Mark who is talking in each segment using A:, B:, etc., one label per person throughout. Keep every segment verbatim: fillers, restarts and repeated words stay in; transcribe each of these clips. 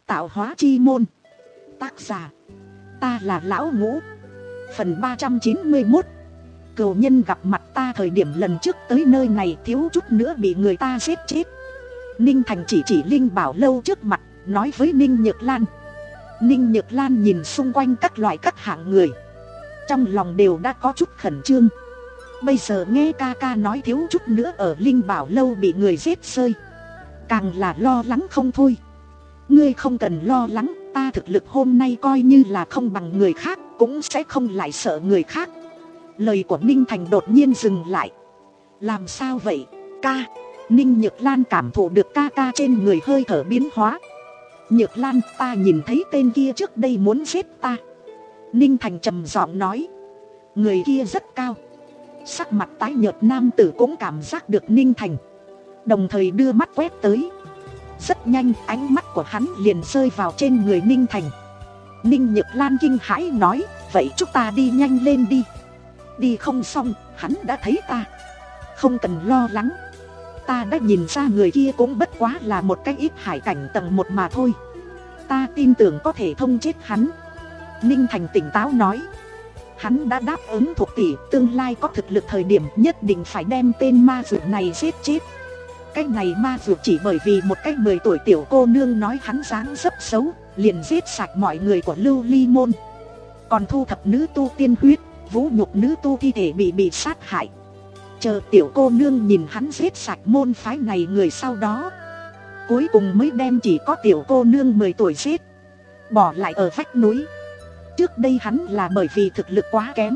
A: Tạo hóa chi môn. Tác giả, ta là Lão Ngũ. Phần ba trăm chín mươi mốt. Cừu nhân gặp mặt ta thời điểm lần trước tới nơi này thiếu chút nữa bị người ta giết chết. Ninh Thành chỉ chỉ Linh Bảo Lâu trước mặt, nói với Ninh Nhược Lan. Ninh Nhược Lan nhìn xung quanh các loại các hạng người, trong lòng đều đã có chút khẩn trương. Bây giờ nghe ca ca nói thiếu chút nữa ở Linh Bảo Lâu bị người giết rơi, càng là lo lắng không thôi. Ngươi không cần lo lắng, ta thực lực hôm nay coi như là không bằng người khác, cũng sẽ không lại sợ người khác. Lời của Ninh Thành đột nhiên dừng lại. Làm sao vậy, ca? Ninh Nhược Lan cảm thụ được ca ca trên người hơi thở biến hóa. Nhược Lan, ta nhìn thấy tên kia trước đây muốn giết ta. Ninh Thành trầm giọng nói. Người kia rất cao. Sắc mặt tái nhợt nam tử cũng cảm giác được Ninh Thành, đồng thời đưa mắt quét tới. Rất nhanh ánh mắt của hắn liền rơi vào trên người Ninh Thành. Ninh Nhược Lan kinh hãi nói. Vậy chúng ta đi nhanh lên đi. Đi không xong, hắn đã thấy ta. Không cần lo lắng, ta đã nhìn ra người kia cũng bất quá là một cái ít hải cảnh tầng một mà thôi. Ta tin tưởng có thể thông chết hắn. Ninh Thành tỉnh táo nói. Hắn đã đáp ứng thuộc tỷ, tương lai có thực lực thời điểm nhất định phải đem tên ma dược này giết chết. Cái này ma dược chỉ bởi vì một cái mười tuổi tiểu cô nương nói hắn dáng dấp xấu, liền giết sạch mọi người của Lưu Ly Môn. Còn thu thập nữ tu tiên huyết, vũ nhục nữ tu thi thể bị bị sát hại. Chờ tiểu cô nương nhìn hắn giết sạch môn phái này người sau đó, cuối cùng mới đem chỉ có tiểu cô nương mười tuổi giết, bỏ lại ở vách núi. Trước đây hắn là bởi vì thực lực quá kém,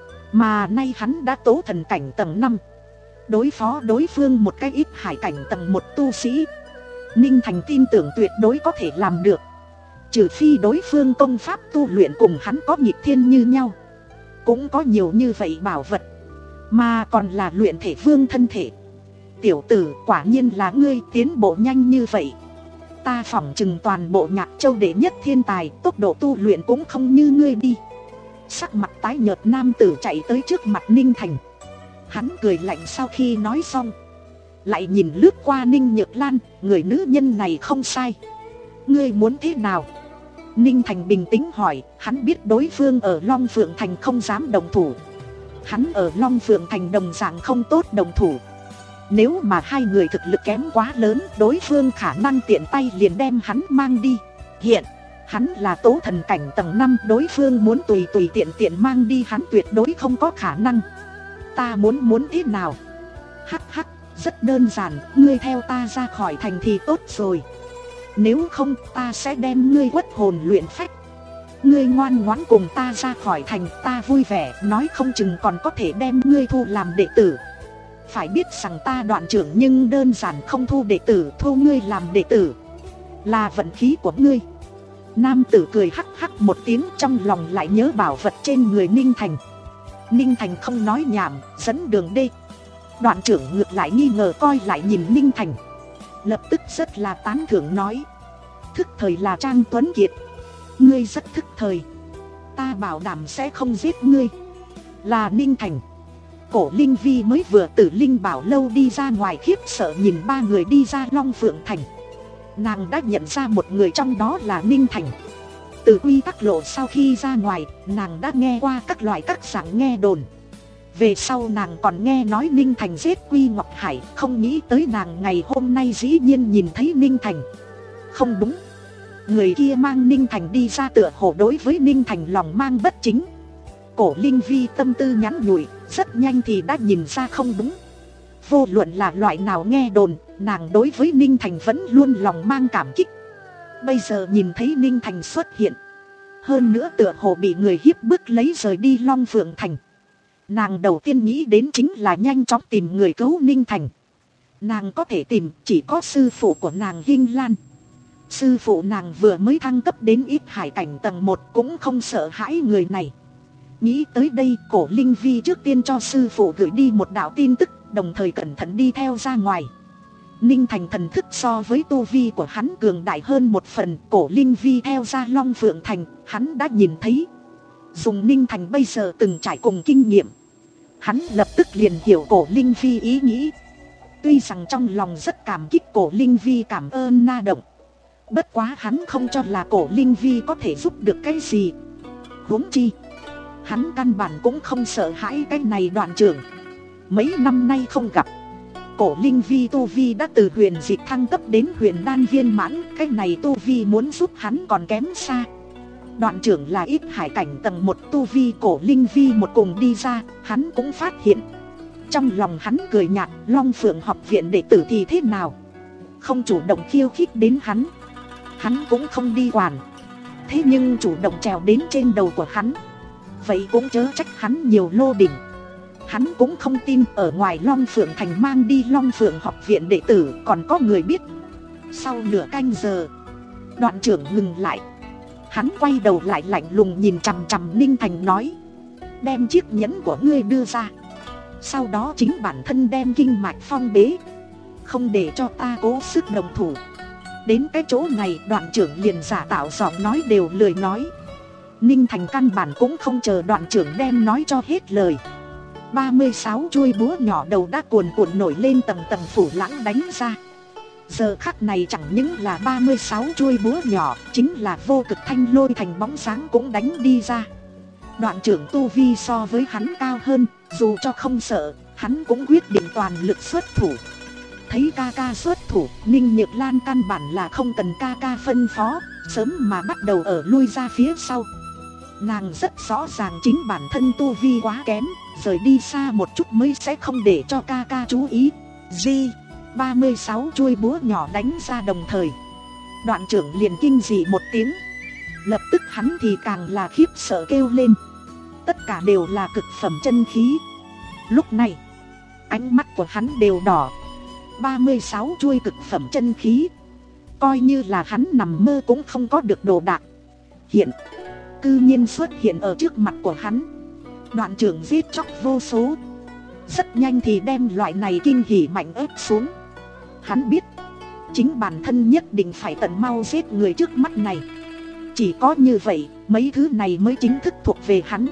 A: mà nay hắn đã tố thần cảnh tầng năm, đối phó đối phương một cái ít hải cảnh tầng một tu sĩ. Ninh Thành tin tưởng tuyệt đối có thể làm được, trừ phi đối phương công pháp tu luyện cùng hắn có nghịch thiên như nhau, cũng có nhiều như vậy bảo vật, mà còn là luyện thể vương thân thể. Tiểu tử, quả nhiên là ngươi tiến bộ nhanh như vậy. Ta phỏng chừng toàn bộ Nhạc Châu đệ nhất thiên tài, tốc độ tu luyện cũng không như ngươi đi. Sắc mặt tái nhợt nam tử chạy tới trước mặt Ninh Thành. Hắn cười lạnh sau khi nói xong, lại nhìn lướt qua Ninh Nhược Lan. Người nữ nhân này không sai, ngươi muốn thế nào? Ninh Thành bình tĩnh hỏi. Hắn biết đối phương ở Long Phượng Thành không dám đồng thủ, hắn ở Long Phượng Thành đồng dạng không tốt đồng thủ. Nếu mà hai người thực lực kém quá lớn, đối phương khả năng tiện tay liền đem hắn mang đi. Hiện hắn là tố thần cảnh tầng năm, đối phương muốn tùy tùy tiện tiện mang đi hắn tuyệt đối không có khả năng. Ta muốn muốn thế nào? Hắc hắc, rất đơn giản, ngươi theo ta ra khỏi thành thì tốt rồi. Nếu không ta sẽ đem ngươi quất hồn luyện phách. Ngươi ngoan ngoãn cùng ta ra khỏi thành, ta vui vẻ, nói không chừng còn có thể đem ngươi thu làm đệ tử. Phải biết rằng ta Đoạn trưởng nhưng đơn giản không thu đệ tử, thu ngươi làm đệ tử là vận khí của ngươi. Nam tử cười hắc hắc một tiếng, trong lòng lại nhớ bảo vật trên người Ninh Thành. Ninh Thành không nói nhảm, dẫn đường đi. Đoạn trưởng ngược lại nghi ngờ coi lại nhìn Ninh Thành, lập tức rất là tán thưởng nói. Thức thời là Trang Tuấn Kiệt, ngươi rất thức thời, ta bảo đảm sẽ không giết ngươi. Là Ninh Thành. Cổ Linh Vi mới vừa từ Linh Bảo Lâu đi ra ngoài, khiếp sợ nhìn ba người đi ra Long Phượng Thành. Nàng đã nhận ra một người trong đó là Ninh Thành. Từ Quy Tắc Lộ sau khi ra ngoài, nàng đã nghe qua các loại các dạng nghe đồn. Về sau nàng còn nghe nói Ninh Thành giết Quy Ngọc Hải, không nghĩ tới nàng ngày hôm nay dĩ nhiên nhìn thấy Ninh Thành. Không đúng, người kia mang Ninh Thành đi ra tựa hồ đối với Ninh Thành lòng mang bất chính. Cổ Linh Vi tâm tư nhắn nhủi, rất nhanh thì đã nhìn ra không đúng. Vô luận là loại nào nghe đồn, nàng đối với Ninh Thành vẫn luôn lòng mang cảm kích. Bây giờ nhìn thấy Ninh Thành xuất hiện, hơn nữa tựa hồ bị người hiếp bức lấy rời đi Long Phượng Thành, nàng đầu tiên nghĩ đến chính là nhanh chóng tìm người cứu Ninh Thành. Nàng có thể tìm chỉ có sư phụ của nàng Hinh Lan. Sư phụ nàng vừa mới thăng cấp đến ít hải cảnh tầng một, cũng không sợ hãi người này. Nghĩ tới đây, Cổ Linh Vi trước tiên cho sư phụ gửi đi một đạo tin tức, đồng thời cẩn thận đi theo ra ngoài. Ninh Thành thần thức so với tu vi của hắn cường đại hơn một phần. Cổ Linh Vi theo ra Long Phượng Thành, hắn đã nhìn thấy. Dùng Ninh Thành bây giờ từng trải cùng kinh nghiệm, hắn lập tức liền hiểu Cổ Linh Vi ý nghĩ. Tuy rằng trong lòng rất cảm kích Cổ Linh Vi cảm ơn Na Động, Bất quá hắn không cho là cổ Linh Vi có thể giúp được cái gì. Huống chi hắn căn bản cũng không sợ hãi cái này Đoàn trưởng. Mấy năm nay không gặp, cổ Linh Vi tu vi đã từ huyền dịch thăng cấp đến huyền đan viên mãn. Cái này tu vi muốn giúp hắn còn kém xa. Đoàn trưởng là ít hải cảnh tầng một, tu vi cổ Linh Vi một cùng đi ra, hắn cũng phát hiện. Trong lòng hắn cười nhạt, Long Phượng học viện đệ tử thì thế nào, không chủ động khiêu khích đến hắn, hắn cũng không đi quản. Thế nhưng chủ động trèo đến trên đầu của hắn, vậy cũng chớ trách hắn nhiều lô đỉnh. Hắn cũng không tin ở ngoài Long Phượng thành mang đi Long Phượng học viện đệ tử còn có người biết. Sau nửa canh giờ, Đoàn trưởng ngừng lại. Hắn quay đầu lại lạnh lùng nhìn chằm chằm Ninh Thành nói: đem chiếc nhẫn của ngươi đưa ra, sau đó chính bản thân đem kinh mạch phong bế, không để cho ta cố sức đồng thủ. Đến cái chỗ này Đoàn trưởng liền giả tạo giọng nói đều lười nói. Ninh Thành căn bản cũng không chờ Đoàn trưởng đem nói cho hết lời. Ba mươi sáu chuôi búa nhỏ đầu đã cuồn cuộn nổi lên tầng tầng phủ lãng đánh ra. Giờ khắc này chẳng những là ba mươi sáu chuôi búa nhỏ, chính là vô cực thanh lôi thành bóng sáng cũng đánh đi ra. Đoàn trưởng tu vi so với hắn cao hơn, dù cho không sợ, hắn cũng quyết định toàn lực xuất thủ. Thấy ca ca xuất thủ, Ninh Nhược Lan căn bản là không cần ca ca phân phó, sớm mà bắt đầu ở lui ra phía sau. Nàng rất rõ ràng chính bản thân tu vi quá kém, rời đi xa một chút mới sẽ không để cho ca ca chú ý. Di, ba mươi sáu chuôi búa nhỏ đánh ra đồng thời, Đoàn trưởng liền kinh dị một tiếng. Lập tức hắn thì càng là khiếp sợ kêu lên. Tất cả đều là cực phẩm chân khí. Lúc này ánh mắt của hắn đều đỏ. Ba mươi sáu chuôi cực phẩm chân khí, coi như là hắn nằm mơ cũng không có được đồ đạc, hiện cư nhiên xuất hiện ở trước mặt của hắn. Đoàn trưởng giết chóc vô số, rất nhanh thì đem loại này kinh hỉ mạnh ép xuống. Hắn biết chính bản thân nhất định phải tận mau giết người trước mắt này. Chỉ có như vậy mấy thứ này mới chính thức thuộc về hắn.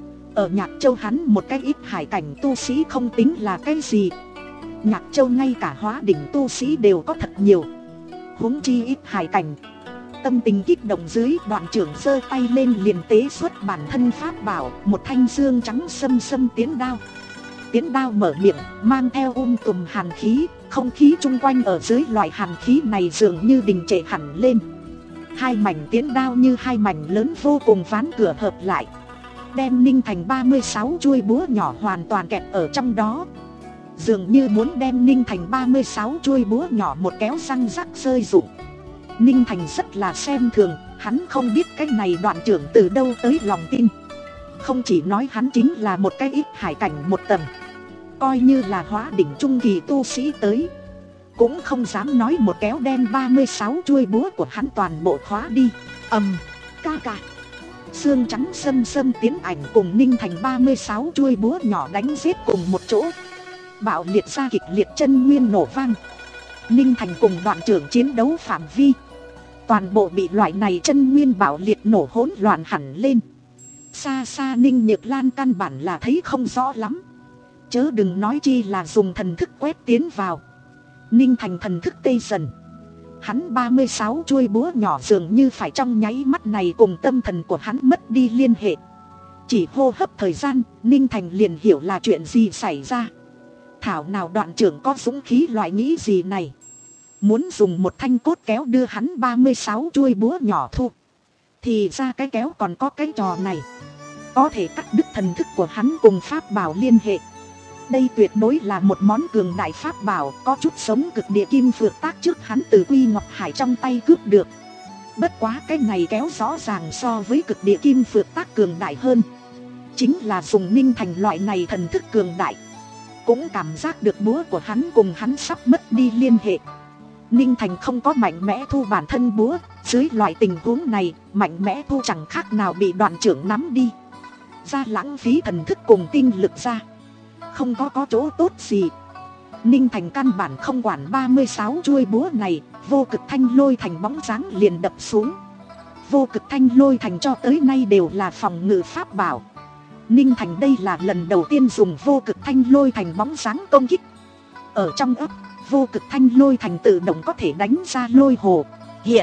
A: Ở Nhạc Châu hắn một cái ít hải cảnh tu sĩ không tính là cái gì. Nhạc Châu ngay cả hóa đỉnh tu sĩ đều có thật nhiều, huống chi ít hải cảnh. Tâm tình kích động dưới, Đoàn trưởng giơ tay lên liền tế xuất bản thân pháp bảo, một thanh xương trắng xâm xâm tiến đao. Tiến đao mở miệng, mang theo um tùm hàn khí, không khí chung quanh ở dưới loại hàn khí này dường như đình trệ hẳn lên. Hai mảnh tiến đao như hai mảnh lớn vô cùng ván cửa hợp lại, đem Ninh Thành ba mươi sáu chuôi búa nhỏ hoàn toàn kẹp ở trong đó. Dường như muốn đem Ninh Thành ba mươi sáu chuôi búa nhỏ một kéo răng rắc rơi rụng. Ninh Thành rất là xem thường, hắn không biết cái này Đoàn trưởng từ đâu tới lòng tin. Không chỉ nói hắn chính là một cái ít hải cảnh một tầng, coi như là hóa đỉnh trung kỳ tu sĩ tới, cũng không dám nói một kéo đem ba mươi sáu chuôi búa của hắn toàn bộ khóa đi. Ầm, ca ca. Xương trắng xâm xâm tiến ảnh cùng Ninh Thành ba mươi sáu chuôi búa nhỏ đánh giết cùng một chỗ, bạo liệt ra kịch liệt chân nguyên nổ vang. Ninh Thành cùng Đoàn trưởng chiến đấu phạm vi toàn bộ bị loại này chân nguyên bạo liệt nổ hỗn loạn hẳn lên. Xa xa Ninh Nhược Lan căn bản là thấy không rõ lắm, chớ đừng nói chi là dùng thần thức quét tiến vào. Ninh Thành thần thức tê dần, hắn ba mươi sáu chuôi búa nhỏ dường như phải trong nháy mắt này cùng tâm thần của hắn mất đi liên hệ. Chỉ hô hấp thời gian, Ninh Thành liền hiểu là chuyện gì xảy ra. Thảo nào Đoàn trưởng có dũng khí loại nghĩ gì này, muốn dùng một thanh cốt kéo đưa hắn ba mươi sáu chuôi búa nhỏ thu. Thì ra cái kéo còn có cái trò này, có thể cắt đứt thần thức của hắn cùng pháp bảo liên hệ. Đây tuyệt đối là một món cường đại pháp bảo, có chút sống cực địa kim phược tác trước hắn từ Quy Ngọc Hải trong tay cướp được. Bất quá cái này kéo rõ ràng so với cực địa kim phược tác cường đại hơn. Chính là dùng Ninh Thành loại này thần thức cường đại, cũng cảm giác được búa của hắn cùng hắn sắp mất đi liên hệ. Ninh Thành không có mạnh mẽ thu bản thân búa, dưới loại tình huống này, mạnh mẽ thu chẳng khác nào bị Đoàn trưởng nắm đi. Ra lãng phí thần thức cùng tinh lực ra, không có có chỗ tốt gì. Ninh Thành căn bản không quản ba mươi sáu chuôi búa này, vô cực thanh lôi thành bóng dáng liền đập xuống. Vô cực thanh lôi thành cho tới nay đều là phòng ngự pháp bảo. Ninh Thành đây là lần đầu tiên dùng vô cực thanh lôi thành bóng dáng công kích. Ở trong ấp, vô cực thanh lôi thành tự động có thể đánh ra lôi hồ. Hiện,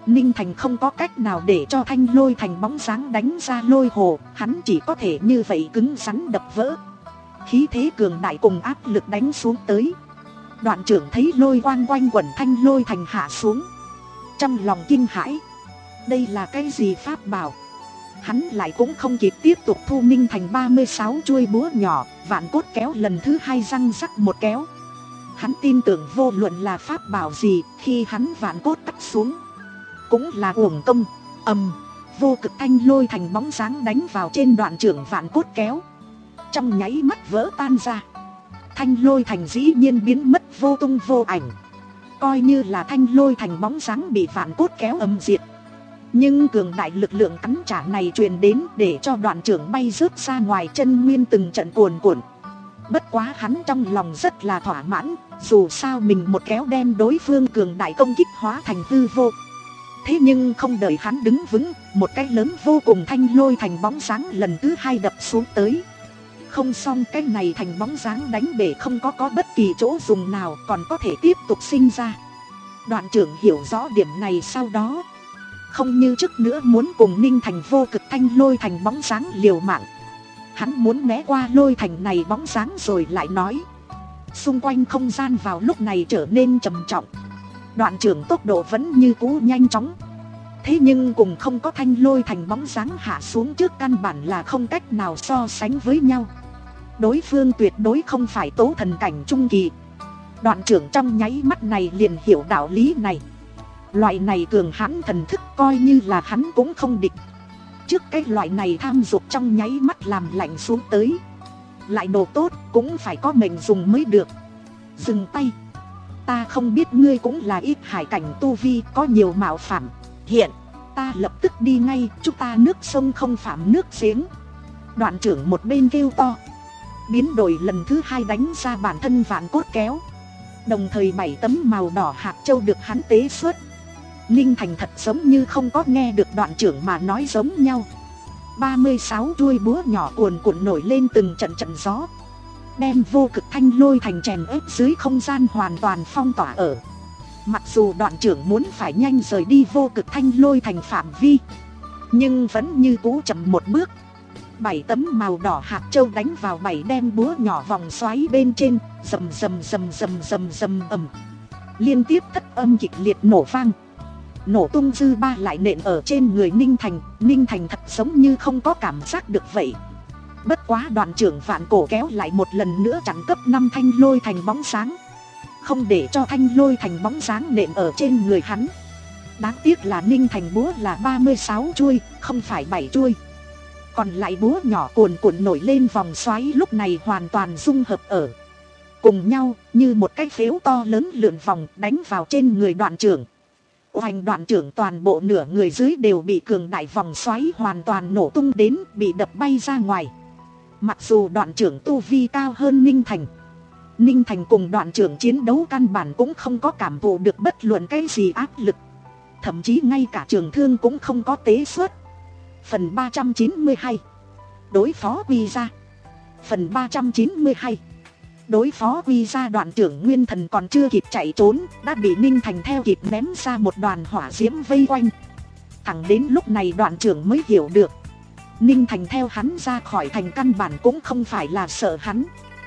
A: Ninh Thành không có cách nào để cho Thanh Lôi Thành bóng dáng đánh ra lôi hồ, hắn chỉ có thể như vậy cứng rắn đập vỡ. Khí thế cường đại cùng áp lực đánh xuống tới. Đoạn trưởng thấy lôi quang quanh quẩn Thanh Lôi Thành hạ xuống, trong lòng kinh hãi. Đây là cái gì pháp bảo? Hắn lại cũng không kịp tiếp tục thu Ninh Thành ba mươi sáu chuôi búa nhỏ. Vạn cốt kéo lần thứ hai răng rắc một kéo. Hắn tin tưởng vô luận là pháp bảo gì, khi hắn vạn cốt cắt xuống cũng là uổng công. Ầm, vô cực Thanh Lôi Thành bóng dáng đánh vào trên đoạn trưởng vạn cốt kéo, trong nháy mắt vỡ tan ra. Thanh Lôi Thành dĩ nhiên biến mất vô tung vô ảnh. Coi như là Thanh Lôi Thành bóng dáng bị vạn cốt kéo ầm diệt, nhưng cường đại lực lượng cắn trả này truyền đến để cho đoạn trưởng bay rớt ra ngoài, chân nguyên từng trận cuồn cuộn. Bất quá hắn trong lòng rất là thỏa mãn, dù sao mình một kéo đem đối phương cường đại công kích hóa thành hư vô. Thế nhưng không đợi hắn đứng vững, một cái lớn vô cùng Thanh Lôi Thành bóng dáng lần thứ hai đập xuống tới. Không xong, cái này thành bóng dáng đánh bể không có có bất kỳ chỗ dùng nào, còn có thể tiếp tục sinh ra. Đoạn trưởng hiểu rõ điểm này sau đó, không như trước nữa muốn cùng Ninh Thành vô cực Thanh Lôi Thành bóng dáng liều mạng. Hắn muốn né qua lôi thành này bóng dáng rồi lại nói. Xung quanh không gian vào lúc này trở nên trầm trọng. Đoạn trưởng tốc độ vẫn như cũ nhanh chóng, thế nhưng cùng không có Thanh Lôi Thành bóng dáng hạ xuống trước căn bản là không cách nào so sánh với nhau. Đối phương tuyệt đối không phải tố thần cảnh trung kỳ. Đoạn trưởng trong nháy mắt này liền hiểu đạo lý này. Loại này cường hãn thần thức coi như là hắn cũng không địch. Trước cái loại này tham dục trong nháy mắt làm lạnh xuống tới. Lại đồ tốt cũng phải có mệnh dùng mới được. Dừng tay. Ta không biết ngươi cũng là ít hải cảnh tu vi, có nhiều mạo phạm. Hiện ta lập tức đi ngay, chúng ta nước sông không phạm nước giếng. Đoạn trưởng một bên kêu to, biến đổi lần thứ hai đánh ra bản thân vạn cốt kéo. Đồng thời bảy tấm màu đỏ hạt châu được hắn tế xuất. Ninh Thành thật giống như không có nghe được đoạn trưởng mà nói giống nhau. ba mươi sáu chuôi búa nhỏ cuồn cuộn nổi lên từng trận trận gió, đem vô cực Thanh Lôi Thành chèn ép dưới không gian hoàn toàn phong tỏa ở. Mặc dù đoạn trưởng muốn phải nhanh rời đi vô cực Thanh Lôi Thành phạm vi, nhưng vẫn như cũ chậm một bước. Bảy tấm màu đỏ hạt châu đánh vào bảy đem búa nhỏ vòng xoáy bên trên, rầm rầm rầm rầm rầm rầm ầm, liên tiếp thất âm kịch liệt nổ vang. Nổ tung dư ba lại nện ở trên người Ninh Thành. Ninh Thành thật giống như không có cảm giác được vậy. Bất quá đoạn trưởng vạn cổ kéo lại một lần nữa chặn cấp năm Thanh Lôi Thành bóng sáng, không để cho Thanh Lôi Thành bóng sáng nện ở trên người hắn. Đáng tiếc là Ninh Thành búa là ba mươi sáu chuôi, không phải bảy chuôi. Còn lại búa nhỏ cuồn cuộn nổi lên vòng xoáy lúc này hoàn toàn dung hợp ở cùng nhau, như một cái phếu to lớn lượn vòng đánh vào trên người đoạn trưởng. Oanh, đoạn trưởng toàn bộ nửa người dưới đều bị cường đại vòng xoáy hoàn toàn nổ tung đến, bị đập bay ra ngoài. Mặc dù đoạn trưởng tu vi cao hơn Ninh Thành, Ninh Thành cùng đoạn trưởng chiến đấu căn bản cũng không có cảm thụ được bất luận cái gì áp lực. Thậm chí ngay cả trường thương cũng không có tế xuất. Phần ba trăm chín mươi hai, đối phó quy ra. Phần ba trăm chín mươi hai, đối phó quy ra. Đoạn trưởng Nguyên Thần còn chưa kịp chạy trốn, đã bị Ninh Thành theo kịp ném ra một đoàn hỏa diễm vây quanh. Thẳng đến lúc này đoạn trưởng mới hiểu được, Ninh Thành theo hắn ra khỏi thành căn bản cũng không phải là sợ hắn,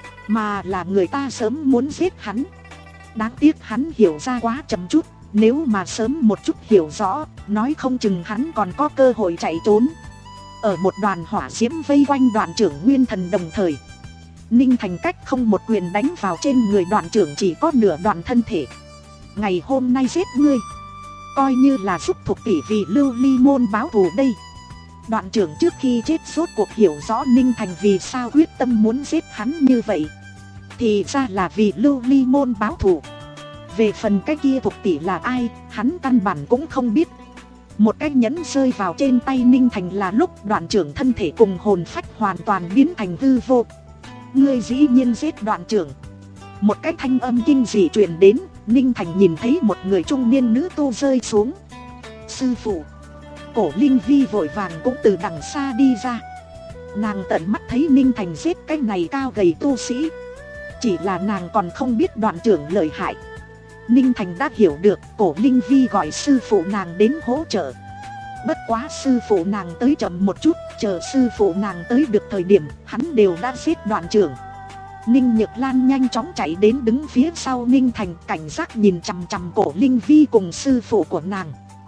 A: mà là người ta sớm muốn giết hắn. Đáng tiếc hắn hiểu ra quá chậm chút. Nếu mà sớm một chút hiểu rõ, nói không chừng hắn còn có cơ hội chạy trốn. Ở một đoàn hỏa diễm vây quanh đoạn trưởng Nguyên Thần đồng thời, Ninh Thành cách không một quyền đánh vào trên người đoạn trưởng chỉ có nửa đoạn thân thể. Ngày hôm nay giết ngươi, coi như là giúp thuộc tỷ vì Lưu Ly Môn báo thù đây. Đoạn trưởng trước khi chết rốt cuộc hiểu rõ Ninh Thành vì sao quyết tâm muốn giết hắn như vậy. Thì ra là vì Lưu Ly Môn báo thù. Về phần cái kia thuộc tỷ là ai, hắn căn bản cũng không biết. Một cái nhẫn rơi vào trên tay Ninh Thành là lúc đoạn trưởng thân thể cùng hồn phách hoàn toàn biến thành hư vô. Ngươi dĩ nhiên giết đoạn trưởng. Một cái thanh âm kinh dị truyền đến. Ninh Thành nhìn thấy một người trung niên nữ tu rơi xuống. Sư phụ. Cổ Linh Vi vội vàng cũng từ đằng xa đi ra. Nàng tận mắt thấy Ninh Thành giết cái này cao gầy tu sĩ. Chỉ là nàng còn không biết đoạn trưởng lợi hại. Ninh Thành đã hiểu được Cổ Linh Vi gọi sư phụ nàng đến hỗ trợ. Bất quá sư phụ nàng tới chậm một chút, chờ sư phụ nàng tới được thời điểm hắn đều đã giết đoàn trưởng. Ninh Nhược Lan nhanh chóng chạy đến đứng phía sau Ninh Thành, cảnh giác nhìn chằm chằm Cổ Linh Vi cùng sư phụ của nàng.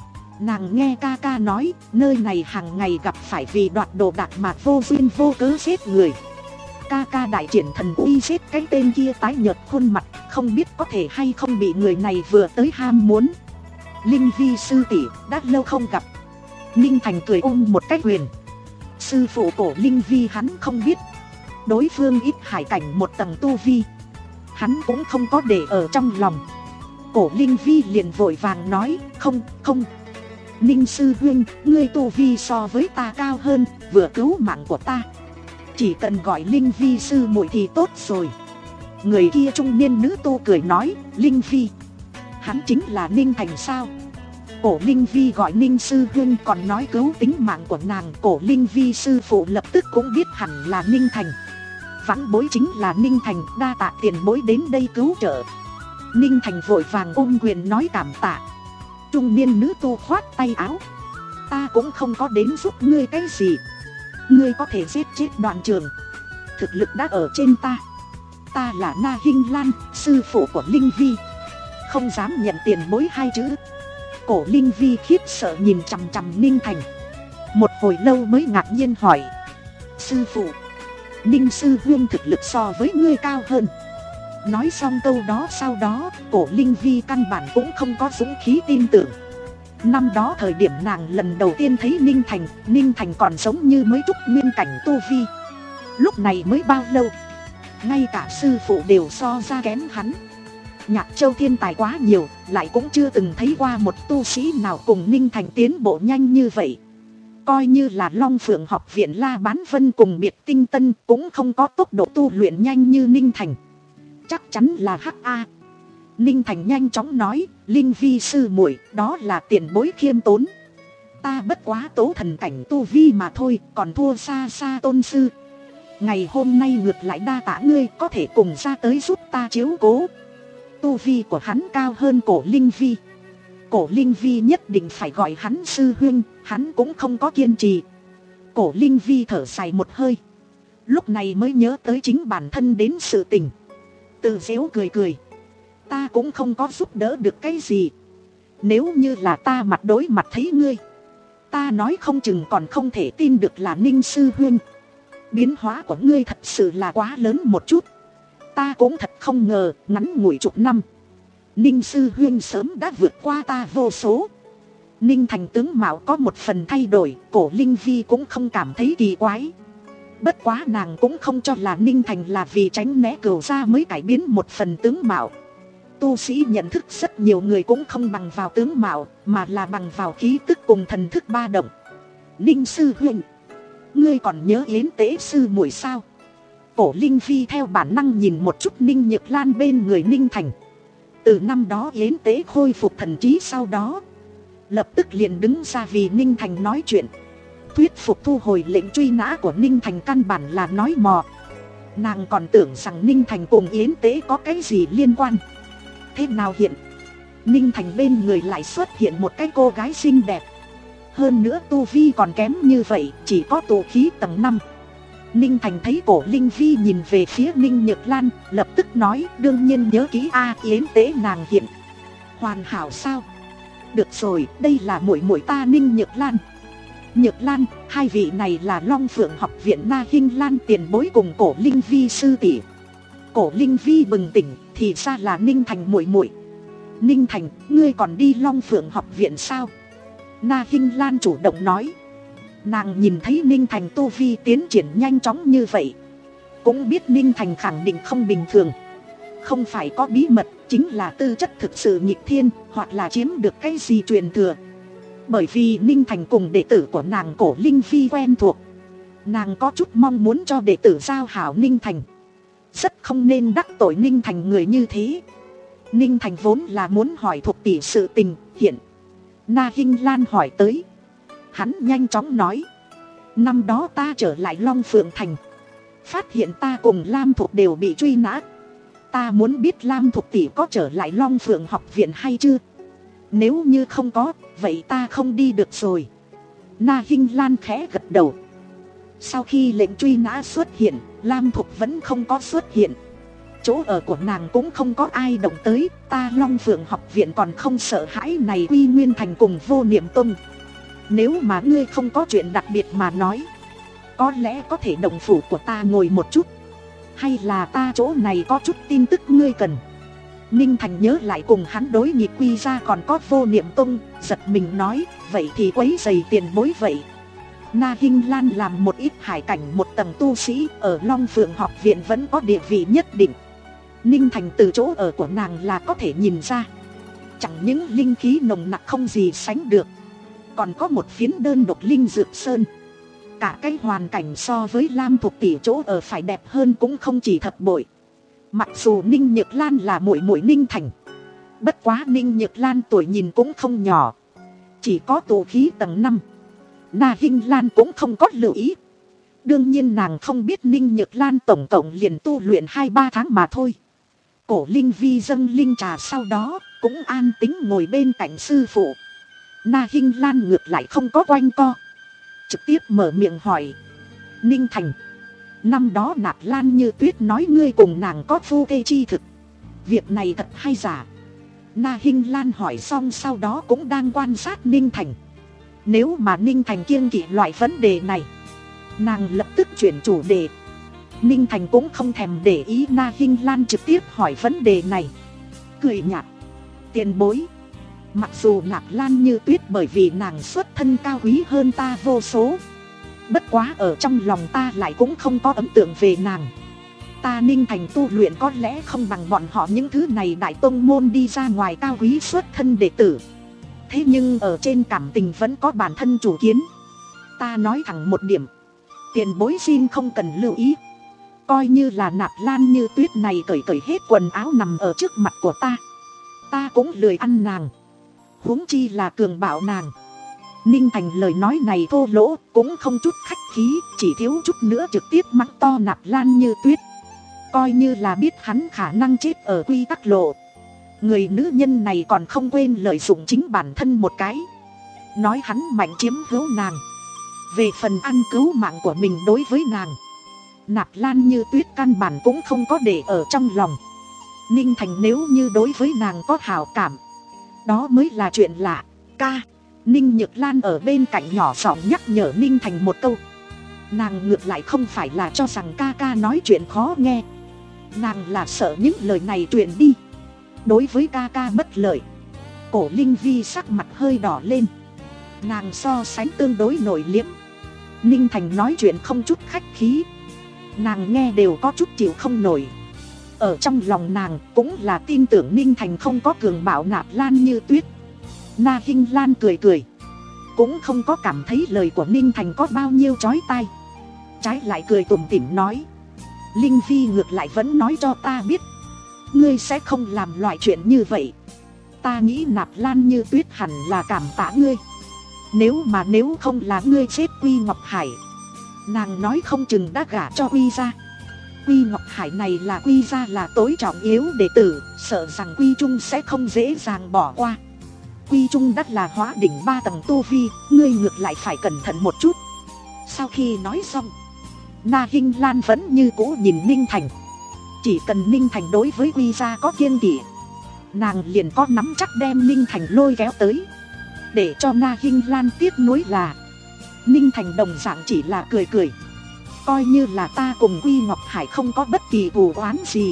A: Nàng nghe ca ca nói nơi này hàng ngày gặp phải vì đoạt đồ đạc mà vô duyên vô cớ giết người. Ca ca đại triển thần uy giết cái tên kia tái nhợt khuôn mặt, không biết có thể hay không bị người này vừa tới ham muốn. Linh Vi sư tỷ, đã lâu không gặp. Ninh Thành cười ôm một cái quyền. Sư phụ Cổ Linh Vi hắn không biết, đối phương ít hải cảnh một tầng tu vi, hắn cũng không có để ở trong lòng. Cổ Linh Vi liền vội vàng nói, không, không. Ninh sư huynh, ngươi tu vi so với ta cao hơn, vừa cứu mạng của ta. Chỉ cần gọi Linh Vi sư muội thì tốt rồi. Người kia trung niên nữ tu cười nói, Linh Vi, hắn chính là Ninh Thành sao? Cổ Linh Vi gọi Ninh sư huynh còn nói cứu tính mạng của nàng. Cổ Linh Vi sư phụ lập tức cũng biết hẳn là Ninh Thành. Vãn bối chính là Ninh Thành, đa tạ tiền bối đến đây cứu trợ. Ninh Thành vội vàng ôm quyền nói cảm tạ. Trung niên nữ tu khoát tay áo, ta cũng không có đến giúp ngươi cái gì. Ngươi có thể giết chết đoàn trưởng, thực lực đã ở trên ta. Ta là Na Hinh Lan, sư phụ của Linh Vi, không dám nhận tiền bối hai chữ. Cổ Linh Vi khiếp sợ nhìn chằm chằm Ninh Thành, một hồi lâu mới ngạc nhiên hỏi, sư phụ, Ninh sư huynh thực lực so với ngươi cao hơn. Nói xong câu đó sau đó, Cổ Linh Vi căn bản cũng không có dũng khí tin tưởng. Năm đó thời điểm nàng lần đầu tiên thấy Ninh Thành, Ninh Thành còn giống như mới trúc nguyên cảnh tu vi. Lúc này mới bao lâu, ngay cả sư phụ đều so ra kém hắn. Nhạc Châu thiên tài quá nhiều, lại cũng chưa từng thấy qua một tu sĩ nào cùng Ninh Thành tiến bộ nhanh như vậy. Coi như là Long Phượng học viện La Bán Vân cùng Biệt Tinh Tân cũng không có tốc độ tu luyện nhanh như Ninh Thành. Chắc chắn là hắc a. Ninh Thành nhanh chóng nói, Linh Vi sư muội, đó là tiền bối khiêm tốn. Ta bất quá tố thần cảnh tu vi mà thôi, còn thua xa xa tôn sư. Ngày hôm nay ngược lại đa tạ ngươi có thể cùng ra tới giúp ta chiếu cố. Tu vi của hắn cao hơn Cổ Linh Vi. Cổ Linh Vi nhất định phải gọi hắn sư huynh, hắn cũng không có kiên trì. Cổ Linh Vi thở dài một hơi, lúc này mới nhớ tới chính bản thân đến sự tình. Tự giễu cười cười, ta cũng không có giúp đỡ được cái gì. Nếu như là ta mặt đối mặt thấy ngươi, ta nói không chừng còn không thể tin được là Ninh sư huynh. Biến hóa của ngươi thật sự là quá lớn một chút. Ta cũng thật không ngờ, ngắn ngủi chục năm, Ninh sư huynh sớm đã vượt qua ta vô số. Ninh Thành tướng mạo có một phần thay đổi, Cổ Linh Vi cũng không cảm thấy kỳ quái. Bất quá nàng cũng không cho là Ninh Thành là vì tránh né cửu gia mới cải biến một phần tướng mạo. Tu sĩ nhận thức rất nhiều người cũng không bằng vào tướng mạo, mà là bằng vào khí tức cùng thần thức ba động. Ninh sư huynh, ngươi còn nhớ Yến Tế sư muội sao? Cổ Linh Vi theo bản năng nhìn một chút Ninh Nhược Lan bên người Ninh Thành. Từ năm đó Yến Tế khôi phục thần trí sau đó, lập tức liền đứng ra vì Ninh Thành nói chuyện. Thuyết phục thu hồi lệnh truy nã của Ninh Thành căn bản là nói mò. Nàng còn tưởng rằng Ninh Thành cùng Yến Tế có cái gì liên quan. Thế nào hiện Ninh Thành bên người lại xuất hiện một cái cô gái xinh đẹp, hơn nữa tu vi còn kém như vậy, chỉ có tụ khí tầng năm. Ninh Thành thấy Cổ Linh Vi nhìn về phía Ninh Nhược Lan, lập tức nói, đương nhiên nhớ kỹ a. Yến Tế nàng hiện hoàn hảo sao? Được rồi, đây là muội muội ta Ninh Nhược Lan. Nhược Lan, hai vị này là Long Phượng học viện Na Hinh Lan tiền bối cùng Cổ Linh Vi sư tỷ. Cổ Linh Vi bừng tỉnh, thì ra là Ninh Thành muội muội. Ninh Thành, ngươi còn đi Long Phượng học viện sao? Na Hinh Lan chủ động nói. Nàng nhìn thấy Ninh Thành tu vi tiến triển nhanh chóng như vậy, cũng biết Ninh Thành khẳng định không bình thường. Không phải có bí mật, chính là tư chất thực sự nghịch thiên, hoặc là chiếm được cái gì truyền thừa. Bởi vì Ninh Thành cùng đệ tử của nàng Cổ Linh Vi quen thuộc, nàng có chút mong muốn cho đệ tử giao hảo Ninh Thành. Rất không nên đắc tội Ninh Thành người như thế. Ninh Thành vốn là muốn hỏi thuộc tỷ sự tình, hiện Na Hinh Lan hỏi tới. Hắn nhanh chóng nói, năm đó ta trở lại Long Phượng Thành, phát hiện ta cùng Lam Thục đều bị truy nã. Ta muốn biết Lam Thục tỷ có trở lại Long Phượng học viện hay chưa? Nếu như không có, vậy ta không đi được rồi. Na Hinh Lan khẽ gật đầu. Sau khi lệnh truy nã xuất hiện, Lam Thục vẫn không có xuất hiện. Chỗ ở của nàng cũng không có ai động tới. Ta Long Phượng học viện còn không sợ hãi này Quy Nguyên Thành cùng Vô Niệm Tông. Nếu mà ngươi không có chuyện đặc biệt mà nói, có lẽ có thể động phủ của ta ngồi một chút. Hay là ta chỗ này có chút tin tức ngươi cần. Ninh Thành nhớ lại cùng hắn đối nghịch Quy ra còn có Vô Niệm Tông, giật mình nói, vậy thì quấy giày tiền bối vậy. Na Hinh Lan làm một ít hải cảnh một tầng tu sĩ, ở Long Phượng học viện vẫn có địa vị nhất định. Ninh Thành từ chỗ ở của nàng là có thể nhìn ra, chẳng những linh khí nồng nặc không gì sánh được, còn có một phiến đơn độc linh dược sơn. Cả cái hoàn cảnh so với Lam Thục tỷ chỗ ở phải đẹp hơn cũng không chỉ thập bội. Mặc dù Ninh Nhược Lan là muội muội Ninh Thành, bất quá Ninh Nhược Lan tuổi nhìn cũng không nhỏ, chỉ có tụ khí tầng năm. Na Hinh Lan cũng không có lưu ý. Đương nhiên nàng không biết Ninh Nhược Lan tổng cộng liền tu luyện hai ba tháng mà thôi. Cổ Linh Vi dâng linh trà sau đó cũng an tính ngồi bên cạnh sư phụ. Na Hinh Lan ngược lại không có quanh co, trực tiếp mở miệng hỏi, Ninh Thành, năm đó Nạp Lan Như Tuyết nói ngươi cùng nàng có phu thê chi thực, việc này thật hay giả? Na Hinh Lan hỏi xong sau đó cũng đang quan sát Ninh Thành. Nếu mà Ninh Thành kiêng kỵ loại vấn đề này, nàng lập tức chuyển chủ đề. Ninh Thành cũng không thèm để ý Na Hinh Lan trực tiếp hỏi vấn đề này, cười nhạt, tiền bối, mặc dù Nạp Lan Như Tuyết bởi vì nàng xuất thân cao quý hơn ta vô số, bất quá ở trong lòng ta lại cũng không có ấn tượng về nàng. Ta Ninh Thành tu luyện có lẽ không bằng bọn họ những thứ này đại tông môn đi ra ngoài cao quý xuất thân đệ tử. Thế nhưng ở trên cảm tình vẫn có bản thân chủ kiến. Ta nói thẳng một điểm, tiền bối xin không cần lưu ý. Coi như là Nạp Lan Như Tuyết này cởi cởi hết quần áo nằm ở trước mặt của ta, ta cũng lười ăn nàng, huống chi là cường bạo nàng. Ninh Thành lời nói này thô lỗ, cũng không chút khách khí, chỉ thiếu chút nữa trực tiếp mắng to Nạp Lan Như Tuyết. Coi như là biết hắn khả năng chết ở quy tắc lộ, người nữ nhân này còn không quên lợi dụng chính bản thân một cái, nói hắn mạnh chiếm hữu nàng. Về phần ăn cứu mạng của mình đối với nàng, Nạp Lan Như Tuyết căn bản cũng không có để ở trong lòng. Ninh Thành nếu như đối với nàng có hảo cảm, đó mới là chuyện lạ. Ca, Ninh Nhược Lan ở bên cạnh nhỏ giọng nhắc nhở Ninh Thành một câu. Nàng ngược lại không phải là cho rằng ca ca nói chuyện khó nghe, nàng là sợ những lời này truyền đi, đối với ca ca bất lợi. Cổ Linh Vi sắc mặt hơi đỏ lên, nàng so sánh tương đối nổi liếm. Ninh Thành nói chuyện không chút khách khí, nàng nghe đều có chút chịu không nổi. Ở trong lòng nàng cũng là tin tưởng Ninh Thành không có cường bạo Nạp Lan Như Tuyết. Na Hinh Lan cười cười, cũng không có cảm thấy lời của Ninh Thành có bao nhiêu chói tai, trái lại cười tủm tỉm nói, Linh Vi ngược lại vẫn nói cho ta biết, ngươi sẽ không làm loại chuyện như vậy. Ta nghĩ Nạp Lan Như Tuyết hẳn là cảm tạ ngươi. Nếu mà nếu không là ngươi chết Quy Ngọc Hải, nàng nói không chừng đã gả cho Quy ra. Quy Ngọc Hải này là Quy ra là tối trọng yếu đệ tử, sợ rằng Quy Trung sẽ không dễ dàng bỏ qua. Quy Trung đắt là hóa đỉnh ba tầng tu vi, ngươi ngược lại phải cẩn thận một chút. Sau khi nói xong, Na Hinh Lan vẫn như cũ nhìn Ninh Thành. Chỉ cần Ninh Thành đối với Quy ra có kiêng kỵ, nàng liền có nắm chắc đem Ninh Thành lôi kéo tới. Để cho Na Hinh Lan tiếc nuối là Ninh Thành đồng dạng chỉ là cười cười, coi như là ta cùng Quy Ngọc Hải không có bất kỳ thù oán gì,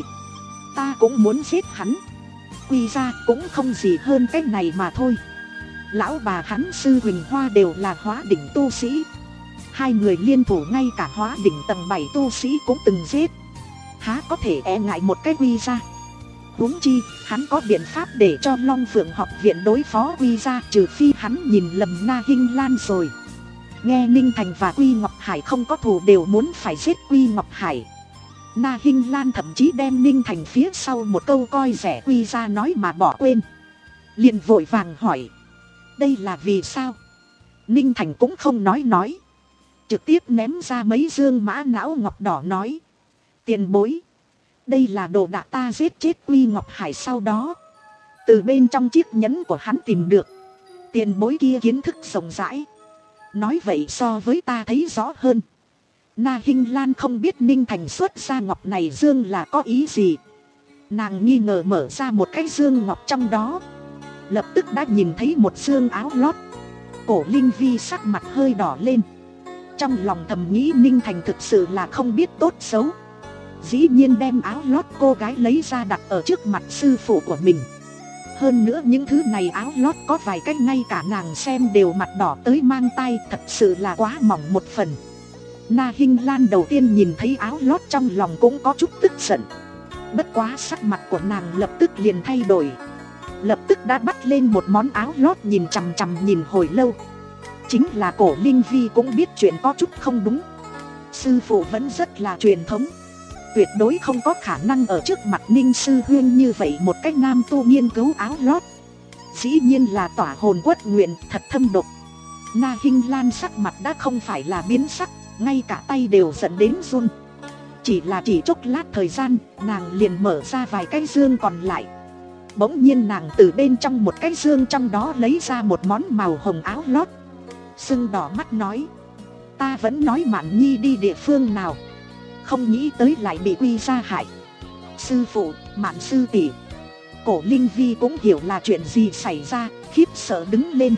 A: ta cũng muốn giết hắn. Quy ra cũng không gì hơn cái này mà thôi. Lão bà hắn sư Huỳnh Hoa đều là hóa đỉnh tu sĩ, hai người liên thủ ngay cả hóa đỉnh tầng bảy tu sĩ cũng từng giết, há có thể e ngại một cái Quy ra. Huống chi hắn có biện pháp để cho Long Phượng học viện đối phó Quy ra, trừ phi hắn nhìn lầm Na Hinh Lan rồi. Nghe Ninh Thành và Quy Ngọc Hải không có thù đều muốn phải giết Quy Ngọc Hải, Na Hinh Lan thậm chí đem Ninh Thành phía sau một câu coi rẻ Quy ra nói mà bỏ quên, liền vội vàng hỏi, đây là vì sao? Ninh Thành cũng không nói nói, trực tiếp ném ra mấy dương mã não ngọc đỏ nói, tiền bối, Đây là đồ đạc ta giết chết Quy Ngọc Hải sau đó từ bên trong chiếc nhẫn của hắn tìm được. Tiền bối kia kiến thức rộng rãi, nói vậy so với ta thấy rõ hơn. Na Hinh Lan không biết Ninh Thành xuất ra ngọc này dương là có ý gì. Nàng nghi ngờ mở ra một cái dương ngọc trong đó, lập tức đã nhìn thấy một dương áo lót. Cổ Linh Vi sắc mặt hơi đỏ lên, trong lòng thầm nghĩ Ninh Thành thực sự là không biết tốt xấu, dĩ nhiên đem áo lót cô gái lấy ra đặt ở trước mặt sư phụ của mình. Hơn nữa những thứ này áo lót có vài cách ngay cả nàng xem đều mặt đỏ tới mang tay, thật sự là quá mỏng một phần. Na Hinh Lan đầu tiên nhìn thấy áo lót trong lòng cũng có chút tức giận. Bất quá sắc mặt của nàng lập tức liền thay đổi, lập tức đã bắt lên một món áo lót nhìn chằm chằm nhìn hồi lâu. Chính là Cổ Linh Vi cũng biết chuyện có chút không đúng. Sư phụ vẫn rất là truyền thống, tuyệt đối không có khả năng ở trước mặt Ninh sư huynh như vậy một cách nam tu nghiên cứu áo lót. Dĩ nhiên là tỏa hồn quất nguyện, thật thâm độc. Na Hinh Lan sắc mặt đã không phải là biến sắc, ngay cả tay đều dẫn đến run. Chỉ là chỉ chốc lát thời gian, nàng liền mở ra vài cái dương còn lại. Bỗng nhiên nàng từ bên trong một cái dương trong đó lấy ra một món màu hồng áo lót, sưng đỏ mắt nói: ta vẫn nói Mạn Nhi đi địa phương nào, không nghĩ tới lại bị Quy gia hại. Sư phụ, Mạn sư tỷ. Cổ Linh Vi cũng hiểu là chuyện gì xảy ra, khiếp sợ đứng lên.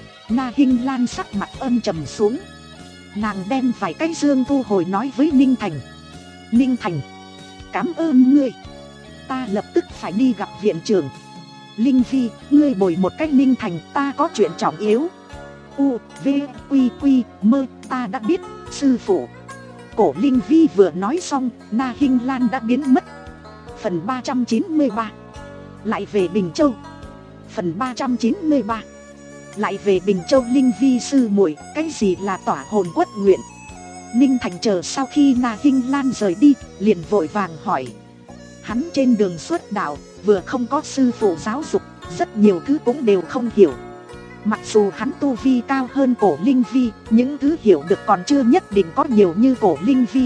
A: Na Hinh Lan sắc mặt âm trầm xuống, nàng đem vài cái dương thu hồi nói với Ninh Thành: Ninh Thành, cảm ơn ngươi, ta lập tức phải đi gặp viện trưởng. Linh Vi, ngươi bồi một cách Ninh Thành, ta có chuyện trọng yếu. U, V, Quy, Quy, mơ, ta đã biết, sư phụ. Cổ Linh Vi vừa nói xong, Na Hinh Lan đã biến mất. Phần ba trăm chín mươi ba. Lại về Bình Châu. Phần ba trăm chín mươi ba. Lại về Bình Châu. Linh Vi sư muội, cái gì là tỏa hồn quất nguyện? Ninh Thành chờ sau khi Na Hinh Lan rời đi, liền vội vàng hỏi. Hắn trên đường xuất đạo, vừa không có sư phụ giáo dục, rất nhiều thứ cũng đều không hiểu. Mặc dù hắn tu vi cao hơn Cổ Linh Vi, những thứ hiểu được còn chưa nhất định có nhiều như Cổ Linh Vi.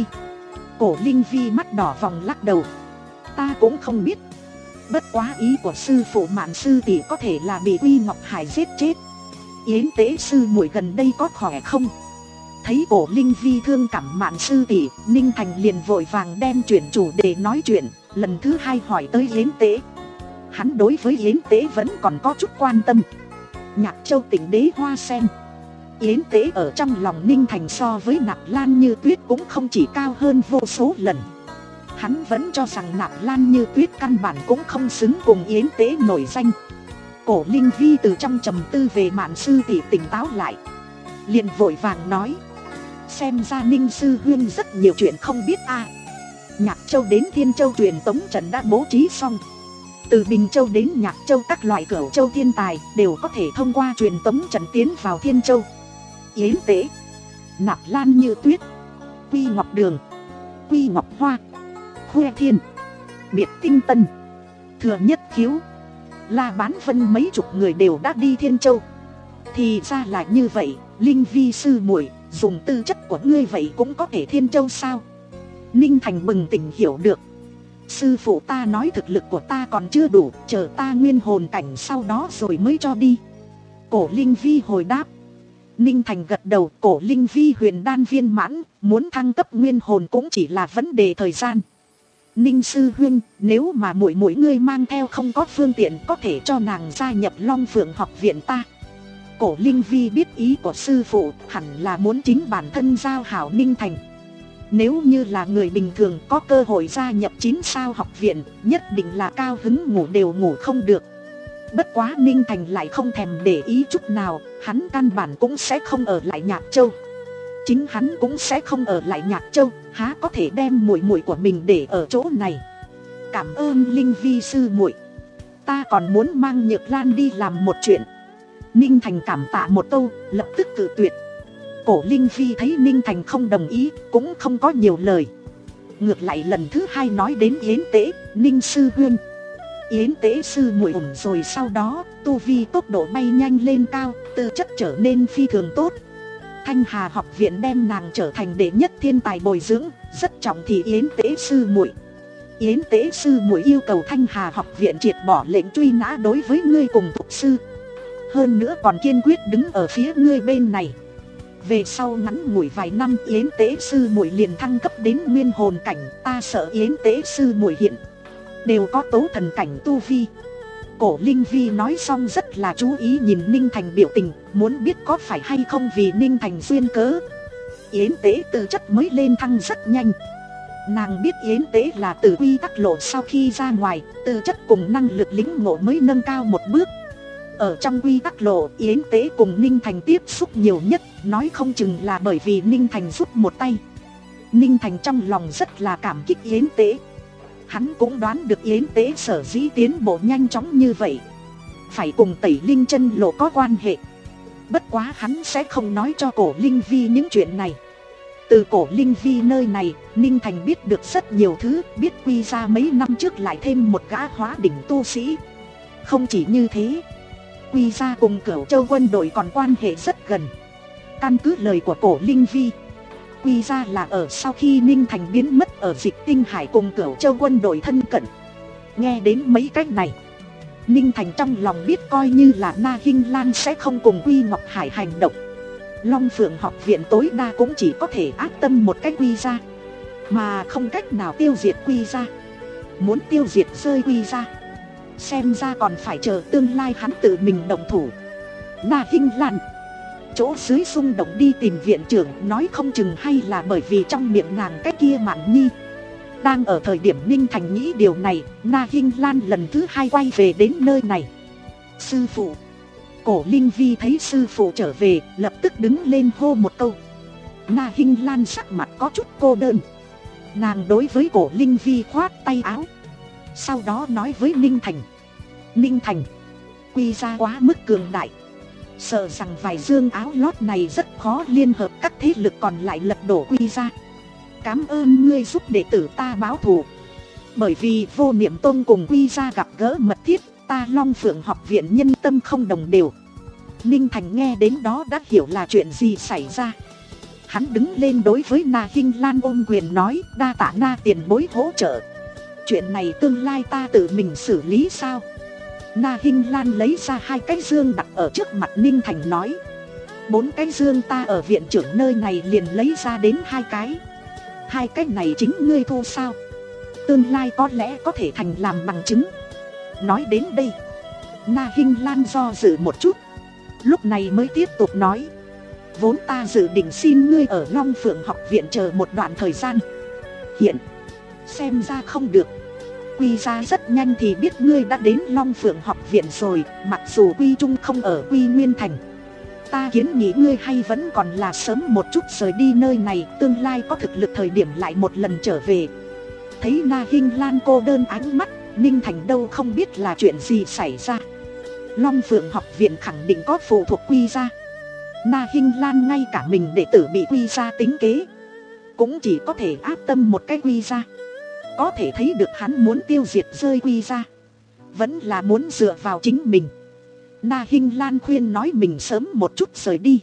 A: Cổ Linh Vi mắt đỏ vòng lắc đầu. Ta cũng không biết. Bất quá ý của sư phụ Mạn sư tỷ có thể là bị Quy Ngọc Hải giết chết. Yến Tế sư muội gần đây có khỏe không? Thấy Cổ Linh Vi thương cảm Mạn sư tỷ, Ninh Thành liền vội vàng đem chuyển chủ đề nói chuyện, lần thứ hai hỏi tới Yến Tế. Hắn đối với Yến Tế vẫn còn có chút quan tâm. Nhạc Châu tỉnh đế hoa sen. Yến Tế ở trong lòng Ninh Thành so với Nạp Lan Như Tuyết cũng không chỉ cao hơn vô số lần. Hắn vẫn cho rằng Nạp Lan Như Tuyết căn bản cũng không xứng cùng Yến Tế nổi danh. Cổ Linh Vi từ trong trầm tư về Mạn sư tỷ tỉnh táo lại, liền vội vàng nói. Xem ra Ninh sư huynh rất nhiều chuyện không biết a. À. Nhạc Châu đến Thiên Châu truyền tống trận đã bố trí xong. Từ Bình Châu đến Nhạc Châu các loại Cửu Châu thiên tài đều có thể thông qua truyền tống trận tiến vào Thiên Châu. Yến Tế, Nạp Lan Như Tuyết, Quy Ngọc Đường, Quy Ngọc Hoa, Khuê Thiên, Biệt Tinh Tân, Thừa Nhất Khiếu, La Bán Vân mấy chục người đều đã đi Thiên Châu. Thì ra là như vậy. Linh Vi sư muội, dùng tư chất của ngươi vậy cũng có thể Thiên Châu sao? Ninh Thành bừng tỉnh hiểu được. Sư phụ ta nói thực lực của ta còn chưa đủ, chờ ta nguyên hồn cảnh sau đó rồi mới cho đi. Cổ Linh Vi hồi đáp. Ninh Thành gật đầu. Cổ Linh Vi huyền đan viên mãn, muốn thăng cấp nguyên hồn cũng chỉ là vấn đề thời gian. Ninh sư huynh, nếu mà muội muội ngươi mang theo không có phương tiện, có thể cho nàng gia nhập Long Phượng học viện ta. Cổ Linh Vi biết ý của sư phụ, hẳn là muốn chính bản thân giao hảo Ninh Thành. Nếu như là người bình thường có cơ hội gia nhập chín sao học viện, nhất định là cao hứng ngủ đều ngủ không được. Bất quá Ninh Thành lại không thèm để ý chút nào, hắn căn bản cũng sẽ không ở lại Nhạc Châu. Chính hắn cũng sẽ không ở lại Nhạc Châu, há có thể đem muội muội của mình để ở chỗ này. Cảm ơn Linh Vi sư muội, ta còn muốn mang Nhược Lan đi làm một chuyện. Ninh Thành cảm tạ một câu, lập tức cự tuyệt. Cổ Linh Vi thấy Ninh Thành không đồng ý, cũng không có nhiều lời. Ngược lại lần thứ hai nói đến Yến Tế. Ninh sư huynh, Yến Tế sư muội ổn rồi, sau đó tu vi tốc độ bay nhanh lên cao, tư chất trở nên phi thường tốt. Thanh Hà học viện đem nàng trở thành đệ nhất thiên tài bồi dưỡng, rất trọng thị Yến Tế sư muội. Yến Tế sư muội yêu cầu Thanh Hà học viện triệt bỏ lệnh truy nã đối với ngươi cùng thục sư. Hơn nữa còn kiên quyết đứng ở phía ngươi bên này. Về sau ngắn ngủi vài năm Yến Tế sư muội liền thăng cấp đến nguyên hồn cảnh. Ta sợ Yến Tế sư muội hiện đều có tố thần cảnh tu vi. Cổ Linh Vi nói xong rất là chú ý nhìn Ninh Thành biểu tình, muốn biết có phải hay không vì Ninh Thành duyên cớ. Yến Tế tư chất mới lên thăng rất nhanh. Nàng biết Yến Tế là từ quy tắc lộ sau khi ra ngoài, tư chất cùng năng lực lĩnh ngộ mới nâng cao một bước. Ở trong quy tắc lộ, Yến Tế cùng Ninh Thành tiếp xúc nhiều nhất, nói không chừng là bởi vì Ninh Thành giúp một tay. Ninh Thành trong lòng rất là cảm kích Yến Tế. Hắn cũng đoán được Yến Tế sở dĩ tiến bộ nhanh chóng như vậy phải cùng Tẩy Linh Chân lộ có quan hệ. Bất quá hắn sẽ không nói cho Cổ Linh Vi những chuyện này. Từ Cổ Linh Vi nơi này, Ninh Thành biết được rất nhiều thứ, biết quy ra mấy năm trước lại thêm một gã hóa đỉnh tu sĩ. Không chỉ như thế, quy ra cùng Cửu Châu quân đội còn quan hệ rất gần. Căn cứ lời của Cổ Linh Vi, quy ra là ở sau khi Ninh Thành biến mất ở Dịch Tinh Hải cùng Cửu Châu quân đội thân cận. Nghe đến mấy cách này, Ninh Thành trong lòng biết coi như là Na Hinh Lan sẽ không cùng Quy Ngọc Hải hành động, Long Phượng học viện tối đa cũng chỉ có thể áp tâm một cách quy ra, mà không cách nào tiêu diệt quy ra. Muốn tiêu diệt rơi quy ra, xem ra còn phải chờ tương lai hắn tự mình động thủ. Na Hinh Lan chỗ dưới xung động đi tìm viện trưởng, nói không chừng hay là bởi vì trong miệng nàng cái kia Mạn Nhi. Đang ở thời điểm Ninh Thành nghĩ điều này, Na Hinh Lan lần thứ hai quay về đến nơi này. Sư phụ. Cổ Linh Vi thấy sư phụ trở về, lập tức đứng lên hô một câu. Na Hinh Lan sắc mặt có chút cô đơn. Nàng đối với Cổ Linh Vi khoát tay áo, sau đó nói với Ninh Thành. Ninh Thành, quy ra quá mức cường đại, sợ rằng vài dương áo lót này rất khó liên hợp các thế lực còn lại lật đổ quy ra. Cảm ơn ngươi giúp đệ tử ta báo thù. Bởi vì Vô Niệm Tôn cùng quy ra gặp gỡ mật thiết, ta Long Phượng học viện nhân tâm không đồng đều. Ninh Thành nghe đến đó đã hiểu là chuyện gì xảy ra. Hắn đứng lên đối với Na Hinh Lan ôm quyền nói, đa tạ Na tiền bối hỗ trợ. Chuyện này tương lai ta tự mình xử lý sao? Na Hinh Lan lấy ra hai cái dương đặt ở trước mặt Ninh Thành nói, bốn cái dương ta ở viện trưởng nơi này liền lấy ra đến hai cái. Hai cái này chính ngươi thu sao? Tương lai có lẽ có thể thành làm bằng chứng. Nói đến đây, Na Hinh Lan do dự một chút, lúc này mới tiếp tục nói, vốn ta dự định xin ngươi ở Long Phượng học viện chờ một đoạn thời gian, hiện xem ra không được. Quy ra rất nhanh thì biết ngươi đã đến Long Phượng học viện rồi, mặc dù Quy Trung không ở Quy Nguyên Thành. Ta kiến nghĩ ngươi hay vẫn còn là sớm một chút rời đi nơi này, tương lai có thực lực thời điểm lại một lần trở về. Thấy Na Hinh Lan cô đơn ánh mắt, Ninh Thành đâu không biết là chuyện gì xảy ra. Long Phượng học viện khẳng định có phụ thuộc quy ra. Na Hinh Lan ngay cả mình đệ tử bị quy ra tính kế, cũng chỉ có thể áp tâm một cái quy ra. Có thể thấy được hắn muốn tiêu diệt rơi quy ra, vẫn là muốn dựa vào chính mình. Na Hinh Lan khuyên nói mình sớm một chút rời đi,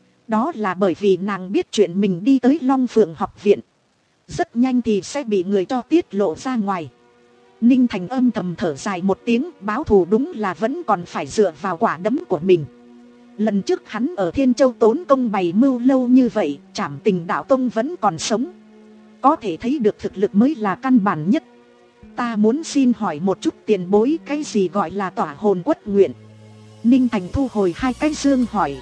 A: đó là bởi vì nàng biết chuyện mình đi tới Long Phượng học viện rất nhanh thì sẽ bị người cho tiết lộ ra ngoài. Ninh Thành âm thầm thở dài một tiếng, báo thù đúng là vẫn còn phải dựa vào quả đấm của mình. Lần trước hắn ở Thiên Châu tốn công bày mưu lâu như vậy, Trảm Tình Đạo Tông vẫn còn sống, có thể thấy được thực lực mới là căn bản nhất. Ta muốn xin hỏi một chút tiền bối, cái gì gọi là tỏa hồn quất nguyện? Ninh Thành thu hồi hai cái dương hỏi.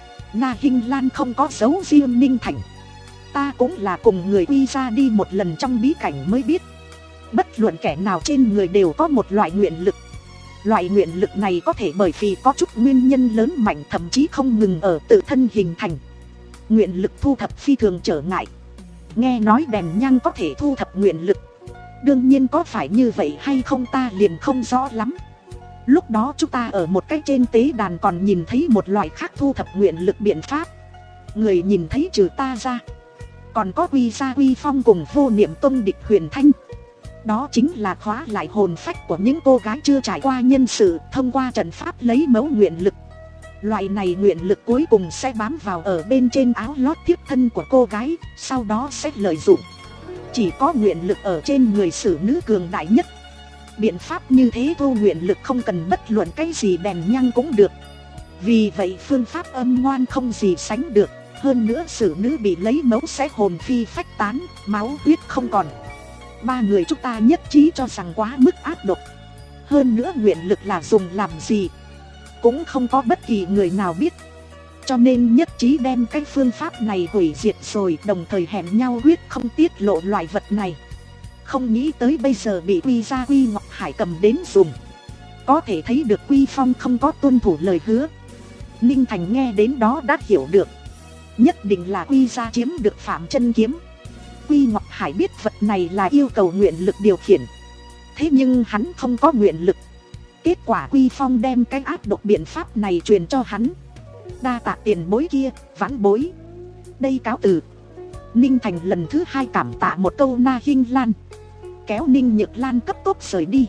A: Na Hinh Lan không có giấu riêng Ninh Thành, ta cũng là cùng người quy ra đi một lần trong bí cảnh mới biết, bất luận kẻ nào trên người đều có một loại nguyện lực. Loại nguyện lực này có thể bởi vì có chút nguyên nhân lớn mạnh, thậm chí không ngừng ở tự thân hình thành. Nguyện lực thu thập phi thường trở ngại. Nghe nói đèn nhang có thể thu thập nguyện lực, đương nhiên có phải như vậy hay không ta liền không rõ lắm. Lúc đó chúng ta ở một cái trên tế đàn còn nhìn thấy một loại khác thu thập nguyện lực biện pháp. Người nhìn thấy trừ ta ra, còn có Quy Gia Quy Phong cùng Vô Niệm Tông địch Huyền Thanh. Đó chính là khóa lại hồn phách của những cô gái chưa trải qua nhân sự, thông qua trận pháp lấy mẫu nguyện lực. Loại này nguyện lực cuối cùng sẽ bám vào ở bên trên áo lót thiếp thân của cô gái, sau đó sẽ lợi dụng. Chỉ có nguyện lực ở trên người sử nữ cường đại nhất. Biện pháp như thế thu nguyện lực không cần bất luận cái gì đèn nhang cũng được. Vì vậy phương pháp âm ngoan không gì sánh được. Hơn nữa sử nữ bị lấy mẫu sẽ hồn phi phách tán, máu huyết không còn. Ba người chúng ta nhất trí cho rằng quá mức ác độc. Hơn nữa nguyện lực là dùng làm gì cũng không có bất kỳ người nào biết. Cho nên nhất trí đem cái phương pháp này hủy diệt rồi, đồng thời hẹn nhau quyết không tiết lộ loại vật này. Không nghĩ tới bây giờ bị Quy Gia Quy Ngọc Hải cầm đến dùng. Có thể thấy được Quy Phong không có tuân thủ lời hứa. Ninh Thành nghe đến đó đã hiểu được, nhất định là Quy Gia chiếm được Phạm Chân Kiếm. Quy Ngọc Hải biết vật này là yêu cầu nguyện lực điều khiển, thế nhưng hắn không có nguyện lực. Kết quả Quy Phong đem cái áp độc biện pháp này truyền cho hắn. Đa tạ tiền bối kia, vãn bối. Đây cáo từ. Ninh Thành lần thứ hai cảm tạ một câu Na Hinh Lan, kéo Ninh Nhược Lan cấp tốc rời đi.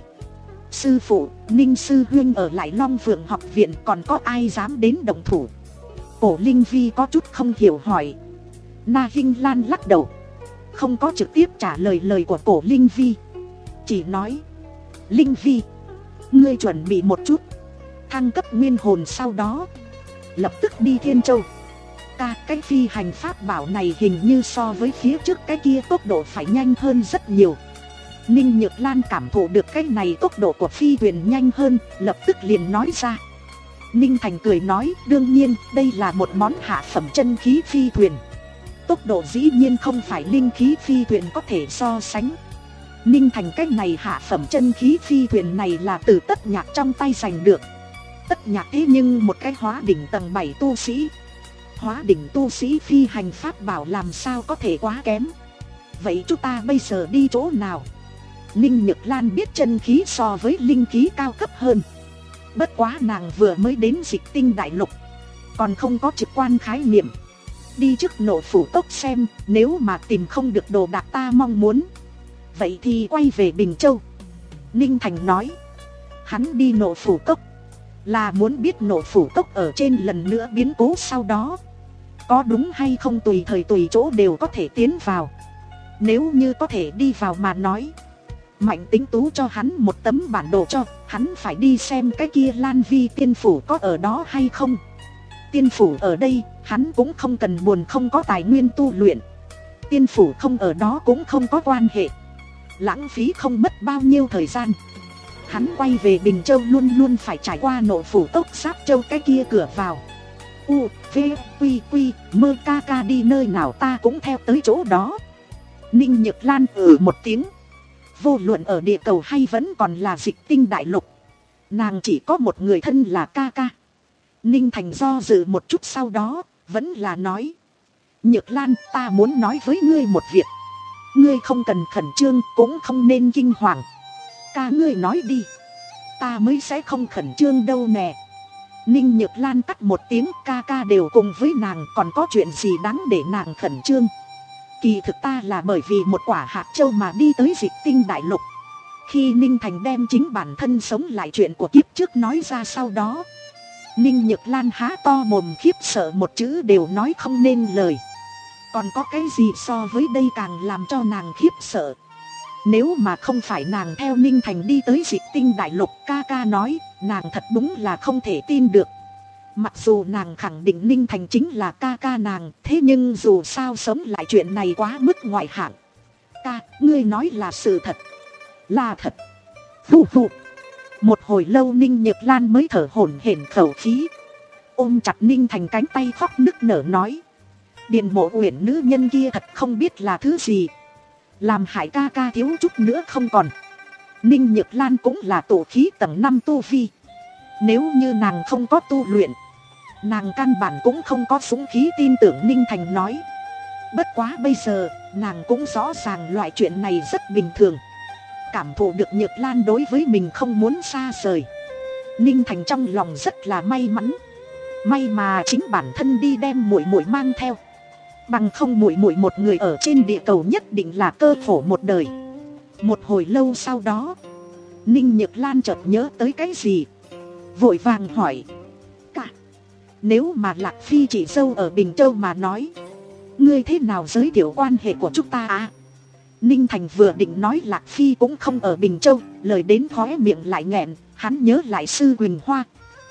A: Sư phụ, Ninh sư huynh ở lại Long Phượng học viện, còn có ai dám đến động thủ? Cổ Linh Vi có chút không hiểu hỏi. Na Hinh Lan lắc đầu, không có trực tiếp trả lời lời của Cổ Linh Vi, chỉ nói: Linh Vi, ngươi chuẩn bị một chút, thăng cấp nguyên hồn sau đó lập tức đi Thiên Châu. Ca, cái phi hành pháp bảo này hình như so với phía trước cái kia tốc độ phải nhanh hơn rất nhiều. Ninh Nhược Lan cảm thụ được cái này tốc độ của phi thuyền nhanh hơn, lập tức liền nói ra. Ninh Thành cười nói, đương nhiên, đây là một món hạ phẩm chân khí phi thuyền. Tốc độ dĩ nhiên không phải linh khí phi thuyền có thể so sánh. Ninh Thành cái này hạ phẩm chân khí phi thuyền này là từ Tất Nhạc trong tay giành được. Tất Nhạc thế nhưng một cái hóa đỉnh tầng bảy tu sĩ. Hóa đỉnh tu sĩ phi hành pháp bảo làm sao có thể quá kém. Vậy chúng ta bây giờ đi chỗ nào? Ninh Nhược Lan biết chân khí so với linh khí cao cấp hơn. Bất quá nàng vừa mới đến Dịch Tinh Đại Lục, còn không có trực quan khái niệm. Đi trước Nộ Phủ Cốc xem, nếu mà tìm không được đồ đạc ta mong muốn, vậy thì quay về Bình Châu. Ninh Thành nói, hắn đi Nộ Phủ Cốc là muốn biết Nộ Phủ Cốc ở trên lần nữa biến cố sau đó có đúng hay không, tùy thời tùy chỗ đều có thể tiến vào. Nếu như có thể đi vào mà nói, Mạnh Tính Tú cho hắn một tấm bản đồ cho, hắn phải đi xem cái kia Lan Vi tiên phủ có ở đó hay không. Tiên phủ ở đây, hắn cũng không cần buồn không có tài nguyên tu luyện. Tiên phủ không ở đó cũng không có quan hệ, lãng phí không mất bao nhiêu thời gian. Hắn quay về Bình Châu luôn luôn phải trải qua Nộ Phủ Cốc Giáp Châu cái kia cửa vào. U, V, Quy, Quy, Mơ ca ca đi nơi nào ta cũng theo tới chỗ đó. Ninh Nhược Lan ừ một tiếng. Vô luận ở địa cầu hay vẫn còn là Dịch Tinh Đại Lục, nàng chỉ có một người thân là ca ca. Ninh Thành do dự một chút sau đó vẫn là nói, Nhược Lan, ta muốn nói với ngươi một việc. Ngươi không cần khẩn trương, cũng không nên kinh hoàng. Ca ngươi nói đi, ta mới sẽ không khẩn trương đâu nè. Ninh Nhược Lan cắt một tiếng, ca ca đều cùng với nàng, còn có chuyện gì đáng để nàng khẩn trương. Kỳ thực ta là bởi vì một quả hạt châu mà đi tới Dịch Tinh Đại Lục. Khi Ninh Thành đem chính bản thân sống lại chuyện của kiếp trước nói ra sau đó, Ninh Nhược Lan há to mồm khiếp sợ, một chữ đều nói không nên lời. Còn có cái gì so với đây càng làm cho nàng khiếp sợ. Nếu mà không phải nàng theo Ninh Thành đi tới Dịch Tinh Đại Lục, ca ca nói, nàng thật đúng là không thể tin được. Mặc dù nàng khẳng định Ninh Thành chính là ca ca nàng, thế nhưng dù sao sống lại chuyện này quá mức ngoại hạng. Ca, ngươi nói là sự thật. Là thật. Phù phù. Một hồi lâu Ninh Nhược Lan mới thở hổn hển khẩu khí, ôm chặt Ninh Thành cánh tay khóc nức nở nói, Điền Mộ Uyển nữ nhân kia thật không biết là thứ gì, làm hại ca ca thiếu chút nữa không còn. Ninh Nhược Lan cũng là tổ khí tầng năm tu vi. Nếu như nàng không có tu luyện, nàng căn bản cũng không có dũng khí tin tưởng Ninh Thành nói. Bất quá bây giờ, nàng cũng rõ ràng loại chuyện này rất bình thường. Cảm thụ được Nhược Lan đối với mình không muốn xa rời, Ninh Thành trong lòng rất là may mắn. May mà chính bản thân đi đem muội muội mang theo, bằng không muội muội một người ở trên địa cầu nhất định là cơ khổ một đời. Một hồi lâu sau đó, Ninh Nhược Lan chợt nhớ tới cái gì, vội vàng hỏi, cả, nếu mà Lạc Phi chị dâu ở Bình Châu mà nói, ngươi thế nào giới thiệu quan hệ của chúng ta à? Ninh Thành vừa định nói Lạc Phi cũng không ở Bình Châu, lời đến khóe miệng lại nghẹn, hắn nhớ lại Sư Quỳnh Hoa.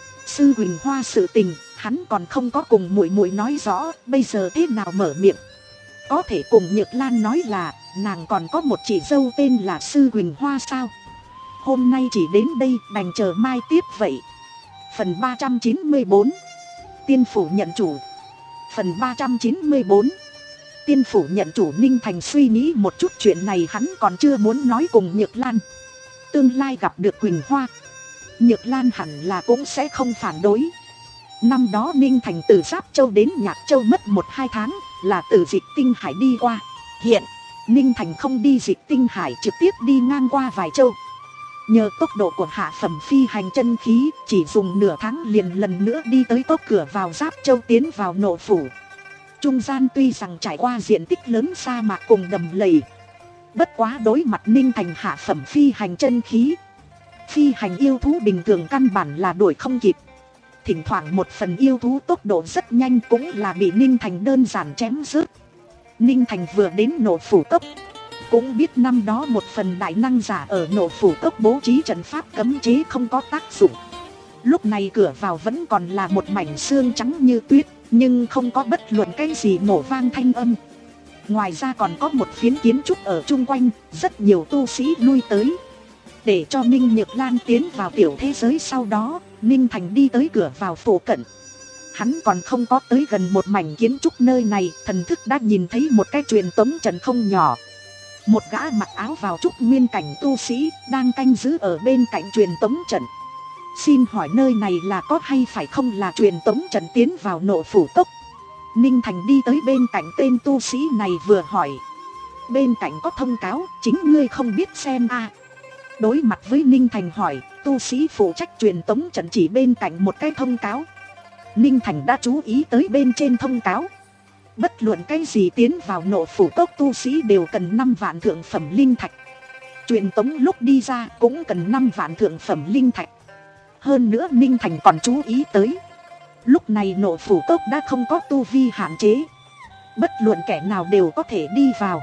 A: Sư Quỳnh Hoa sự tình, hắn còn không có cùng muội muội nói rõ, bây giờ thế nào mở miệng. Có thể cùng Nhược Lan nói là, nàng còn có một chị dâu tên là Sư Quỳnh Hoa sao? Hôm nay chỉ đến đây, đành chờ mai tiếp vậy. Phần ba trăm chín mươi bốn, Tiên phủ nhận chủ. Phần ba trăm chín mươi bốn, Tiên phủ nhận chủ. Ninh Thành suy nghĩ một chút, chuyện này hắn còn chưa muốn nói cùng Nhược Lan. Tương lai gặp được Quỳnh Hoa, Nhược Lan hẳn là cũng sẽ không phản đối. Năm đó Ninh Thành từ Giáp Châu đến Nhạc Châu mất một hai tháng, là từ Dịch Tinh Hải đi qua. Hiện Ninh Thành không đi Dịch Tinh Hải, trực tiếp đi ngang qua vài châu. Nhờ tốc độ của hạ phẩm phi hành chân khí, chỉ dùng nửa tháng liền lần nữa đi tới tốc cửa vào Giáp Châu tiến vào Nộ phủ. Trung gian tuy rằng trải qua diện tích lớn sa mạc cùng đầm lầy, bất quá đối mặt Ninh Thành hạ phẩm phi hành chân khí, phi hành yêu thú bình thường căn bản là đuổi không kịp. Thỉnh thoảng một phần yêu thú tốc độ rất nhanh cũng là bị Ninh Thành đơn giản chém rớt. Ninh Thành vừa đến Nộ phủ cốc, cũng biết năm đó một phần đại năng giả ở Nộ phủ cốc bố trí trận pháp cấm chế không có tác dụng. Lúc này cửa vào vẫn còn là một mảnh xương trắng như tuyết, nhưng không có bất luận cái gì nổ vang thanh âm. Ngoài ra còn có một phiến kiến trúc ở chung quanh, rất nhiều tu sĩ lui tới. Để cho Ninh Nhược Lan tiến vào tiểu thế giới sau đó, Ninh Thành đi tới cửa vào phủ cận. Hắn còn không có tới gần một mảnh kiến trúc nơi này, thần thức đã nhìn thấy một cái truyền tống trận không nhỏ. Một gã mặc áo vào trúc nguyên cảnh tu sĩ đang canh giữ ở bên cạnh truyền tống trận. Xin hỏi nơi này là có hay phải không là truyền tống trận tiến vào Nộ phủ cốc? Ninh Thành đi tới bên cạnh tên tu sĩ này vừa hỏi. Bên cạnh có thông cáo, chính ngươi không biết xem à. Đối mặt với Ninh Thành hỏi, tu sĩ phụ trách truyền tống trận chỉ bên cạnh một cái thông cáo. Ninh Thành đã chú ý tới bên trên thông cáo. Bất luận cái gì tiến vào Nộ phủ cốc tu sĩ đều cần năm vạn thượng phẩm linh thạch. Truyền tống lúc đi ra cũng cần năm vạn thượng phẩm linh thạch. Hơn nữa Ninh Thành còn chú ý tới, lúc này Nộ phủ cốc đã không có tu vi hạn chế, bất luận kẻ nào đều có thể đi vào.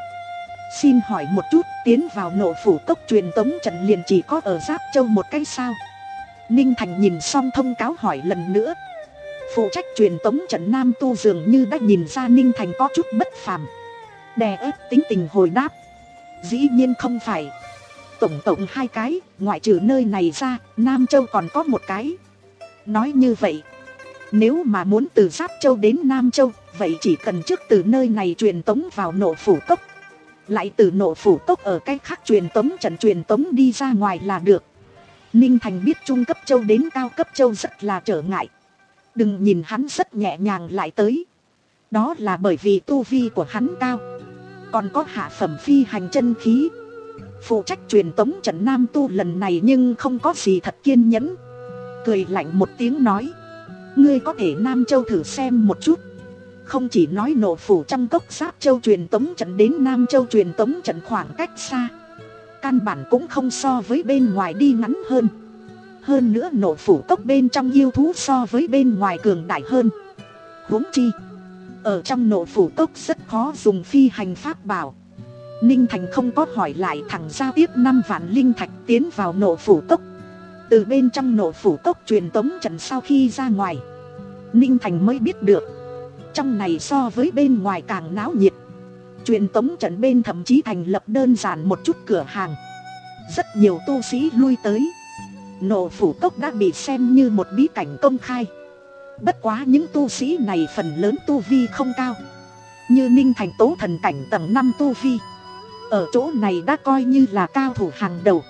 A: Xin hỏi một chút, tiến vào Nộ phủ cốc truyền tống trận liền chỉ có ở Giáp Châu một cái sao? Ninh Thành nhìn xong thông cáo hỏi lần nữa. Phụ trách truyền tống trận nam tu dường như đã nhìn ra Ninh Thành có chút bất phàm, đè ép tính tình hồi đáp. Dĩ nhiên không phải. Tổng tổng hai cái, ngoại trừ nơi này ra, Nam Châu còn có một cái. Nói như vậy, nếu mà muốn từ Giáp Châu đến Nam Châu, vậy chỉ cần trước từ nơi này truyền tống vào Nộ phủ cốc, lại từ Nộ phủ cốc ở cái khác truyền tống trận truyền tống đi ra ngoài là được. Ninh Thành biết trung cấp châu đến cao cấp châu rất là trở ngại. Đừng nhìn hắn rất nhẹ nhàng lại tới, đó là bởi vì tu vi của hắn cao, còn có hạ phẩm phi hành chân khí. Phụ trách truyền tống trận nam tu lần này nhưng không có gì thật kiên nhẫn, cười lạnh một tiếng nói. Ngươi có thể Nam Châu thử xem một chút. Không chỉ nói Nộ phủ trong cốc Giáp Châu truyền tống trận đến Nam Châu truyền tống trận khoảng cách xa, căn bản cũng không so với bên ngoài đi ngắn hơn. Hơn nữa Nộ phủ cốc bên trong yêu thú so với bên ngoài cường đại hơn. Huống chi, ở trong Nộ phủ cốc rất khó dùng phi hành pháp bảo. Ninh Thành không có hỏi lại, thẳng giao tiếp năm vạn linh thạch tiến vào Nộ phủ cốc. Từ bên trong Nộ phủ cốc truyền tống trận sau khi ra ngoài, Ninh Thành mới biết được, trong này so với bên ngoài càng náo nhiệt. Truyền tống trận bên thậm chí thành lập đơn giản một chút cửa hàng, rất nhiều tu sĩ lui tới. Nộ phủ cốc đã bị xem như một bí cảnh công khai. Bất quá những tu sĩ này phần lớn tu vi không cao, như Ninh Thành tố thần cảnh tầng năm tu vi, ở chỗ này đã coi như là cao thủ hàng đầu.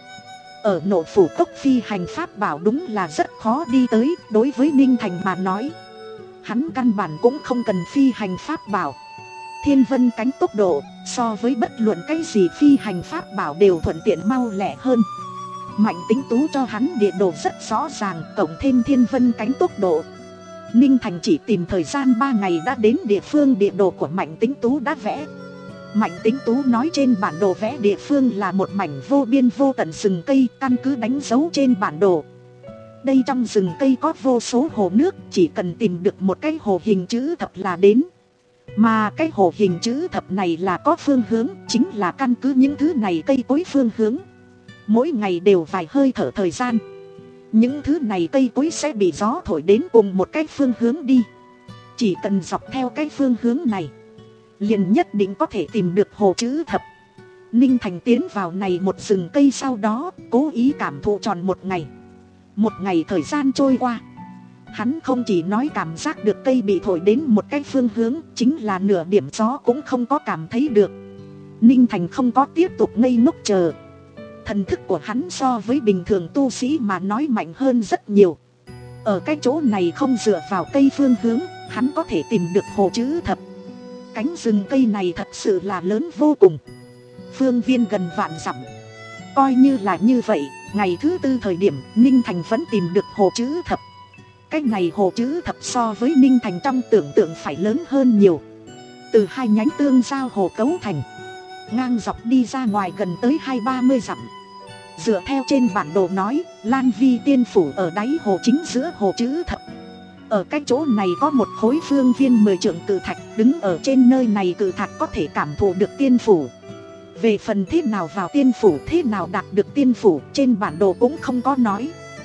A: Ở Nộ phủ cốc phi hành pháp bảo đúng là rất khó đi tới. Đối với Ninh Thành mà nói, hắn căn bản cũng không cần phi hành pháp bảo. Thiên vân cánh tốc độ so với bất luận cái gì phi hành pháp bảo đều thuận tiện mau lẹ hơn. Mạnh Tính Tú cho hắn địa đồ rất rõ ràng, cộng thêm thiên vân cánh tốc độ, Ninh Thành chỉ tìm thời gian ba ngày đã đến địa phương địa đồ của Mạnh Tính Tú đã vẽ. Mạnh Tính Tú nói trên bản đồ vẽ địa phương là một mảnh vô biên vô tận rừng cây, căn cứ đánh dấu trên bản đồ. Đây trong rừng cây có vô số hồ nước, chỉ cần tìm được một cái hồ hình chữ thập là đến. Mà cái hồ hình chữ thập này là có phương hướng, chính là căn cứ những thứ này cây cối phương hướng. Mỗi ngày đều vài hơi thở thời gian, những thứ này cây cối sẽ bị gió thổi đến cùng một cái phương hướng đi. Chỉ cần dọc theo cái phương hướng này, liền nhất định có thể tìm được hồ chữ thập. Ninh Thành tiến vào này một rừng cây, sau đó cố ý cảm thụ tròn một ngày. Một ngày thời gian trôi qua, hắn không chỉ nói cảm giác được cây bị thổi đến một cái phương hướng, chính là nửa điểm gió cũng không có cảm thấy được. Ninh Thành không có tiếp tục ngây ngốc chờ. Thần thức của hắn so với bình thường tu sĩ mà nói mạnh hơn rất nhiều. Ở cái chỗ này không dựa vào cây phương hướng, hắn có thể tìm được hồ chữ thập. Cánh rừng cây này thật sự là lớn vô cùng, phương viên gần vạn dặm. Coi như là như vậy, ngày thứ tư thời điểm Ninh Thành vẫn tìm được hồ chữ thập. Cái này hồ chữ thập so với Ninh Thành trong tưởng tượng phải lớn hơn nhiều. Từ hai nhánh tương giao hồ cấu thành, ngang dọc đi ra ngoài gần tới hai ba mươi dặm. Dựa theo trên bản đồ nói, Lan Vi tiên phủ ở đáy hồ chính giữa hồ chữ thập. Ở cái chỗ này có một khối phương viên mười trượng cự thạch, đứng ở trên nơi này cự thạch có thể cảm thụ được tiên phủ. Về phần thế nào vào tiên phủ, thế nào đạt được tiên phủ, trên bản đồ cũng không có nói.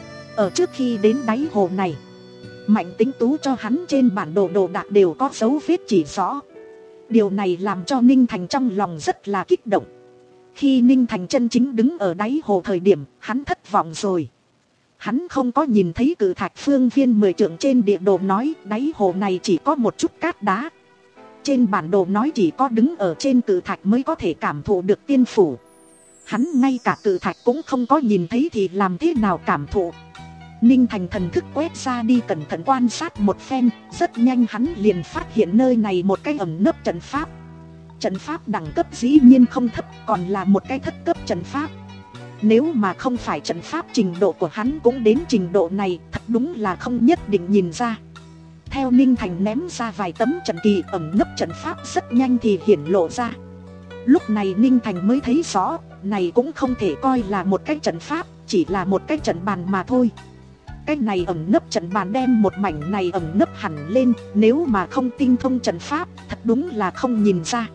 A: Ở trước khi đến đáy hồ này, Mạnh Tính Tú cho hắn trên bản đồ đồ đạc đều có dấu vết chỉ rõ. Điều này làm cho Ninh Thành trong lòng rất là kích động. Khi Ninh Thành chân chính đứng ở đáy hồ thời điểm, hắn thất vọng rồi. Hắn không có nhìn thấy cự thạch phương viên mười trượng trên địa đồ nói đáy hồ này chỉ có một chút cát đá. Trên bản đồ nói chỉ có đứng ở trên cự thạch mới có thể cảm thụ được tiên phủ. Hắn ngay cả cự thạch cũng không có nhìn thấy thì làm thế nào cảm thụ. Ninh Thành thần thức quét ra đi cẩn thận quan sát một phen, rất nhanh hắn liền phát hiện nơi này một cái ẩn nấp trận pháp. Trận pháp đẳng cấp dĩ nhiên không thấp, còn là một cái thất cấp trận pháp. Nếu mà không phải trận pháp trình độ của hắn cũng đến trình độ này, thật đúng là không nhất định nhìn ra. Theo Ninh Thành ném ra vài tấm trận kỳ, ẩn nấp trận pháp rất nhanh thì hiển lộ ra. Lúc này Ninh Thành mới thấy rõ, này cũng không thể coi là một cái trận pháp, chỉ là một cái trận bàn mà thôi. Cái này ẩn nấp trận bàn đem một mảnh này ẩn nấp hẳn lên, nếu mà không tinh thông trận pháp, thật đúng là không nhìn ra.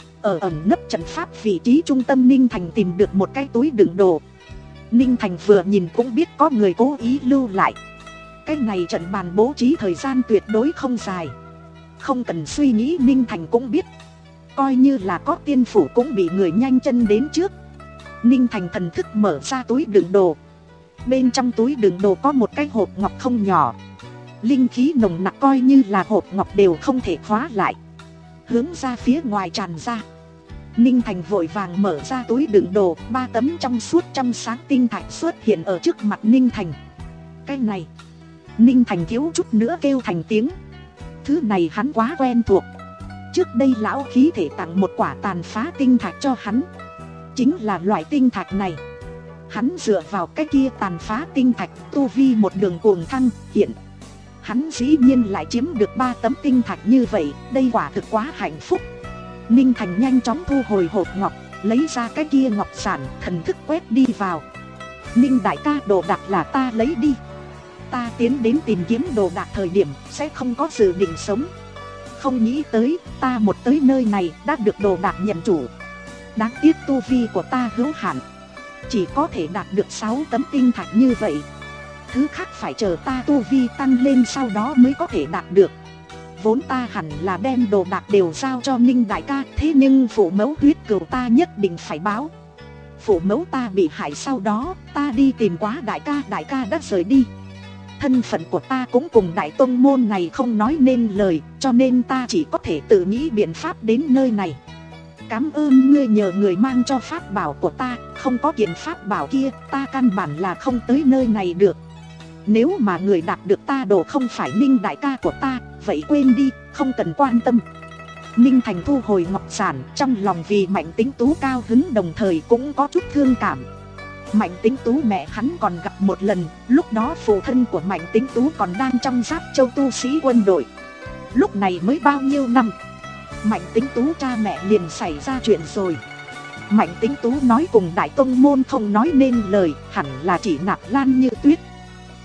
A: Ở ẩn nấp trận pháp vị trí trung tâm, Ninh Thành tìm được một cái túi đựng đồ. Ninh Thành vừa nhìn cũng biết có người cố ý lưu lại. Cái này trận bàn bố trí thời gian tuyệt đối không dài. Không cần suy nghĩ Ninh Thành cũng biết, coi như là có tiên phủ cũng bị người nhanh chân đến trước. Ninh Thành thần thức mở ra túi đựng đồ. Bên trong túi đựng đồ có một cái hộp ngọc không nhỏ. Linh khí nồng nặc, coi như là hộp ngọc đều không thể khóa lại, hướng ra phía ngoài tràn ra. Ninh Thành vội vàng mở ra túi đựng đồ, ba tấm trong suốt trong sáng tinh thạch xuất hiện ở trước mặt Ninh Thành. Cái này, Ninh Thành thiếu chút nữa kêu thành tiếng. Thứ này hắn quá quen thuộc. Trước đây lão khí thể tặng một quả tàn phá tinh thạch cho hắn, chính là loại tinh thạch này. Hắn dựa vào cái kia tàn phá tinh thạch, tu vi một đường cuồng thăng. Hiện hắn dĩ nhiên lại chiếm được ba tấm tinh thạch như vậy, đây quả thực quá hạnh phúc. Ninh Thành nhanh chóng thu hồi hộp ngọc, lấy ra cái kia ngọc sản, thần thức quét đi vào. Ninh đại ca, đồ đạc là ta lấy đi. Ta tiến đến tìm kiếm đồ đạc thời điểm sẽ không có dự định sống. Không nghĩ tới, ta một tới nơi này đã được đồ đạc nhận chủ. Đáng tiếc tu vi của ta hữu hạn, chỉ có thể đạt được sáu tấm tinh thạch như vậy. Thứ khác phải chờ ta tu vi tăng lên sau đó mới có thể đạt được. Vốn ta hẳn là đem đồ đạc đều giao cho Ninh đại ca, thế nhưng phụ mẫu huyết cừu ta nhất định phải báo. Phụ mẫu ta bị hại sau đó, ta đi tìm quá đại ca, đại ca đã rời đi. Thân phận của ta cũng cùng đại tông môn này không nói nên lời, cho nên ta chỉ có thể tự nghĩ biện pháp đến nơi này. Cảm ơn ngươi nhờ người mang cho pháp bảo của ta, không có kiện pháp bảo kia, ta căn bản là không tới nơi này được. Nếu mà người đạt được ta đồ không phải Ninh đại ca của ta, vậy quên đi, không cần quan tâm. Ninh Thành thu hồi ngọc sản, trong lòng vì Mạnh Tính Tú cao hứng, đồng thời cũng có chút thương cảm. Mạnh Tính Tú mẹ hắn còn gặp một lần, lúc đó phụ thân của Mạnh Tính Tú còn đang trong Giáp Châu tu sĩ quân đội. Lúc này mới bao nhiêu năm, Mạnh Tính Tú cha mẹ liền xảy ra chuyện rồi. Mạnh Tính Tú nói cùng đại tông môn không nói nên lời, hẳn là chỉ Nạp Lan Như Tuyết.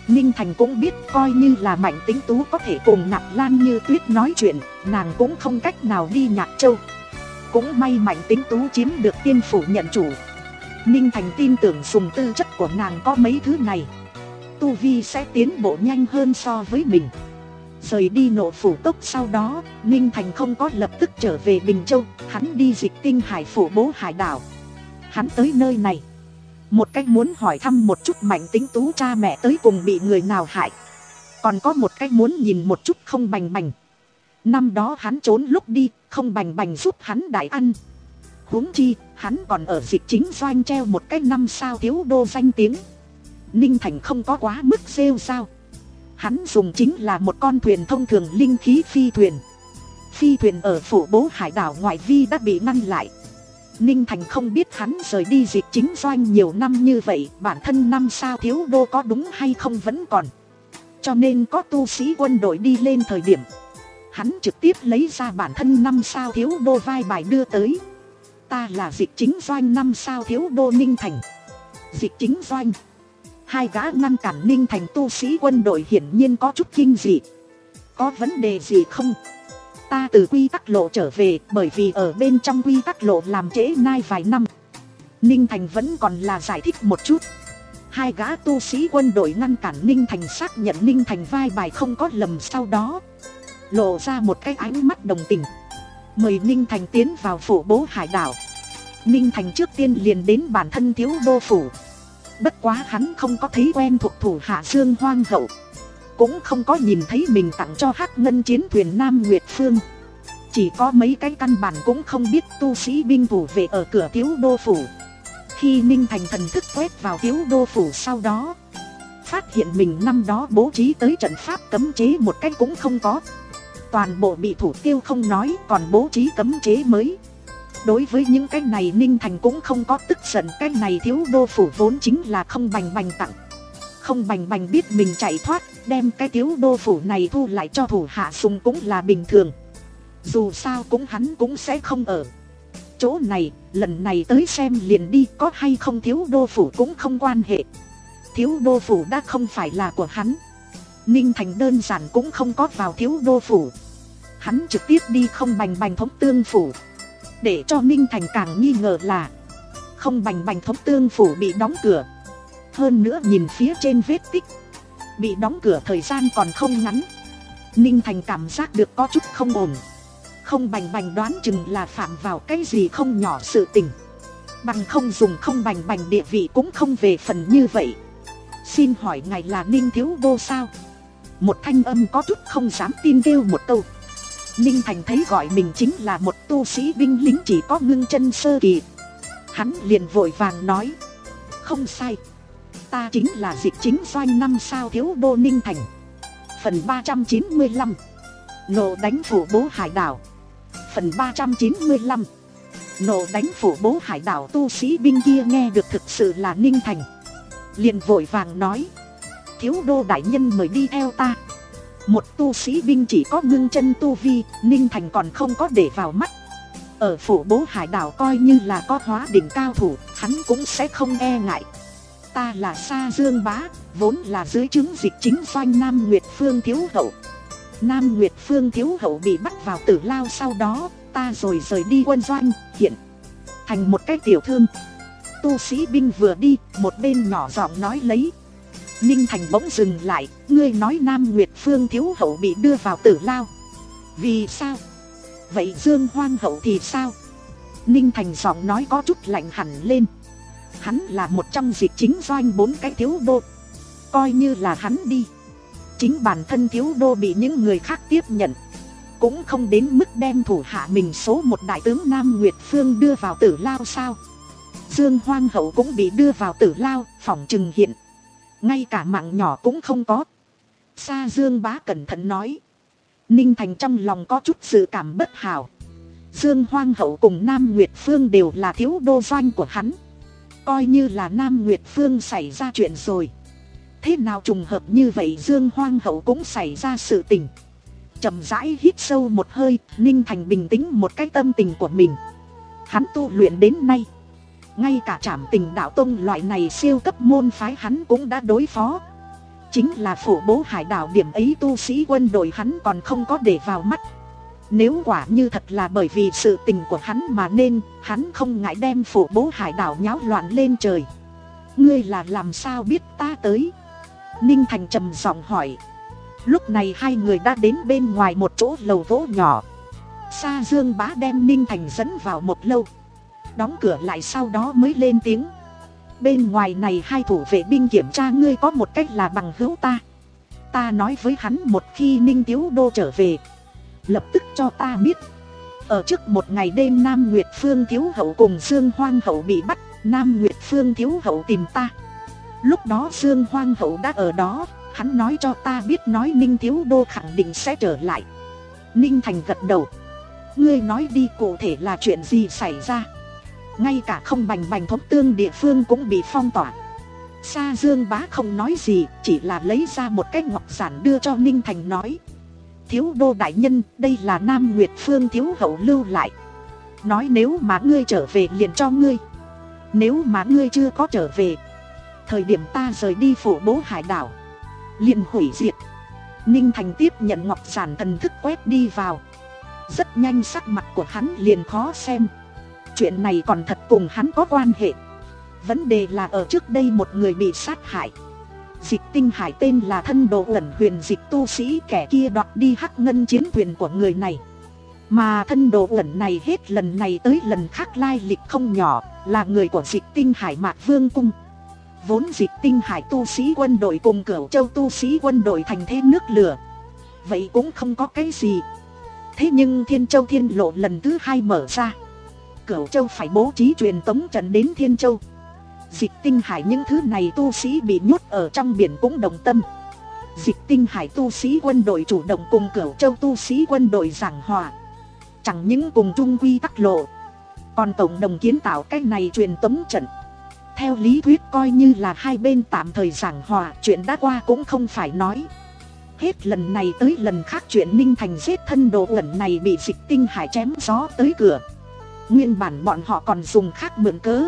A: Ninh Thành cũng biết coi như là Mạnh Tĩnh Tú có thể cùng Nạp Lan Như Tuyết nói chuyện, nàng cũng không cách nào đi Nhạc Châu. Cũng may Mạnh Tĩnh Tú chiếm được tiên phủ nhận chủ. Ninh Thành tin tưởng dùng tư chất của nàng có mấy thứ này, tu vi sẽ tiến bộ nhanh hơn so với mình. Rời đi Nộ Phủ Cốc sau đó, Ninh Thành không có lập tức trở về Bình Châu, hắn đi Dịch Tinh Hải phủ bố hải đảo. Hắn tới nơi này một cách muốn hỏi thăm một chút Mạnh Tĩnh Tú cha mẹ tới cùng bị người nào hại, còn có một cách muốn nhìn một chút Không Bành Bành. Năm đó hắn trốn lúc đi, Không Bành Bành giúp hắn đại ăn. Huống chi, hắn còn ở Dịch Chính Doanh treo một cái năm sao thiếu đô danh tiếng. Ninh Thành không có quá mức rêu rao. Hắn dùng chính là một con thuyền thông thường linh khí phi thuyền. Phi thuyền ở phủ bố hải đảo ngoại vi đã bị ngăn lại. Ninh Thành không biết hắn rời đi Dịch Chính Doanh nhiều năm như vậy, bản thân năm sao thiếu đô có đúng hay không vẫn còn. Cho nên có tu sĩ quân đội đi lên thời điểm, hắn trực tiếp lấy ra bản thân năm sao thiếu đô vai bài đưa tới. Ta là Dịch Chính Doanh năm sao thiếu đô Ninh Thành. Dịch Chính Doanh. Hai gã ngăn cản Ninh Thành tu sĩ quân đội hiển nhiên có chút kinh dị. Có vấn đề gì không? Ta từ quy tắc lộ trở về, bởi vì ở bên trong quy tắc lộ làm trễ nai vài năm. Ninh Thành vẫn còn là giải thích một chút. Hai gã tu sĩ quân đội ngăn cản Ninh Thành, xác nhận Ninh Thành vai bài không có lầm, sau đó lộ ra một cái ánh mắt đồng tình, mời Ninh Thành tiến vào phủ bố hải đảo. Ninh Thành trước tiên liền đến bản thân thiếu đô phủ. Bất quá hắn không có thấy quen thuộc thủ hạ Dương Hoang hậu, cũng không có nhìn thấy mình tặng cho Hắc Ngân chiến thuyền Nam Nguyệt Phương. Chỉ có mấy cái căn bản cũng không biết tu sĩ binh thủ vệ ở cửa thiếu đô phủ. Khi Ninh Thành thần thức quét vào thiếu đô phủ sau đó, phát hiện mình năm đó bố trí tới trận pháp cấm chế một cách cũng không có. Toàn bộ bị thủ tiêu không nói, còn bố trí cấm chế mới. Đối với những cái này Ninh Thành cũng không có tức giận, cái này thiếu đô phủ vốn chính là Không Bành Bành tặng. Không Bành Bành biết mình chạy thoát, đem cái thiếu đô phủ này thu lại cho thủ hạ dùng cũng là bình thường. Dù sao cũng hắn cũng sẽ không ở chỗ này, lần này tới xem liền đi, có hay không thiếu đô phủ cũng không quan hệ. Thiếu đô phủ đã không phải là của hắn. Ninh Thành đơn giản cũng không có vào thiếu đô phủ, hắn trực tiếp đi Không Bành Bành thống tương phủ. Để cho Ninh Thành càng nghi ngờ là Không Bành Bành thống tương phủ bị đóng cửa. Hơn nữa nhìn phía trên vết tích, bị đóng cửa thời gian còn không ngắn. Ninh Thành cảm giác được có chút không ổn. Không Bành Bành đoán chừng là phạm vào cái gì không nhỏ sự tình, bằng không dùng Không Bành Bành địa vị cũng không về phần như vậy. Xin hỏi ngài là Ninh thiếu đô sao? Một thanh âm có chút không dám tin kêu một câu. Ninh Thành thấy gọi mình chính là một tu sĩ binh lính chỉ có ngưng chân sơ kỳ. Hắn liền vội vàng nói, không sai, ta chính là Dịch Chính Doanh năm sao thiếu đô Ninh Thành. Phần ba trăm chín mươi lăm, nộ đánh phủ bố hải đảo. Phần ba trăm chín mươi lăm, nộ đánh phủ bố hải đảo. Tu sĩ binh kia nghe được thực sự là Ninh Thành, liền vội vàng nói, thiếu đô đại nhân mời đi theo ta. Một tu sĩ binh chỉ có ngưng chân tu vi, Ninh Thành còn không có để vào mắt. Ở phủ bố hải đảo coi như là có hóa đỉnh cao thủ, hắn cũng sẽ không e ngại. Ta là Sa Dương Bá, vốn là dưới trướng Dịch Chính Doanh Nam Nguyệt Phương thiếu hậu. Nam Nguyệt Phương thiếu hậu bị bắt vào tử lao, sau đó ta rồi rời đi quân doanh, hiện thành một cái tiểu thương. Tu sĩ binh vừa đi, một bên nhỏ giọng nói lấy. Ninh Thành bỗng dừng lại, ngươi nói Nam Nguyệt Phương thiếu hậu bị đưa vào tử lao, vì sao? Vậy Dương Hoang hậu thì sao? Ninh Thành giọng nói có chút lạnh hẳn lên. Hắn là một trong Dịch Chính Doanh bốn cái thiếu đô, coi như là hắn đi, chính bản thân thiếu đô bị những người khác tiếp nhận, cũng không đến mức đem thủ hạ mình số một đại tướng Nam Nguyệt Phương đưa vào tử lao sao? Dương Hoang hậu cũng bị đưa vào tử lao, phỏng chừng hiện ngay cả mạng nhỏ cũng không có. Sa Dương Bá cẩn thận nói. Ninh Thành trong lòng có chút dự cảm bất hảo. Dương Hoang hậu cùng Nam Nguyệt Phương đều là thiếu đô doanh của hắn, coi như là Nam Nguyệt Phương xảy ra chuyện rồi, thế nào trùng hợp như vậy Dương Hoang hậu cũng xảy ra sự tình. Chậm rãi hít sâu một hơi, Ninh Thành bình tĩnh một cái tâm tình của mình. Hắn tu luyện đến nay, ngay cả Trảm Tình Đạo Tông loại này siêu cấp môn phái hắn cũng đã đối phó. Chính là phủ bố hải đảo, điểm ấy tu sĩ quân đội hắn còn không có để vào mắt. Nếu quả như thật là bởi vì sự tình của hắn mà nên, hắn không ngại đem phủ bố hải đảo nháo loạn lên trời. Ngươi là làm sao biết ta tới? Ninh Thành trầm giọng hỏi. Lúc này hai người đã đến bên ngoài một chỗ lầu gỗ nhỏ. Sa Dương Bá đem Ninh Thành dẫn vào một lâu, đóng cửa lại, sau đó mới lên tiếng. Bên ngoài này hai thủ vệ binh kiểm tra ngươi có một cách là bằng hữu ta. Ta nói với hắn một khi Ninh Tiếu Đô trở về, lập tức cho ta biết. Ở trước một ngày đêm Nam Nguyệt Phương Thiếu Hậu cùng Dương Hoang Hậu bị bắt, Nam Nguyệt Phương Thiếu Hậu tìm ta. Lúc đó Dương Hoang Hậu đã ở đó, hắn nói cho ta biết nói Ninh Tiếu Đô khẳng định sẽ trở lại. Ninh Thành gật đầu. Ngươi nói đi, cụ thể là chuyện gì xảy ra? Ngay cả Không Bành Bành thống tương địa phương cũng bị phong tỏa. Sa Dương Bá không nói gì, chỉ là lấy ra một cái ngọc giản đưa cho Ninh Thành nói. Thiếu đô đại nhân, đây là Nam Nguyệt Phương Thiếu Hậu lưu lại. Nói nếu mà ngươi trở về liền cho ngươi. Nếu mà ngươi chưa có trở về, thời điểm ta rời đi phủ bố hải đảo, liền hủy diệt. Ninh Thành tiếp nhận ngọc giản, thần thức quét đi vào. Rất nhanh sắc mặt của hắn liền khó xem. Chuyện này còn thật cùng hắn có quan hệ. Vấn đề là ở trước đây một người bị sát hại. Dịch Tinh Hải tên là thân đồ ẩn huyền dịch tu sĩ, kẻ kia đoạt đi hắc ngân chiến thuyền của người này. Mà thân đồ ẩn này hết lần này tới lần khác lai lịch không nhỏ, là người của Dịch Tinh Hải Mạc Vương Cung. Vốn Dịch Tinh Hải tu sĩ quân đội cùng Cửu Châu tu sĩ quân đội thành thế nước lửa, vậy cũng không có cái gì. Thế nhưng Thiên Châu Thiên Lộ lần thứ hai mở ra, Cửu Châu phải bố trí truyền tống trận đến Thiên Châu. Dịch Tinh Hải những thứ này tu sĩ bị nhốt ở trong biển cũng đồng tâm. Dịch Tinh Hải tu sĩ quân đội chủ động cùng Cửu Châu tu sĩ quân đội giảng hòa, chẳng những cùng chung quy tắc lộ, còn cộng đồng kiến tạo cái này truyền tống trận. Theo lý thuyết coi như là hai bên tạm thời giảng hòa, chuyện đã qua cũng không phải nói. Hết lần này tới lần khác chuyện Ninh Thành giết thân đồ ẩn này bị Dịch Tinh Hải chém gió tới cửa. Nguyên bản bọn họ còn dùng khác mượn cớ.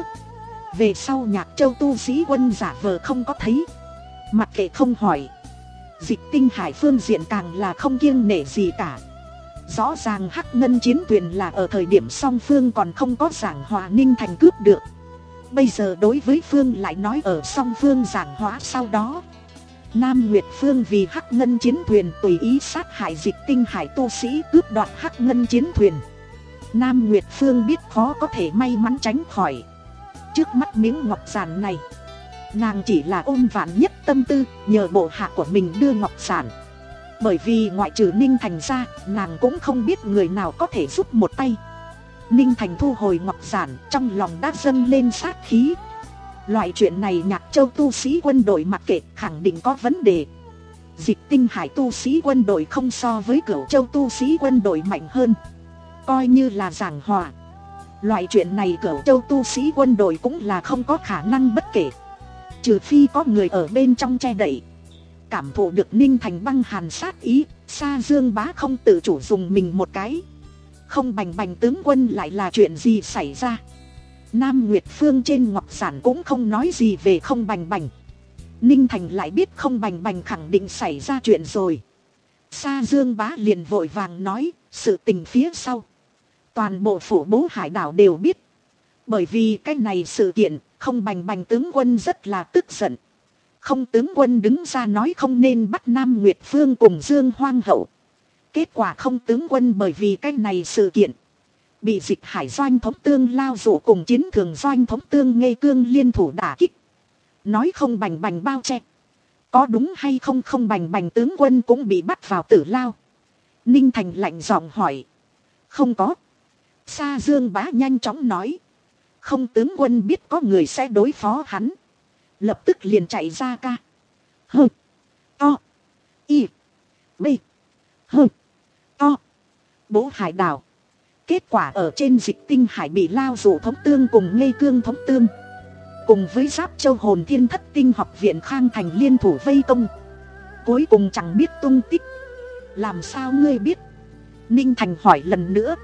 A: Về sau Nhạc Châu tu sĩ quân giả vờ không có thấy, mặc kệ không hỏi. Dịch Tinh Hải phương diện càng là không kiêng nể gì cả. Rõ ràng hắc ngân chiến thuyền là ở thời điểm song phương còn không có giảng hòa Ninh Thành cướp được. Bây giờ đối với phương lại nói ở song phương giảng hòa sau đó, Nam Nguyệt Phương vì hắc ngân chiến thuyền tùy ý sát hại Dịch Tinh Hải tu sĩ, cướp đoạt hắc ngân chiến thuyền. Nam Nguyệt Phương biết khó có thể may mắn tránh khỏi. Trước mắt miếng ngọc giản này, nàng chỉ là ôm vạn nhất tâm tư, nhờ bộ hạ của mình đưa ngọc giản. Bởi vì ngoại trừ Ninh Thành ra, nàng cũng không biết người nào có thể giúp một tay. Ninh Thành thu hồi ngọc giản, trong lòng đã dâng lên sát khí. Loại chuyện này Nhạc Châu tu sĩ quân đội mặc kệ, khẳng định có vấn đề. Dịch Tinh Hải tu sĩ quân đội không so với Cửu Châu tu sĩ quân đội mạnh hơn. Coi như là giảng hòa, loại chuyện này Cửu Châu tu sĩ quân đội cũng là không có khả năng bất kể. Trừ phi có người ở bên trong che đậy. Cảm thụ được Ninh Thành băng hàn sát ý, Sa Dương Bá không tự chủ dùng mình một cái. Không Bành Bành tướng quân lại là chuyện gì xảy ra? Nam Nguyệt Phương trên ngọc giản cũng không nói gì về Không Bành Bành. Ninh Thành lại biết Không Bành Bành khẳng định xảy ra chuyện rồi. Sa Dương Bá liền vội vàng nói, sự tình phía sau toàn bộ phủ bố hải đảo đều biết. Bởi vì cái này sự kiện, Không Bành Bành tướng quân rất là tức giận. Không tướng quân đứng ra nói không nên bắt Nam Nguyệt Phương cùng Dương Hoang Hậu. Kết quả Không tướng quân bởi vì cái này sự kiện, bị Dịch Hải Doanh thống tương Lao Dụ cùng Chiến Thường Doanh thống tương Nghê Cương liên thủ đả kích. Nói Không Bành Bành bao che. Có đúng hay không Không Bành Bành tướng quân cũng bị bắt vào tử lao? Ninh Thành lạnh giọng hỏi. Không có. Sa Dương Bá nhanh chóng nói. Không tướng quân biết có người sẽ đối phó hắn, lập tức liền chạy ra ca. Hơ. To. Y. B. Hơ. To. Bố hải đảo. Kết quả ở trên Dịch Tinh Hải bị Lao Dụ thống tương cùng Nghê Cương thống tương, cùng với Giáp Châu Hồn Thiên Thất Tinh học viện Khang Thành liên thủ vây công. Cuối cùng chẳng biết tung tích. Làm sao ngươi biết? Ninh Thành hỏi lần nữa.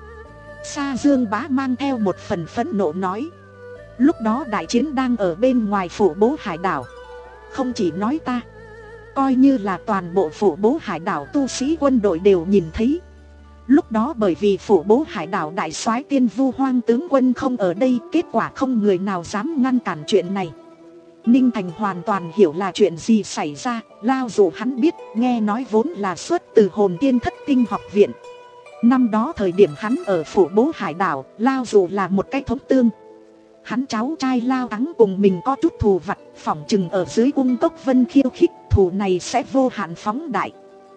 A: Sa Dương Bá mang theo một phần phẫn nộ nói. Lúc đó đại chiến đang ở bên ngoài phủ bố hải đảo. Không chỉ nói ta, coi như là toàn bộ phủ bố hải đảo tu sĩ quân đội đều nhìn thấy. Lúc đó bởi vì phủ bố hải đảo đại soái Tiên Vu Hoang tướng quân không ở đây, kết quả không người nào dám ngăn cản chuyện này. Ninh Thành hoàn toàn hiểu là chuyện gì xảy ra. Lao Dụ hắn biết, nghe nói vốn là xuất từ Hồn Tiên Thất Tinh học viện. Năm đó thời điểm hắn ở phủ bố hải đảo, Lao Dụ là một cái thống tương. Hắn cháu trai Lao Thắng cùng mình có chút thù vặt, phỏng chừng ở dưới Ung Cốc Vân khiêu khích, thù này sẽ vô hạn phóng đại.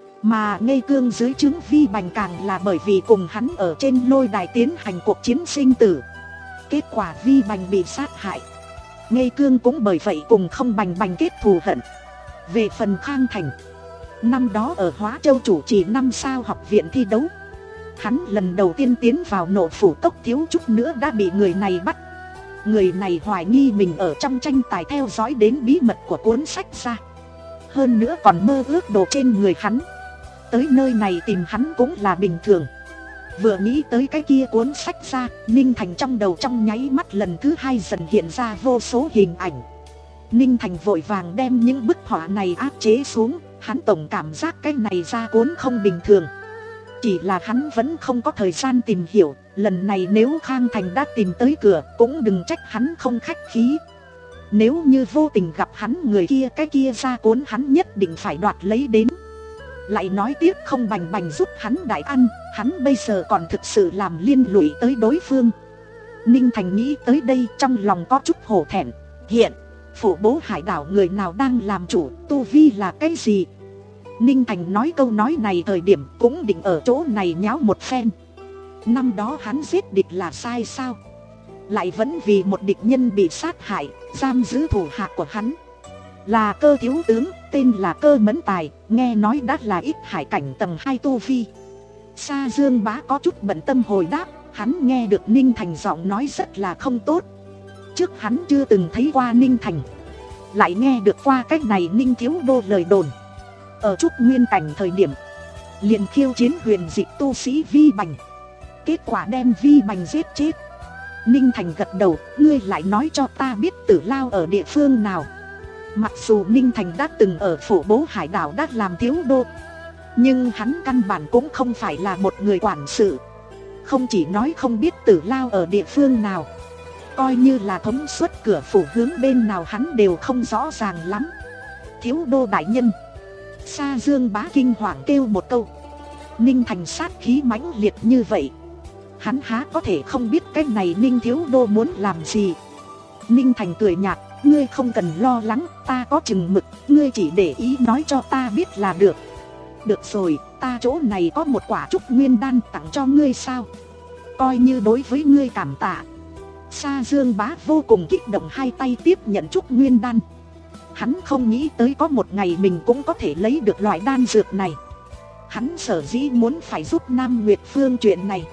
A: Mà Ngây Cương dưới trướng Vi Bành càng là bởi vì cùng hắn ở trên lôi đài tiến hành cuộc chiến sinh tử. Kết quả Vi Bành bị sát hại, Ngây Cương cũng bởi vậy cùng Không Bành Bành kết thù hận. Về phần Khang Thành, năm đó ở Hóa Châu chủ trì năm sao học viện thi đấu, hắn lần đầu tiên tiến vào Nộ Phủ Cốc thiếu chút nữa đã bị người này bắt. Người này hoài nghi mình ở trong tranh tài theo dõi đến bí mật của cuốn sách ra, hơn nữa còn mơ ước đồ trên người hắn. Tới nơi này tìm hắn cũng là bình thường. Vừa nghĩ tới cái kia cuốn sách ra, Ninh Thành trong đầu trong nháy mắt lần thứ hai dần hiện ra vô số hình ảnh. Ninh Thành vội vàng đem những bức họa này áp chế xuống. Hắn tổng cảm giác cái này ra cuốn không bình thường. Chỉ là hắn vẫn không có thời gian tìm hiểu. Lần này nếu Khang Thành đã tìm tới cửa, cũng đừng trách hắn không khách khí. Nếu như vô tình gặp hắn người kia, cái kia ra cuốn hắn nhất định phải đoạt lấy đến. Lại nói tiếp Không Bành Bành giúp hắn đại ăn, hắn bây giờ còn thực sự làm liên lụy tới đối phương. Ninh Thành nghĩ tới đây trong lòng có chút hổ thẹn. Hiện phủ bố hải đảo người nào đang làm chủ, tu vi là cái gì? Ninh Thành nói câu nói này thời điểm cũng định ở chỗ này nháo một phen. Năm đó hắn giết địch là sai sao? Lại vẫn vì một địch nhân bị sát hại, giam giữ thủ hạ của hắn. Là Cơ thiếu tướng, tên là Cơ Mẫn Tài, nghe nói đã là ít hải cảnh tầng hai tu vi. Sa Dương Bá có chút bận tâm hồi đáp, hắn nghe được Ninh Thành giọng nói rất là không tốt. Trước hắn chưa từng thấy qua Ninh Thành, lại nghe được qua cách này Ninh thiếu đô lời đồn. Ở Trúc Nguyên Cảnh thời điểm liền khiêu chiến huyền dịch tu sĩ Vi Bành, kết quả đem Vi Bành giết chết. Ninh Thành gật đầu, ngươi lại nói cho ta biết Tử Lao ở địa phương nào. Mặc dù Ninh Thành đã từng ở phủ bố hải đảo đã làm thiếu đô, nhưng hắn căn bản cũng không phải là một người quản sự. Không chỉ nói không biết Tử Lao ở địa phương nào, coi như là thống suất cửa phủ hướng bên nào hắn đều không rõ ràng lắm. Thiếu đô đại nhân, Sa Dương Bá kinh hoàng kêu một câu. Ninh Thành sát khí mãnh liệt như vậy, hắn há có thể không biết cái này Ninh thiếu đô muốn làm gì. Ninh Thành cười nhạt, ngươi không cần lo lắng, ta có chừng mực, ngươi chỉ để ý nói cho ta biết là được. Được rồi, ta chỗ này có một quả trúc nguyên đan tặng cho ngươi sao? Coi như đối với ngươi cảm tạ. Sa Dương Bá vô cùng kích động, hai tay tiếp nhận trúc nguyên đan. Hắn không nghĩ tới có một ngày mình cũng có thể lấy được loại đan dược này. Hắn sở dĩ muốn phải giúp Nam Nguyệt Phương chuyện này,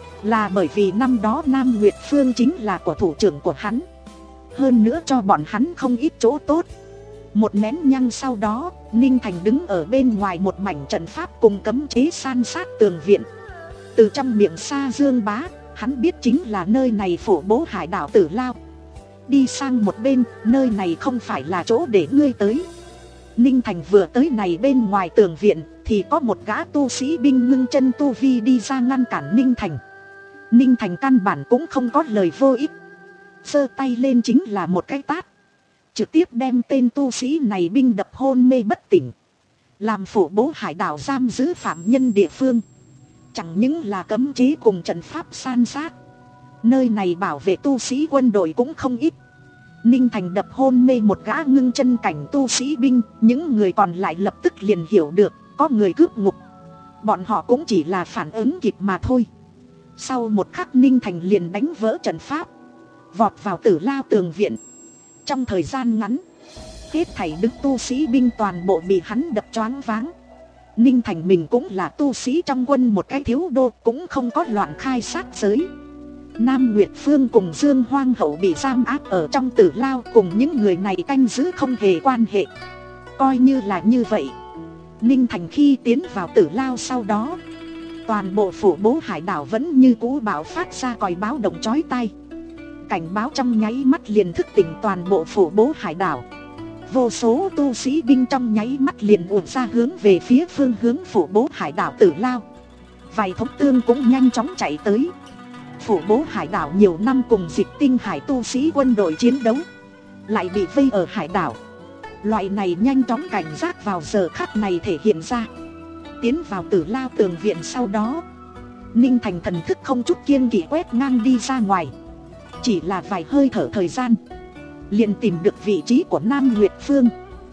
A: là bởi vì năm đó Nam Nguyệt Phương chính là của thủ trưởng của hắn, hơn nữa cho bọn hắn không ít chỗ tốt. Một nén nhang sau đó, Ninh Thành đứng ở bên ngoài một mảnh trận pháp cùng cấm chế san sát tường viện. Từ trong miệng Sa Dương Bá, hắn biết chính là nơi này phủ bố hải đảo Tử Lao. Đi sang một bên, nơi này không phải là chỗ để ngươi tới. Ninh Thành vừa tới này bên ngoài tường viện, thì có một gã tu sĩ binh ngưng chân tu vi đi ra ngăn cản Ninh Thành. Ninh Thành căn bản cũng không có lời vô ích, giơ tay lên chính là một cái tát, trực tiếp đem tên tu sĩ này binh đập hôn mê bất tỉnh. Làm phủ bố hải đảo giam giữ phạm nhân địa phương, chẳng những là cấm chế cùng trận pháp san sát, nơi này bảo vệ tu sĩ quân đội cũng không ít. Ninh Thành đập hôn mê một gã ngưng chân cảnh tu sĩ binh, những người còn lại lập tức liền hiểu được có người cướp ngục. Bọn họ cũng chỉ là phản ứng kịp mà thôi. Sau một khắc Ninh Thành liền đánh vỡ trận pháp, vọt vào Tử Lao tường viện. Trong thời gian ngắn, hết thảy đứng tu sĩ binh toàn bộ bị hắn đập choáng váng. Ninh Thành mình cũng là tu sĩ trong quân một cái thiếu đô, cũng không có loạn khai sát giới. Nam Nguyệt Phương cùng Dương Hoang Hậu bị giam áp ở trong Tử Lao, cùng những người này canh giữ không hề quan hệ. Coi như là như vậy, Ninh Thành khi tiến vào Tử Lao sau đó, toàn bộ phủ bố hải đảo vẫn như cũ bạo phát ra còi báo động chói tai. Cảnh báo trong nháy mắt liền thức tỉnh toàn bộ phủ bố hải đảo. Vô số tu sĩ binh trong nháy mắt liền ùa ra hướng về phía phương hướng phủ bố hải đảo Tử Lao. Vài thống tương cũng nhanh chóng chạy tới. Phủ bố hải đảo nhiều năm cùng Dịch Tinh Hải tu sĩ quân đội chiến đấu, lại bị vây ở hải đảo. Loại này nhanh chóng cảnh giác vào giờ khắc này thể hiện ra. Tiến vào Tử Lao tường viện sau đó, Ninh Thành thần thức không chút kiêng kỵ quét ngang đi ra ngoài. Chỉ là vài hơi thở thời gian, liền tìm được vị trí của Nam Nguyệt Phương.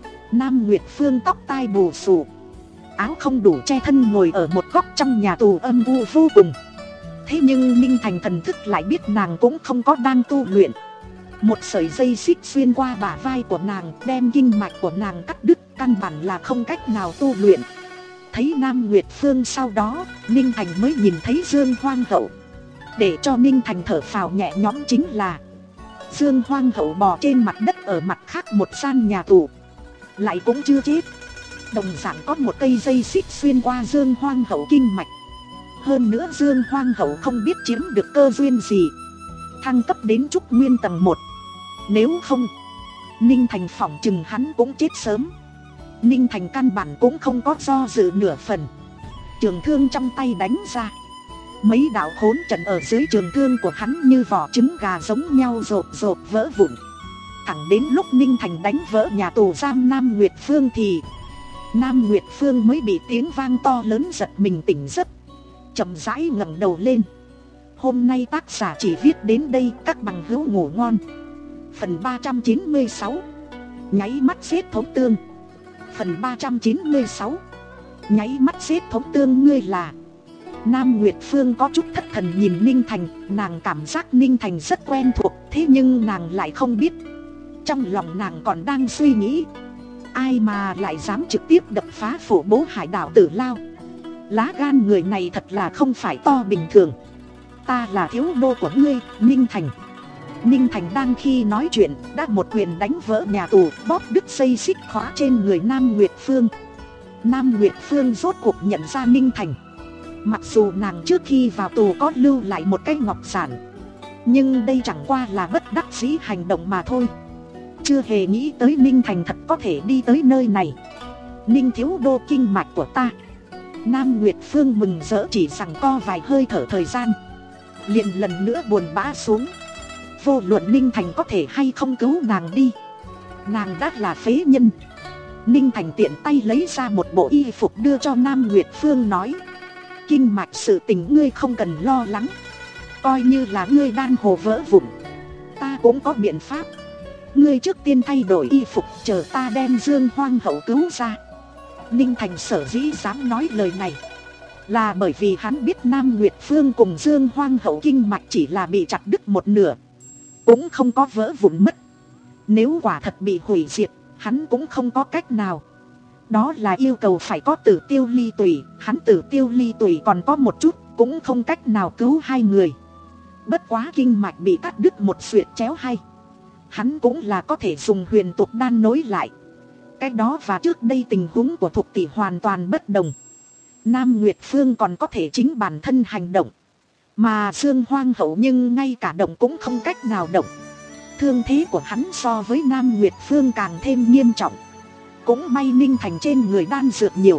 A: Nam Nguyệt Phương tóc tai bù xù, áo không đủ che thân, ngồi ở một góc trong nhà tù âm u vô cùng. Thế nhưng Ninh Thành thần thức lại biết nàng cũng không có đang tu luyện. Một sợi dây xích xuyên qua bả vai của nàng, đem kinh mạch của nàng cắt đứt, căn bản là không cách nào tu luyện. Thấy Nam Nguyệt Phương sau đó, Ninh Thành mới nhìn thấy Dương Hoang Hậu. Để cho Ninh Thành thở phào nhẹ nhõm chính là Dương Hoang Hậu bò trên mặt đất ở mặt khác một gian nhà tù, lại cũng chưa chết. Đồng dạng có một cây dây xích xuyên qua Dương Hoang Hậu kinh mạch. Hơn nữa Dương Hoang Hậu không biết chiếm được cơ duyên gì, thăng cấp đến Trúc Nguyên tầng một. Nếu không, Ninh Thành phỏng chừng hắn cũng chết sớm. Ninh Thành căn bản cũng không có do dự nửa phần. Trường thương trong tay đánh ra, mấy đạo khốn trận ở dưới trường thương của hắn như vỏ trứng gà giống nhau rộp rộp vỡ vụn. Thẳng đến lúc Ninh Thành đánh vỡ nhà tù giam Nam Nguyệt Phương thì Nam Nguyệt Phương mới bị tiếng vang to lớn giật mình tỉnh giấc, chậm rãi ngẩng đầu lên. Hôm nay tác giả chỉ viết đến đây, các bằng hữu ngủ ngon. Phần ba trăm chín mươi sáu, nháy mắt giết thống tương. Phần ba trăm chín mươi sáu, nháy mắt giết thống tương. Ngươi là? Nam Nguyệt Phương có chút thất thần nhìn Ninh Thành. Nàng cảm giác Ninh Thành rất quen thuộc, thế nhưng nàng lại không biết. Trong lòng nàng còn đang suy nghĩ, ai mà lại dám trực tiếp đập phá phủ bố hải đảo Tử Lao. Lá gan người này thật là không phải to bình thường. Ta là thiếu đô của ngươi, Ninh Thành. Ninh Thành đang khi nói chuyện, đã một quyền đánh vỡ nhà tù, bóp đứt dây xích khóa trên người Nam Nguyệt Phương. Nam Nguyệt Phương rốt cuộc nhận ra Ninh Thành. Mặc dù nàng trước khi vào tù có lưu lại một cái ngọc giản, nhưng đây chẳng qua là bất đắc dĩ hành động mà thôi. Chưa hề nghĩ tới Ninh Thành thật có thể đi tới nơi này. Ninh thiếu đô kinh mạch của ta. Nam Nguyệt Phương mừng rỡ, chỉ rằng co vài hơi thở thời gian, liền lần nữa buồn bã xuống. Vô luận Ninh Thành có thể hay không cứu nàng đi, nàng đã là phế nhân. Ninh Thành tiện tay lấy ra một bộ y phục đưa cho Nam Nguyệt Phương, nói: kinh mạch sự tình ngươi không cần lo lắng, coi như là ngươi đan hồ vỡ vụn, ta cũng có biện pháp. Ngươi trước tiên thay đổi y phục, chờ ta đem Dương Hoang Hậu cứu ra. Ninh Thành sở dĩ dám nói lời này, là bởi vì hắn biết Nam Nguyệt Phương cùng Dương Hoang Hậu kinh mạch chỉ là bị chặt đứt một nửa, cũng không có vỡ vụn mất. Nếu quả thật bị hủy diệt, hắn cũng không có cách nào. Đó là yêu cầu phải có tử tiêu ly tùy. Hắn tử tiêu ly tùy còn có một chút, cũng không cách nào cứu hai người. Bất quá kinh mạch bị cắt đứt một xuyệt chéo hay, hắn cũng là có thể dùng huyền tục đan nối lại. Cái đó và trước đây tình huống của Thục Tỷ hoàn toàn bất đồng. Nam Nguyệt Phương còn có thể chính bản thân hành động, mà Dương Hoang Hậu nhưng ngay cả động cũng không cách nào động. Thương thế của hắn so với Nam Nguyệt Phương càng thêm nghiêm trọng. Cũng may Ninh Thành trên người đan dược nhiều,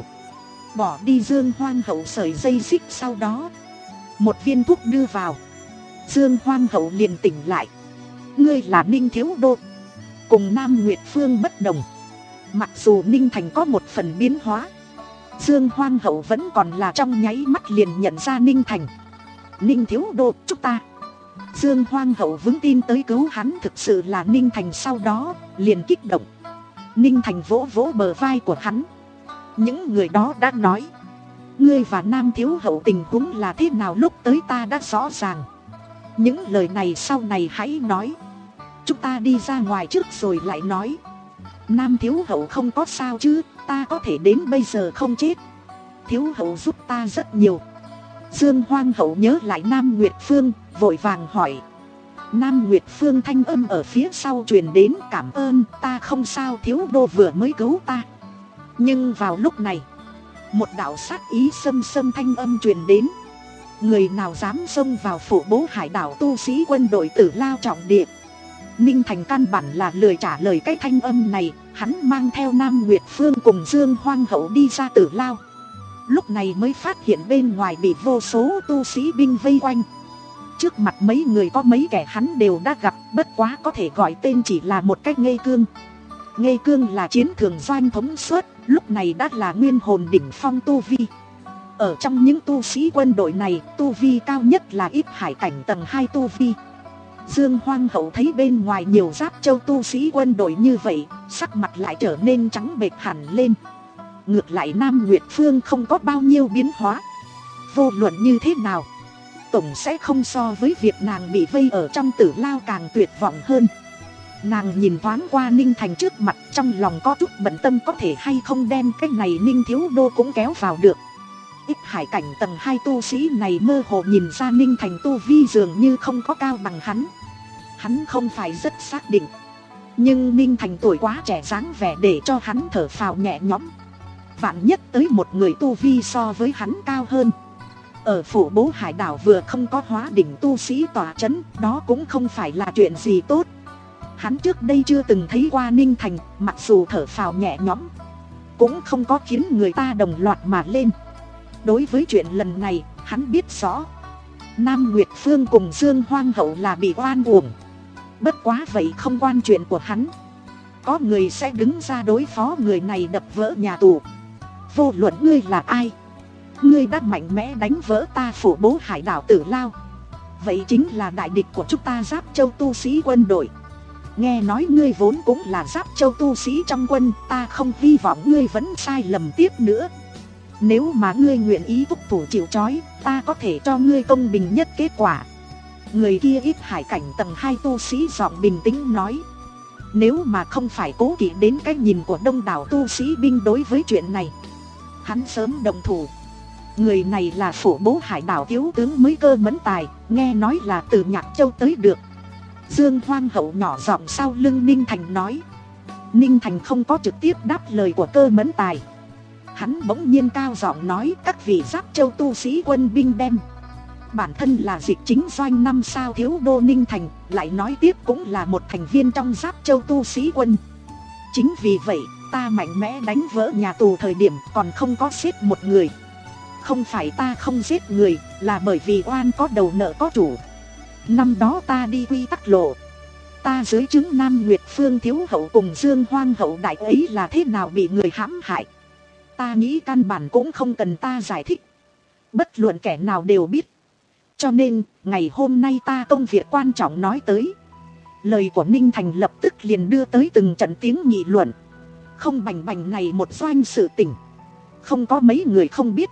A: bỏ đi Dương Hoang Hậu sợi dây xích, sau đó một viên thuốc đưa vào, Dương Hoang Hậu liền tỉnh lại. Ngươi là Ninh thiếu đô. Cùng Nam Nguyệt Phương bất đồng, mặc dù Ninh Thành có một phần biến hóa, Dương Hoang Hậu vẫn còn là trong nháy mắt liền nhận ra Ninh Thành. Ninh thiếu đô, chúng ta. Dương Hoang Hậu vững tin tới cứu hắn thực sự là Ninh Thành, sau đó liền kích động. Ninh Thành vỗ vỗ bờ vai của hắn. Những người đó đã nói, ngươi và Nam thiếu hậu tình huống là thế nào lúc tới ta đã rõ ràng. Những lời này sau này hãy nói, chúng ta đi ra ngoài trước rồi lại nói. Nam thiếu hậu không có sao chứ? Ta có thể đến bây giờ không chết. Thiếu hậu giúp ta rất nhiều. Dương Hoang Hậu nhớ lại Nam Nguyệt Phương, vội vàng hỏi. Nam Nguyệt Phương thanh âm ở phía sau truyền đến, cảm ơn, ta không sao, thiếu đô vừa mới cứu ta. Nhưng vào lúc này, một đạo sát ý xâm xâm thanh âm truyền đến. Người nào dám xông vào phủ bố hải đảo tu sĩ quân đội Tử Lao trọng địa, Ninh Thành căn bản là lười trả lời cái thanh âm này. Hắn mang theo Nam Nguyệt Phương cùng Dương Hoang Hậu đi ra Tử Lao. Lúc này mới phát hiện bên ngoài bị vô số tu sĩ binh vây quanh. Trước mặt mấy người có mấy kẻ hắn đều đã gặp, bất quá có thể gọi tên chỉ là một cách Nghê Cương. Nghê Cương là chiến thường doanh thống suất, lúc này đã là nguyên hồn đỉnh phong tu vi. Ở trong những tu sĩ quân đội này, tu vi cao nhất là Ít Hải cảnh tầng hai tu vi. Dương Hoang Hậu thấy bên ngoài nhiều Giáp Châu tu sĩ quân đội như vậy, sắc mặt lại trở nên trắng bệch hẳn lên. Ngược lại Nam Nguyệt Phương không có bao nhiêu biến hóa. Vô luận như thế nào, tổng sẽ không so với việc nàng bị vây ở trong Tử Lao càng tuyệt vọng hơn. Nàng nhìn thoáng qua Ninh Thành trước mặt, trong lòng có chút bận tâm có thể hay không đem cái này Ninh thiếu đô cũng kéo vào được. Ít Hải cảnh tầng hai tu sĩ này mơ hồ nhìn ra Ninh Thành tu vi dường như không có cao bằng hắn. Hắn không phải rất xác định, nhưng Ninh Thành tuổi quá trẻ dáng vẻ để cho hắn thở phào nhẹ nhõm. Vạn nhất tới một người tu vi so với hắn cao hơn. Ở phủ Bố Hải đảo vừa không có hóa đỉnh tu sĩ tỏa chấn, đó cũng không phải là chuyện gì tốt. Hắn trước đây chưa từng thấy qua Ninh Thành, mặc dù thở phào nhẹ nhõm, cũng không có khiến người ta đồng loạt mà lên. Đối với chuyện lần này, hắn biết rõ Nam Nguyệt Phương cùng Dương Hoang Hậu là bị oan uổng. Bất quá vậy không quan chuyện của hắn. Có người sẽ đứng ra đối phó người này đập vỡ nhà tù. Vô luận ngươi là ai, ngươi đã mạnh mẽ đánh vỡ ta phủ Bố Hải đảo Tử Lao, vậy chính là đại địch của chúng ta Giáp Châu tu sĩ quân đội. Nghe nói ngươi vốn cũng là Giáp Châu tu sĩ trong quân, ta không hy vọng ngươi vẫn sai lầm tiếp nữa. Nếu mà ngươi nguyện ý thúc thủ chịu trói, ta có thể cho ngươi công bình nhất kết quả. Người kia Ít Hải cảnh tầng hai tu sĩ giọng bình tĩnh nói. Nếu mà không phải cố kỵ đến cái nhìn của đông đảo tu sĩ binh đối với chuyện này, hắn sớm động thủ. Người này là phủ Bố Hải đảo thiếu tướng mới Cơ Mẫn Tài, nghe nói là từ Nhạc Châu tới được. Dương Hoang Hậu nhỏ giọng sau lưng Ninh Thành nói. Ninh Thành không có trực tiếp đáp lời của Cơ Mẫn Tài. Hắn bỗng nhiên cao giọng nói các vị Giáp Châu tu sĩ quân binh đem. Bản thân là dịch chính doanh năm sao thiếu đô Ninh Thành, lại nói tiếp cũng là một thành viên trong Giáp Châu tu sĩ quân. Chính vì vậy, ta mạnh mẽ đánh vỡ nhà tù thời điểm còn không có giết một người. Không phải ta không giết người, là bởi vì oan có đầu nợ có chủ. Năm đó ta đi quy tắc lộ, ta dưới chứng Nam Nguyệt Phương thiếu hậu cùng Dương Hoang Hậu đại ấy là thế nào bị người hãm hại. Ta nghĩ căn bản cũng không cần ta giải thích, bất luận kẻ nào đều biết. Cho nên, ngày hôm nay ta công việc quan trọng nói tới. Lời của Ninh Thành lập tức liền đưa tới từng trận tiếng nghị luận. Không bành bành này một doanh sự tình, không có mấy người không biết.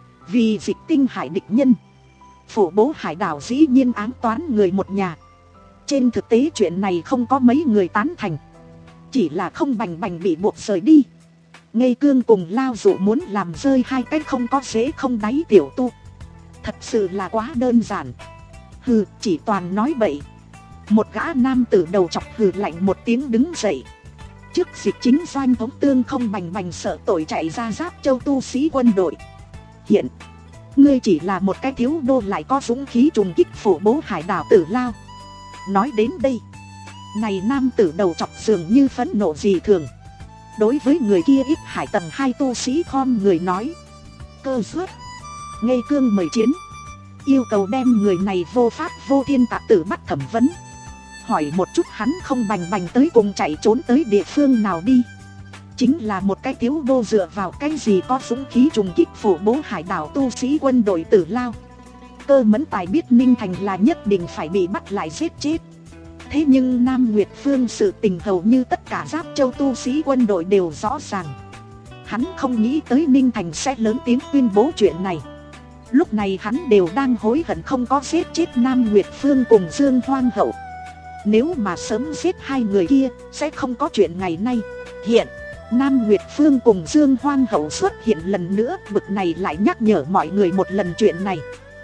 A: Vì dịch tinh hải địch nhân, phủ Bố Hải đảo dĩ nhiên ám toán người một nhà. Trên thực tế chuyện này không có mấy người tán thành, chỉ là không bành bành bị buộc rời đi. Nghê Cương cùng Lao Dụ muốn làm rơi hai cái không có dễ không đáy tiểu tu, thật sự là quá đơn giản. Hừ, chỉ toàn nói bậy. Một gã nam tử đầu chọc hừ lạnh một tiếng đứng dậy. Trước dịch chính doanh thống tương không bành bành sợ tội chạy ra Giáp Châu tu sĩ quân đội. Hiện, ngươi chỉ là một cái thiếu đô lại có dũng khí trùng kích phủ Bố Hải đảo Tử Lao. Nói đến đây, này nam tử đầu chọc dường như phẫn nộ gì thường. Đối với người kia Ít Hải tầng hai tu sĩ khom người nói. Cơ suất, Nghê Cương mời chiến, yêu cầu đem người này vô pháp vô thiên tạc tử bắt thẩm vấn. Hỏi một chút hắn không bành bành tới cùng chạy trốn tới địa phương nào đi. Chính là một cái thiếu đô dựa vào cái gì có dũng khí trùng kích phủ Bố Hải đảo tu sĩ quân đội Tử Lao. Cơ Mẫn Tài biết Ninh Thành là nhất định phải bị bắt lại giết chết. Thế nhưng Nam Nguyệt Phương sự tình hầu như tất cả Giáp Châu tu sĩ quân đội đều rõ ràng. Hắn không nghĩ tới Ninh Thành sẽ lớn tiếng tuyên bố chuyện này. Lúc này hắn đều đang hối hận không có giết chết Nam Nguyệt Phương cùng Dương Hoang Hậu. Nếu mà sớm giết hai người kia, sẽ không có chuyện ngày nay. Hiện, Nam Nguyệt Phương cùng Dương Hoang Hậu xuất hiện lần nữa, bực này lại nhắc nhở mọi người một lần chuyện này.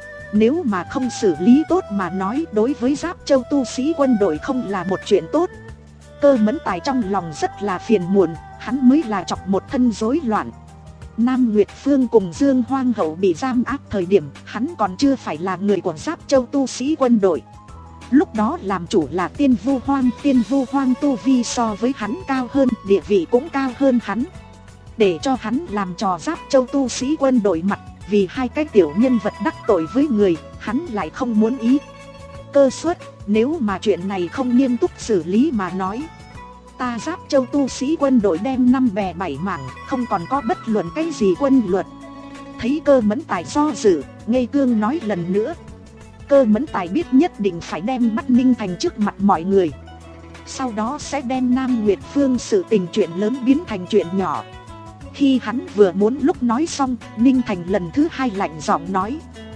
A: Nếu mà không xử lý tốt mà nói, đối với Giáp Châu tu sĩ quân đội không là một chuyện tốt. Cơ Mẫn Tài trong lòng rất là phiền muộn, hắn mới là chọc một thân rối loạn. Nam Nguyệt Phương cùng Dương Hoang Hậu bị giam áp thời điểm, hắn còn chưa phải là người của Giáp Châu tu sĩ quân đội. Lúc đó làm chủ là Tiên Vu Hoang, Tiên Vu Hoang tu vi so với hắn cao hơn, địa vị cũng cao hơn hắn. Để cho hắn làm trò Giáp Châu tu sĩ quân đội mặt, vì hai cái tiểu nhân vật đắc tội với người, hắn lại không muốn ý. Cơ suất, nếu mà chuyện này không nghiêm túc xử lý mà nói, ta Giáp Châu tu sĩ quân đội đem năm bè bảy mảng, không còn có bất luận cái gì quân luật. Thấy Cơ Mẫn Tài do dự, Ngây Cương nói lần nữa. Cơ Mẫn Tài biết nhất định phải đem bắt Ninh Thành trước mặt mọi người, sau đó sẽ đem Nam Nguyệt Phương sự tình chuyện lớn biến thành chuyện nhỏ. Khi hắn vừa muốn lúc nói xong, Ninh Thành lần thứ hai lạnh giọng nói: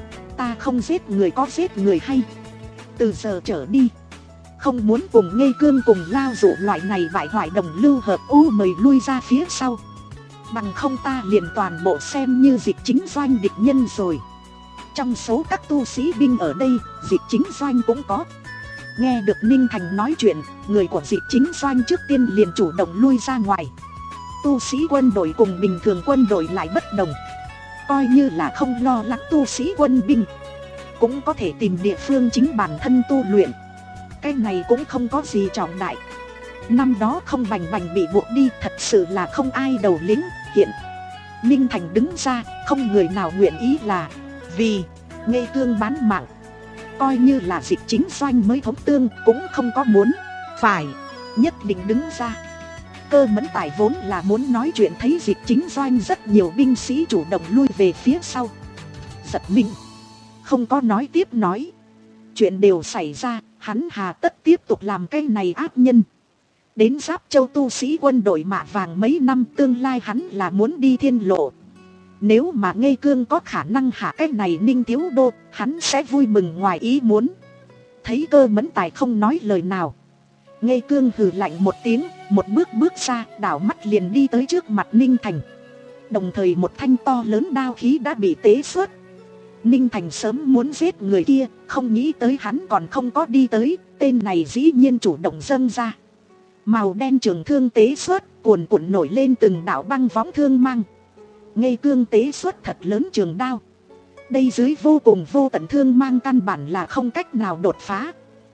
A: ta không giết người có giết người hay. Từ giờ trở đi, không muốn cùng Ngây Cương cùng Lao Dụ loại này bại hoại đồng lưu hợp u mời lui ra phía sau. Bằng không ta liền toàn bộ xem như Dịch Chính Doanh địch nhân rồi. Trong số các tu sĩ binh ở đây, Dịch Chính Doanh cũng có. Nghe được Ninh Thành nói chuyện, người của Dịch Chính Doanh trước tiên liền chủ động lui ra ngoài. Tu sĩ quân đội cùng bình thường quân đội lại bất đồng. Coi như là không lo lắng tu sĩ quân binh, cũng có thể tìm địa phương chính bản thân tu luyện. Cái này cũng không có gì trọng đại. Năm đó không bành bành bị buộc đi, thật sự là không ai đầu lính. Hiện Ninh Thành đứng ra, không người nào nguyện ý là vì Ngây Cương bán mạng. Coi như là Dịch Chính Doanh mới thống tương, cũng không có muốn phải nhất định đứng ra. Cơ Mẫn Tài vốn là muốn nói chuyện, thấy Dịch Chính Doanh rất nhiều binh sĩ chủ động lui về phía sau, giật mình, không có nói tiếp nói. Chuyện đều xảy ra, hắn hà tất tiếp tục làm cái này ác nhân. Đến Giáp Châu tu sĩ quân đội mạ vàng mấy năm, tương lai hắn là muốn đi thiên lộ. Nếu mà Ngây Cương có khả năng hạ cái này Ninh Thiếu Đô, hắn sẽ vui mừng ngoài ý muốn. Thấy Cơ Mẫn Tài không nói lời nào, Ngây Cương hừ lạnh một tiếng, một bước bước ra, đảo mắt liền đi tới trước mặt Ninh Thành. Đồng thời một thanh to lớn đao khí đã bị tế xuất. Ninh Thành sớm muốn giết người kia, không nghĩ tới hắn còn không có đi tới, tên này dĩ nhiên chủ động dâng ra. Màu đen trường thương tế xuất, cuồn cuộn nổi lên từng đạo băng võng thương mang. Ngây Cương tế xuất thật lớn trường đao, đây dưới vô cùng vô tận thương mang căn bản là không cách nào đột phá.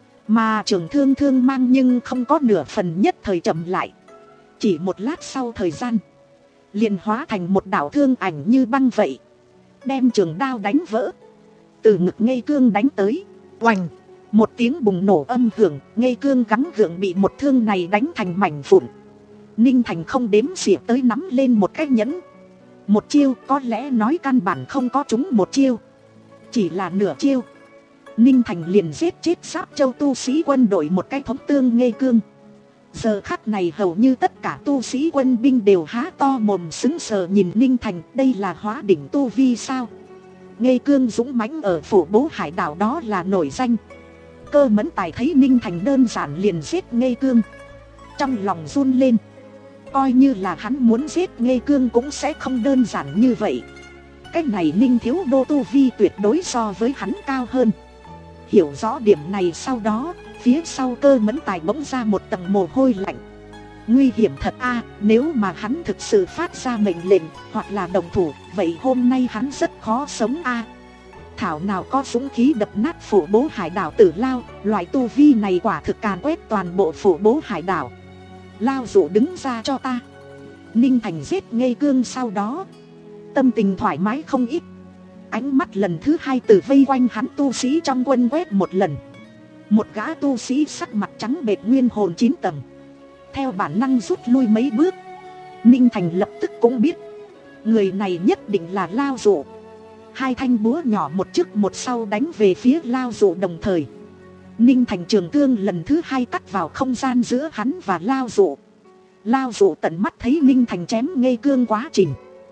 A: Mà trường thương thương mang nhưng không có nửa phần nhất thời chậm lại. Chỉ một lát sau thời gian, liền hóa thành một đạo thương ảnh như băng vậy, đem trường đao đánh vỡ. Từ ngực Ngây Cương đánh tới, oành, một tiếng bùng nổ âm hưởng, Ngây Cương gắng gượng bị một thương này đánh thành mảnh vụn. Ninh Thành không đếm xỉa tới nắm lên một cái nhẫn. Một chiêu, có lẽ nói căn bản không có trúng một chiêu, chỉ là nửa chiêu, Ninh Thành liền giết chết Giáp Châu tu sĩ quân đội một cái thống tương Ngây Cương. Giờ khắc này hầu như tất cả tu sĩ quân binh đều há to mồm sững sờ nhìn Ninh Thành, đây là hóa đỉnh tu vi sao? Ngây Cương dũng mãnh ở phủ Bố Hải đảo đó là nổi danh. Cơ Mẫn Tài thấy Ninh Thành đơn giản liền giết Ngây Cương, trong lòng run lên. Coi như là hắn muốn giết Ngây Cương cũng sẽ không đơn giản như vậy. Cái này Ninh Thiếu Đô tu vi tuyệt đối so với hắn cao hơn. Hiểu rõ điểm này sau đó, phía sau Cơ Mẫn Tài bỗng ra một tầng mồ hôi lạnh. Nguy hiểm thật a, nếu mà hắn thực sự phát ra mệnh lệnh hoặc là đồng thủ, vậy hôm nay hắn rất khó sống a. Thảo nào có dũng khí đập nát phủ Bố Hải đảo Tử Lao, loại tu vi này quả thực càn quét toàn bộ phủ Bố Hải đảo. Lao Dụ đứng ra cho ta. Ninh Thành giết Ngây Cương sau đó, tâm tình thoải mái không ít. Ánh mắt lần thứ hai từ vây quanh hắn tu sĩ trong quân quét một lần. Một gã tu sĩ sắc mặt trắng bệch nguyên hồn chín tầng, theo bản năng rút lui mấy bước. Ninh Thành lập tức cũng biết người này nhất định là Lao Dụ. Hai thanh búa nhỏ một trước một sau đánh về phía Lao Dụ đồng thời. Ninh Thành trường thương lần thứ hai cắt vào không gian giữa hắn và Lao Dụ. Lao Dụ tận mắt thấy Ninh Thành chém Ngây Cương quá trình,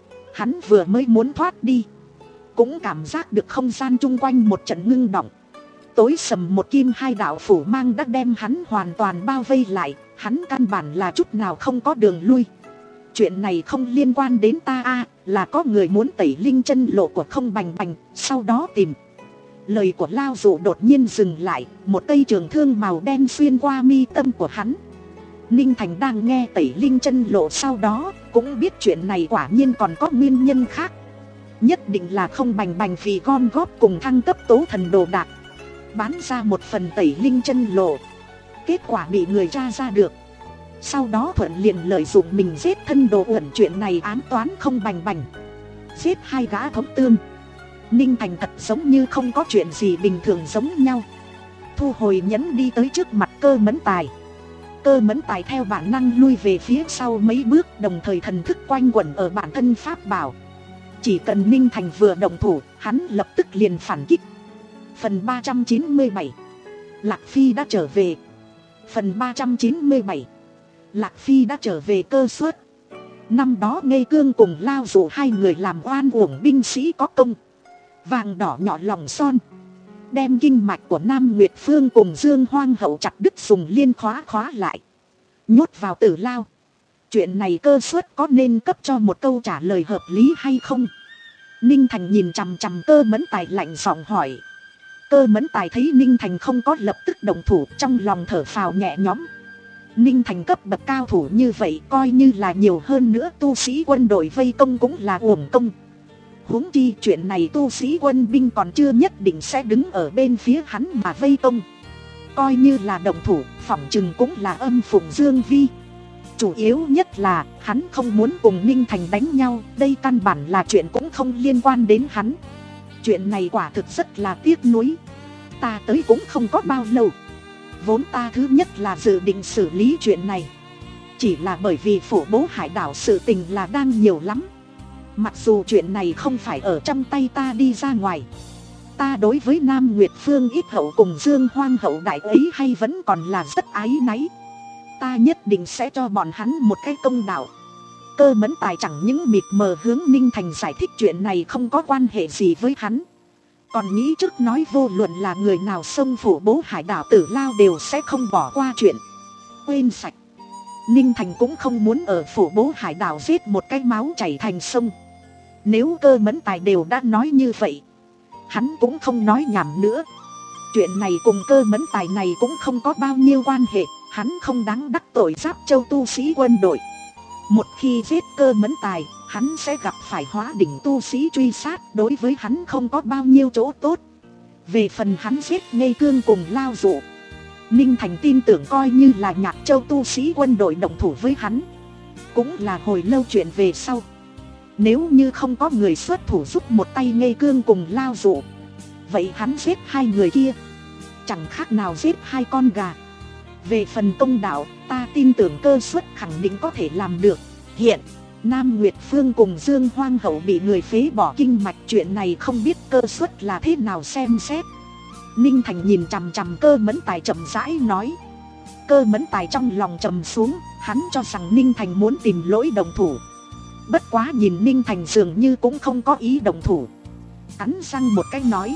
A: hắn vừa mới muốn thoát đi, cũng cảm giác được không gian chung quanh một trận ngưng động. Tối sầm một kim hai đạo phủ mang đã đem hắn hoàn toàn bao vây lại, hắn căn bản là chút nào không có đường lui. Chuyện này không liên quan đến ta a, là có người muốn tẩy linh chân lộ của không bành bành, sau đó tìm. Lời của Lao Dụ đột nhiên dừng lại, một cây trường thương màu đen xuyên qua mi tâm của hắn. Ninh Thành đang nghe tẩy linh chân lộ sau đó, cũng biết chuyện này quả nhiên còn có nguyên nhân khác. Nhất định là không bành bành vì gom góp cùng thăng cấp tố thần đồ đạc. bán ra một phần tẩy linh chân lộ. Kết quả bị người tra ra được. Sau đó Thuận liền lợi dụng mình giết thân Đồ Uẩn, chuyện này ám toán không bành bành. Giết hai gã thống tương. Ninh Thành thật giống như không có chuyện gì bình thường giống nhau. Thu hồi nhẫn đi tới trước mặt Cơ Mẫn Tài. Cơ Mẫn Tài theo bản năng lui về phía sau mấy bước, đồng thời thần thức quanh quẩn ở bản thân pháp bảo. Chỉ cần Ninh Thành vừa động thủ, hắn lập tức liền phản kích. Phần ba trăm chín mươi bảy, Lạc Phi đã trở về. Phần ba trăm chín mươi bảy, Lạc Phi đã trở về. Cơ suất. Năm đó Ngây Cương cùng Lao Dụ hai người làm oan uổng binh sĩ có công. Vàng đỏ nhỏ lòng son, đem kinh mạch của Nam Nguyệt Phương cùng Dương Hoang Hậu chặt đứt, dùng liên khóa khóa lại, nhốt vào Tử Lao. Chuyện này Cơ suất có nên cấp cho một câu trả lời hợp lý hay không? Ninh Thành nhìn chằm chằm Cơ Mẫn Tài lạnh giọng hỏi. Cơ Mẫn Tài thấy Ninh Thành không có lập tức động thủ, trong lòng thở phào nhẹ nhõm. Ninh Thành cấp bậc cao thủ như vậy, coi như là nhiều hơn nữa tu sĩ quân đội vây công cũng là uổng công. Huống chi chuyện này tu sĩ quân binh còn chưa nhất định sẽ đứng ở bên phía hắn mà vây công. Coi như là động thủ, phỏng chừng cũng là âm phụng Dương Vi. Chủ yếu nhất là hắn không muốn cùng Ninh Thành đánh nhau, đây căn bản là chuyện cũng không liên quan đến hắn. Chuyện này quả thực rất là tiếc nuối. Ta tới cũng không có bao lâu. Vốn ta thứ nhất là dự định xử lý chuyện này. Chỉ là bởi vì Phổ Bố Hải Đảo sự tình là đang nhiều lắm. Mặc dù chuyện này không phải ở trong tay ta đi ra ngoài, ta đối với Nam Nguyệt Phương ít hậu cùng Dương Hoang Hậu đại ấy hay vẫn còn là rất áy náy. Ta nhất định sẽ cho bọn hắn một cái công đạo. Cơ Mẫn Tài chẳng những mịt mờ hướng Ninh Thành giải thích chuyện này không có quan hệ gì với hắn, còn nghĩ trước nói vô luận là người nào xông Phổ Bố Hải Đảo Tử Lao đều sẽ không bỏ qua chuyện. Quên sạch. Ninh Thành cũng không muốn ở Phổ Bố Hải Đảo giết một cái máu chảy thành sông. Nếu Cơ Mẫn Tài đều đã nói như vậy, hắn cũng không nói nhảm nữa. Chuyện này cùng Cơ Mẫn Tài này cũng không có bao nhiêu quan hệ. Hắn không đáng đắc tội Giáp Châu tu sĩ quân đội. Một khi giết Cơ Mẫn Tài, hắn sẽ gặp phải Hóa Đỉnh tu sĩ truy sát, đối với hắn không có bao nhiêu chỗ tốt. Về phần hắn giết Ngây Cương cùng Lao Dụ, Ninh Thành tin tưởng coi như là Nhạc Châu tu sĩ quân đội động thủ với hắn, cũng là hồi lâu chuyện về sau. Nếu như không có người xuất thủ giúp một tay Ngây Cương cùng Lao Dụ, vậy hắn giết hai người kia chẳng khác nào giết hai con gà. Về phần công đạo, ta tin tưởng Cơ suất khẳng định có thể làm được. Hiện Nam Nguyệt Phương cùng Dương Hoang Hậu bị người phế bỏ kinh mạch, chuyện này không biết Cơ suất là thế nào xem xét. Ninh Thành nhìn chằm chằm Cơ Mẫn Tài chậm rãi nói. Cơ Mẫn Tài trong lòng trầm xuống, hắn cho rằng Ninh Thành muốn tìm lỗi đồng thủ. Bất quá nhìn Ninh Thành dường như cũng không có ý đồng thủ, cắn răng một cái nói.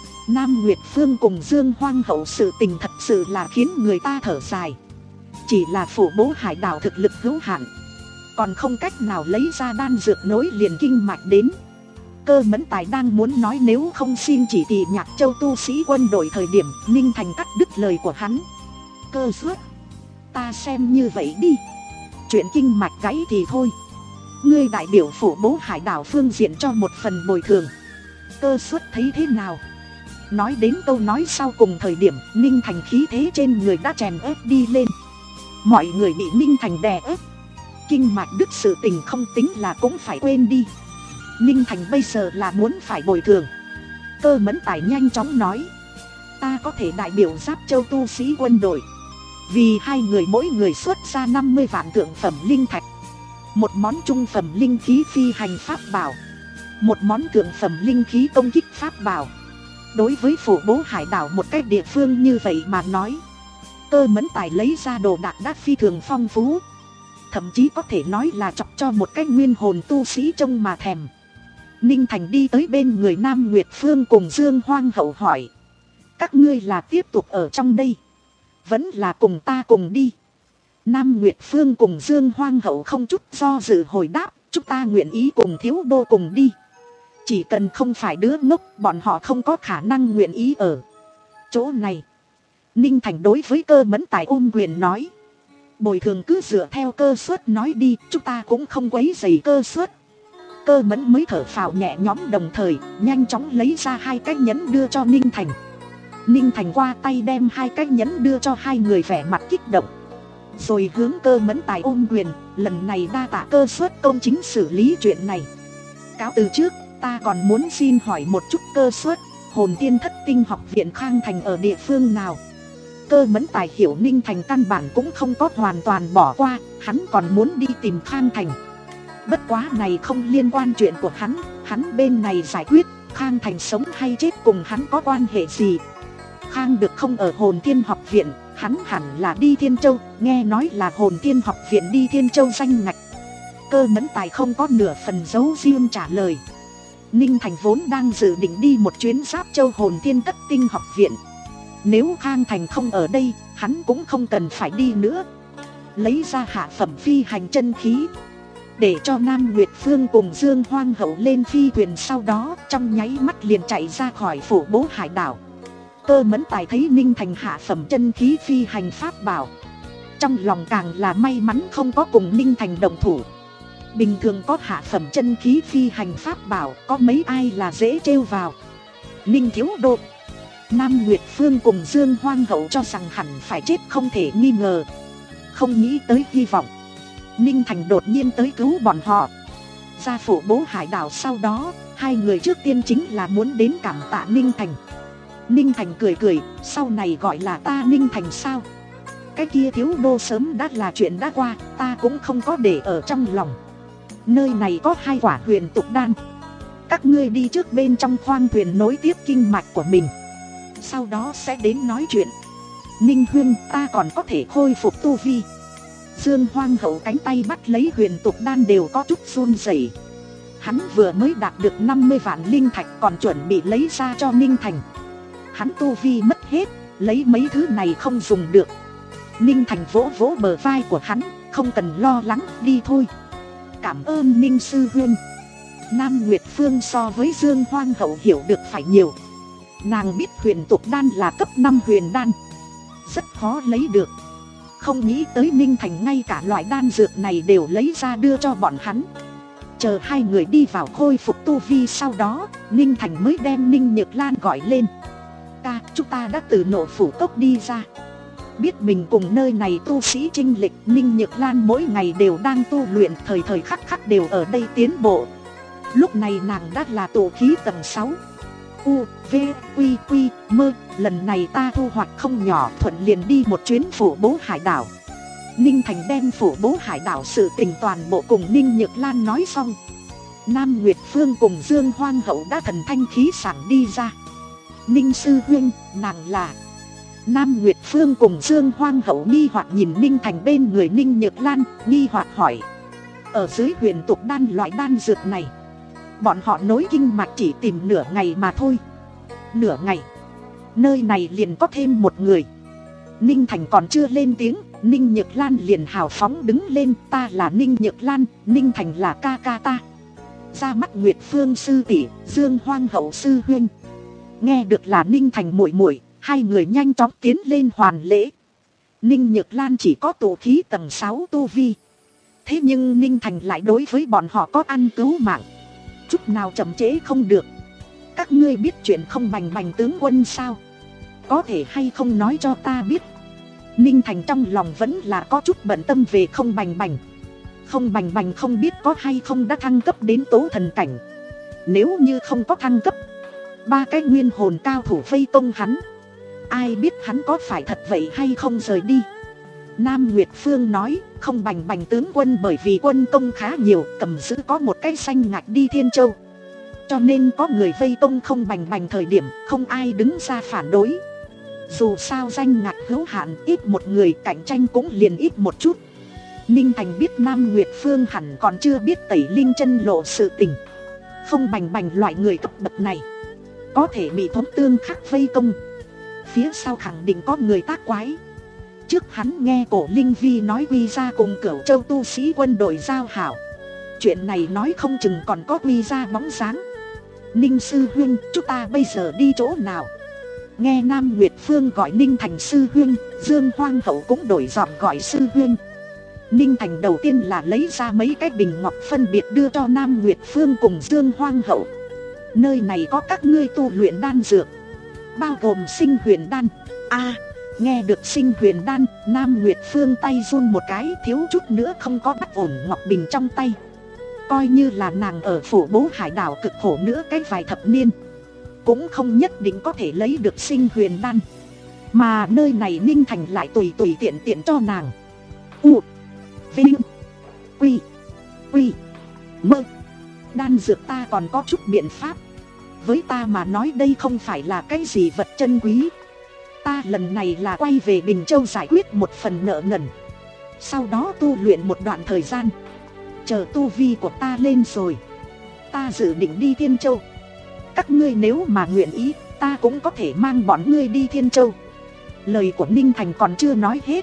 A: Nam Nguyệt Phương cùng Dương Hoang Hậu sự tình thật sự là khiến người ta thở dài. Chỉ là Phổ Bố Hải Đảo thực lực hữu hạn, còn không cách nào lấy ra đan dược nối liền kinh mạch đến. Cơ Mẫn Tài đang muốn nói nếu không xin chỉ thị Nhạc Châu tu sĩ quân đội thời điểm, Ninh Thành cắt đứt lời của hắn. Cơ suất, ta xem như vậy đi, chuyện kinh mạch gãy thì thôi, ngươi đại biểu Phổ Bố Hải Đảo phương diện cho một phần bồi thường. Cơ suất thấy thế nào? Nói đến câu nói sau cùng thời điểm, Ninh Thành khí thế trên người đã chèn ép đi lên. Mọi người bị Ninh Thành đè ép, kinh mạch đứt sự tình không tính là cũng phải quên đi. Ninh Thành bây giờ là muốn phải bồi thường. Cơ Mẫn Tài nhanh chóng nói. Ta có thể đại biểu Giáp Châu tu sĩ quân đội, vì hai người mỗi người xuất ra năm mươi vạn thượng phẩm linh thạch, một món trung phẩm linh khí phi hành pháp bảo, một món thượng phẩm linh khí công kích pháp bảo. Đối với Phổ Bố Hải Đảo một cái địa phương như vậy mà nói, Cơ Mẫn Tài lấy ra đồ đạc đã phi thường phong phú, thậm chí có thể nói là chọc cho một cái nguyên hồn tu sĩ trông mà thèm. Ninh Thành đi tới bên người Nam Nguyệt Phương cùng Dương Hoang Hậu hỏi. Các ngươi là tiếp tục ở trong đây, vẫn là cùng ta cùng đi? Nam Nguyệt Phương cùng Dương Hoang Hậu không chút do dự hồi đáp. Chúng ta nguyện ý cùng thiếu đô cùng đi. Chỉ cần không phải đứa ngốc, bọn họ không có khả năng nguyện ý ở chỗ này. Ninh Thành đối với Cơ Mẫn Tài ôm quyền nói. Bồi thường cứ dựa theo Cơ suất nói đi, chúng ta cũng không quấy rầy Cơ suất. Cơ Mẫn mới thở phào nhẹ nhõm, đồng thời nhanh chóng lấy ra hai cái nhẫn đưa cho Ninh Thành. Ninh Thành qua tay đem hai cái nhẫn đưa cho hai người, vẻ mặt kích động. Rồi hướng Cơ Mẫn Tài ôm quyền, lần này đa tạ cơ xuất công chính xử lý chuyện này. Cáo từ trước, ta còn muốn xin hỏi một chút cơ xuất, hồn tiên thất tinh học viện Khang Thành ở địa phương nào? Cơ Mẫn Tài hiểu Ninh Thành căn bản cũng không có hoàn toàn bỏ qua, hắn còn muốn đi tìm Khang Thành. Bất quá này không liên quan chuyện của hắn, hắn bên này giải quyết, Khang Thành sống hay chết cùng hắn có quan hệ gì? Khang được không ở hồn tiên học viện, hắn hẳn là đi Thiên Châu, nghe nói là hồn tiên học viện đi Thiên Châu danh ngạch. Cơ Mẫn Tài không có nửa phần giấu riêng trả lời. Ninh Thành vốn đang dự định đi một chuyến Giáp Châu hồn tiên thất tinh học viện. Nếu Khang Thành không ở đây, hắn cũng không cần phải đi nữa. Lấy ra hạ phẩm phi hành chân khí, để cho Nam Nguyệt Phương cùng Dương Hoang Hậu lên phi thuyền, sau đó trong nháy mắt liền chạy ra khỏi phủ bố hải đảo. Cơ Mẫn Tài thấy Ninh Thành hạ phẩm chân khí phi hành pháp bảo, trong lòng càng là may mắn không có cùng Ninh Thành đồng thủ. Bình thường có hạ phẩm chân khí phi hành pháp bảo, có mấy ai là dễ trêu vào. Ninh thiếu đô, Nam Nguyệt Phương cùng Dương Hoang Hậu cho rằng hẳn phải chết không thể nghi ngờ, không nghĩ tới hy vọng Ninh Thành đột nhiên tới cứu bọn họ. Ra phủ bố hải đảo sau đó, hai người trước tiên chính là muốn đến cảm tạ Ninh Thành. Ninh Thành cười cười, sau này gọi là ta Ninh Thành sao? Cái kia thiếu đô sớm đã là chuyện đã qua, ta cũng không có để ở trong lòng. Nơi này có hai quả huyền tục đan, các ngươi đi trước bên trong khoang thuyền nối tiếp kinh mạch của mình, sau đó sẽ đến nói chuyện. Ninh huynh, ta còn có thể khôi phục tu vi. Dương Hoang Hậu cánh tay bắt lấy huyền tục đan đều có chút run rẩy. Hắn vừa mới đạt được năm mươi vạn linh thạch, còn chuẩn bị lấy ra cho Ninh Thành. Hắn tu vi mất hết, lấy mấy thứ này không dùng được. Ninh Thành vỗ vỗ bờ vai của hắn, không cần lo lắng, đi thôi. Cảm ơn Ninh sư huynh. Nam Nguyệt Phương so với Dương Hoang Hậu hiểu được phải nhiều. Nàng biết huyền tục đan là cấp năm huyền đan, rất khó lấy được. Không nghĩ tới Ninh Thành ngay cả loại đan dược này đều lấy ra đưa cho bọn hắn. Chờ hai người đi vào khôi phục tu vi, sau đó Ninh Thành mới đem Ninh Nhược Lan gọi lên. Ca, chúng ta đã từ Nộ Phủ Cốc đi ra. Biết mình cùng nơi này tu sĩ chinh lịch, Ninh Nhược Lan mỗi ngày đều đang tu luyện, thời thời khắc khắc đều ở đây tiến bộ. Lúc này nàng đã là tụ khí tầng sáu. U, V, Quy, Quy, Mơ, lần này ta thu hoạch không nhỏ, thuận liền đi một chuyến phủ bố hải đảo. Ninh Thành đem phủ bố hải đảo sự tình toàn bộ cùng Ninh Nhược Lan nói xong. Nam Nguyệt Phương cùng Dương Hoang Hậu đã thần thanh khí sảng đi ra. Ninh sư huynh, nàng là... Nam Nguyệt Phương cùng Dương Hoang Hậu nghi hoặc nhìn Ninh Thành bên người Ninh Nhược Lan, nghi hoặc hỏi. Ở dưới huyền tục đan loại đan dược này, bọn họ nối kinh mạch chỉ tìm nửa ngày mà thôi. Nửa ngày, nơi này liền có thêm một người. Ninh Thành còn chưa lên tiếng, Ninh Nhược Lan liền hào phóng đứng lên. Ta là Ninh Nhược Lan, Ninh Thành là ca ca ta. Ra mắt Nguyệt Phương sư tỷ, Dương Hoang Hậu sư huynh. Nghe được là Ninh Thành muội muội, hai người nhanh chóng tiến lên hoàn lễ. Ninh Nhược Lan chỉ có tụ khí tầng sáu tu vi, thế nhưng Ninh Thành lại đối với bọn họ có ăn cứu mạng, chút nào chậm trễ không được. Các ngươi biết chuyện Không Bành Bành tướng quân sao? Có thể hay không nói cho ta biết? Ninh Thành trong lòng vẫn là có chút bận tâm về Không Bành Bành. Không Bành Bành không biết có hay không đã thăng cấp đến tố thần cảnh. Nếu như không có thăng cấp, ba cái nguyên hồn cao thủ vây công hắn, ai biết hắn có phải thật vậy hay không rời đi. Nam Nguyệt Phương nói, Không Bành Bành tướng quân bởi vì quân công khá nhiều, cầm giữ có một cái danh ngạch đi Thiên Châu, cho nên có người vây công Không Bành Bành thời điểm không ai đứng ra phản đối. Dù sao danh ngạch hữu hạn, ít một người cạnh tranh cũng liền ít một chút. Ninh Thành biết Nam Nguyệt Phương hẳn còn chưa biết Tẩy Linh chân lộ sự tình. Không Bành Bành loại người cấp bậc này có thể bị thống tương khắc vây công, phía sau khẳng định có người tác quái. Trước hắn nghe Cổ Linh Vi nói Quy Gia cùng Cửu Châu tu sĩ quân đội giao hảo, chuyện này nói không chừng còn có Quy Gia bóng dáng. Ninh sư huynh, chúng ta bây giờ đi chỗ nào? Nghe Nam Nguyệt Phương gọi Ninh Thành sư huynh, Dương Hoang Hậu cũng đổi giọng gọi sư huynh. Ninh Thành đầu tiên là lấy ra mấy cái bình ngọc phân biệt đưa cho Nam Nguyệt Phương cùng Dương Hoang Hậu. Nơi này có các ngươi tu luyện đan dược, bao gồm sinh huyền đan. A, nghe được sinh huyền đan, Nam Nguyệt Phương tay run một cái, thiếu chút nữa không có bắt ổn ngọc bình trong tay. Coi như là nàng ở phủ bố hải đảo cực khổ nữa cái vài thập niên, cũng không nhất định có thể lấy được sinh huyền đan. Mà nơi này Ninh Thành lại tùy tùy tiện tiện cho nàng. U, Vinh, Quy, Quy, Mơ. Đan dược ta còn có chút biện pháp. Với ta mà nói đây không phải là cái gì vật chân quý. Ta lần này là quay về Bình Châu giải quyết một phần nợ nần, sau đó tu luyện một đoạn thời gian. Chờ tu vi của ta lên rồi, ta dự định đi Thiên Châu. Các ngươi nếu mà nguyện ý, ta cũng có thể mang bọn ngươi đi Thiên Châu. Lời của Ninh Thành còn chưa nói hết,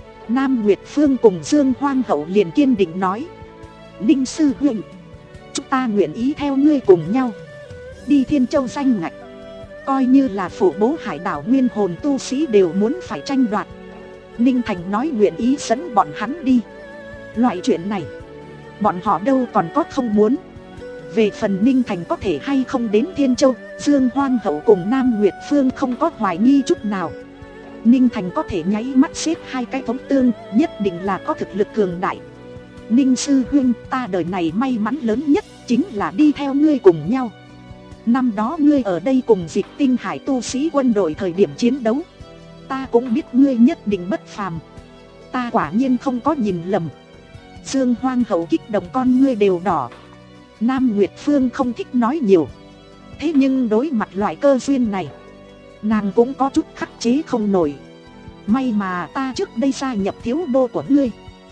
A: Nam Nguyệt Phương cùng Dương Hoang Hậu liền kiên định nói: Ninh sư huynh, chúng ta nguyện ý theo ngươi cùng nhau đi Thiên Châu danh ngạch. Coi như là phủ bố hải đảo nguyên hồn tu sĩ đều muốn phải tranh đoạt. Ninh Thành nói nguyện ý dẫn bọn hắn đi. Loại chuyện này bọn họ đâu còn có không muốn. Về phần Ninh Thành có thể hay không đến Thiên Châu, Dương Hoang Hậu cùng Nam Nguyệt Phương không có hoài nghi chút nào. Ninh Thành có thể nháy mắt xếp hai cái thống tương, nhất định là có thực lực cường đại. Ninh sư huynh, ta đời này may mắn lớn nhất chính là đi theo ngươi cùng nhau. Năm đó ngươi ở đây cùng Dịch Tinh Hải tu sĩ quân đội thời điểm chiến đấu, ta cũng biết ngươi nhất định bất phàm. Ta quả nhiên không có nhìn lầm. Dương Hoang Hậu kích động con ngươi đều đỏ. Nam Nguyệt Phương không thích nói nhiều, thế nhưng đối mặt loại cơ duyên này, nàng cũng có chút khắc chế không nổi. May mà ta trước đây gia nhập thiếu đô của ngươi,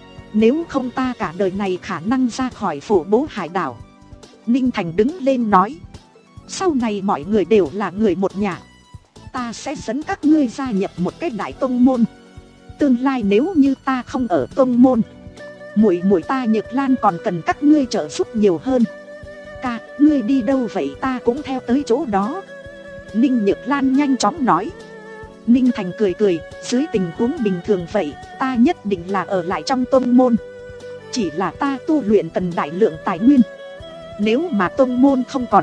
A: nếu không ta cả đời này khả năng ra khỏi phủ bố hải đảo. Ninh Thành đứng lên nói: sau này mọi người đều là người một nhà, ta sẽ dẫn các ngươi gia nhập một cái đại tông môn. Tương lai nếu như ta không ở tông môn, muội muội ta Nhược Lan còn cần các ngươi trợ giúp nhiều hơn. Ca, ngươi đi đâu vậy ta cũng theo tới chỗ đó. Ninh Nhược Lan nhanh chóng nói. Ninh Thành cười cười, dưới tình huống bình thường vậy, ta nhất định là ở lại trong tông môn. Chỉ là ta tu luyện cần đại lượng tài nguyên. Nếu mà tông môn không còn,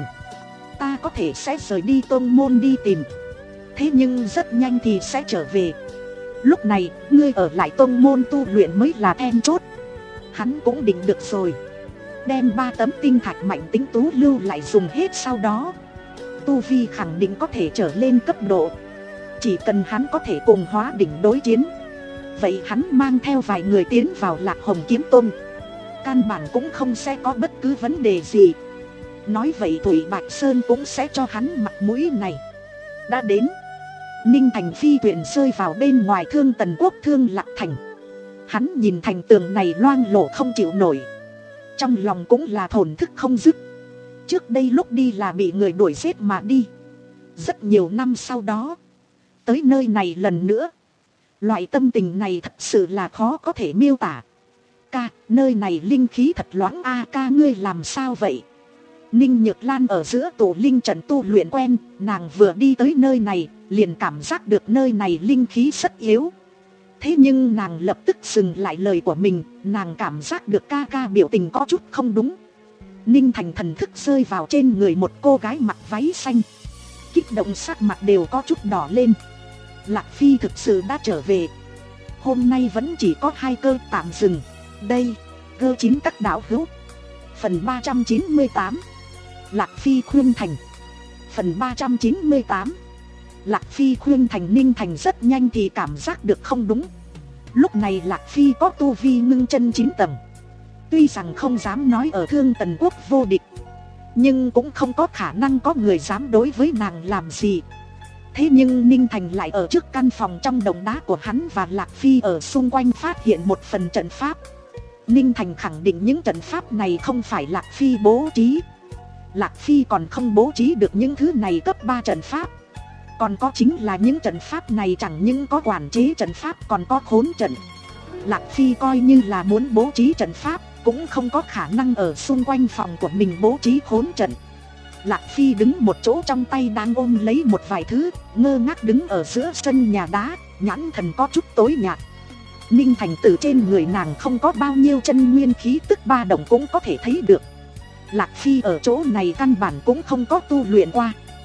A: ta có thể sẽ rời đi tông môn đi tìm. Thế nhưng rất nhanh thì sẽ trở về. Lúc này, ngươi ở lại tông môn tu luyện mới là then chốt. Hắn cũng định được rồi, đem ba tấm tinh thạch mạnh tính tú lưu lại dùng hết, sau đó tu vi khẳng định có thể trở lên cấp độ. Chỉ cần hắn có thể cùng Hóa Đỉnh đối chiến, vậy hắn mang theo vài người tiến vào Lạc Hồng Kiếm Tông, căn bản cũng không sẽ có bất cứ vấn đề gì. Nói vậy Thủy Bạch Sơn cũng sẽ cho hắn mặt mũi này. Đã đến, Ninh Thành phi thuyền rơi vào bên ngoài Thương Tần Quốc Thương Lạc Thành. Hắn nhìn thành tường này loang lổ không chịu nổi, trong lòng cũng là thổn thức không dứt. Trước đây lúc đi là bị người đuổi giết mà đi, rất nhiều năm sau đó tới nơi này lần nữa, loại tâm tình này thật sự là khó có thể miêu tả. Ca, nơi này linh khí thật loãng a. Ca, ngươi làm sao vậy? Ninh Nhược Lan ở giữa tổ linh trận tu luyện quen, nàng vừa đi tới nơi này liền cảm giác được nơi này linh khí rất yếu. Thế nhưng nàng lập tức dừng lại lời của mình, nàng cảm giác được ca ca biểu tình có chút không đúng. Ninh Thành thần thức rơi vào trên người một cô gái mặc váy xanh, kích động sắc mặt đều có chút đỏ lên. Lạc Phi thực sự đã trở về. Hôm nay vẫn chỉ có hai cơ, tạm dừng đây. Cơ chín các đạo hữu. Phần ba trăm chín mươi tám, Lạc Phi khuyên thành. Phần ba trăm chín mươi tám, Lạc Phi khuyên thành. Ninh Thành rất nhanh thì cảm giác được không đúng. Lúc này Lạc Phi có tu vi ngưng chân chín tầng. Tuy rằng không dám nói ở Thương Tần Quốc vô địch, nhưng cũng không có khả năng có người dám đối với nàng làm gì. Thế nhưng Ninh Thành lại ở trước căn phòng trong đồng đá của hắn và Lạc Phi ở xung quanh phát hiện một phần trận pháp. Ninh Thành khẳng định những trận pháp này không phải Lạc Phi bố trí. Lạc Phi còn không bố trí được những thứ này cấp ba trận pháp. Còn có chính là những trận pháp này chẳng những có quản chế trận pháp còn có khốn trận. Lạc Phi coi như là muốn bố trí trận pháp, cũng không có khả năng ở xung quanh phòng của mình bố trí khốn trận. Lạc Phi đứng một chỗ, trong tay đang ôm lấy một vài thứ, ngơ ngác đứng ở giữa sân nhà đá, nhãn thần có chút tối nhạt. Ninh Thành từ trên người nàng không có bao nhiêu chân nguyên khí tức ba động cũng có thể thấy được. Lạc Phi ở chỗ này căn bản cũng không có tu luyện qua.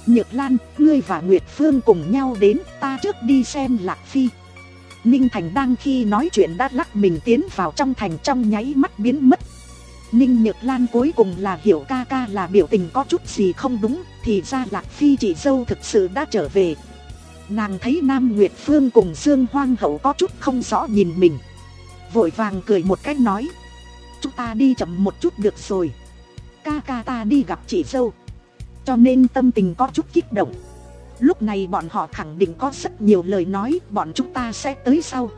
A: Nhược Lan, ngươi và Nguyệt Phương cùng nhau đến, ta trước đi xem Lạc Phi. Ninh Thành đang khi nói chuyện đã lắc mình tiến vào trong thành, trong nháy mắt biến mất. Ninh Nhược Lan cuối cùng là hiểu ca ca là biểu tình có chút gì không đúng, thì ra Lạc Phi chị dâu thực sự đã trở về. Nàng thấy Nam Nguyệt Phương cùng Dương Hoang Hậu có chút không rõ nhìn mình, vội vàng cười một cách nói: chúng ta đi chậm một chút được rồi, ca ca ta đi gặp chị dâu, cho nên tâm tình có chút kích động. Lúc này bọn họ khẳng định có rất nhiều lời nói, bọn chúng ta sẽ tới sau.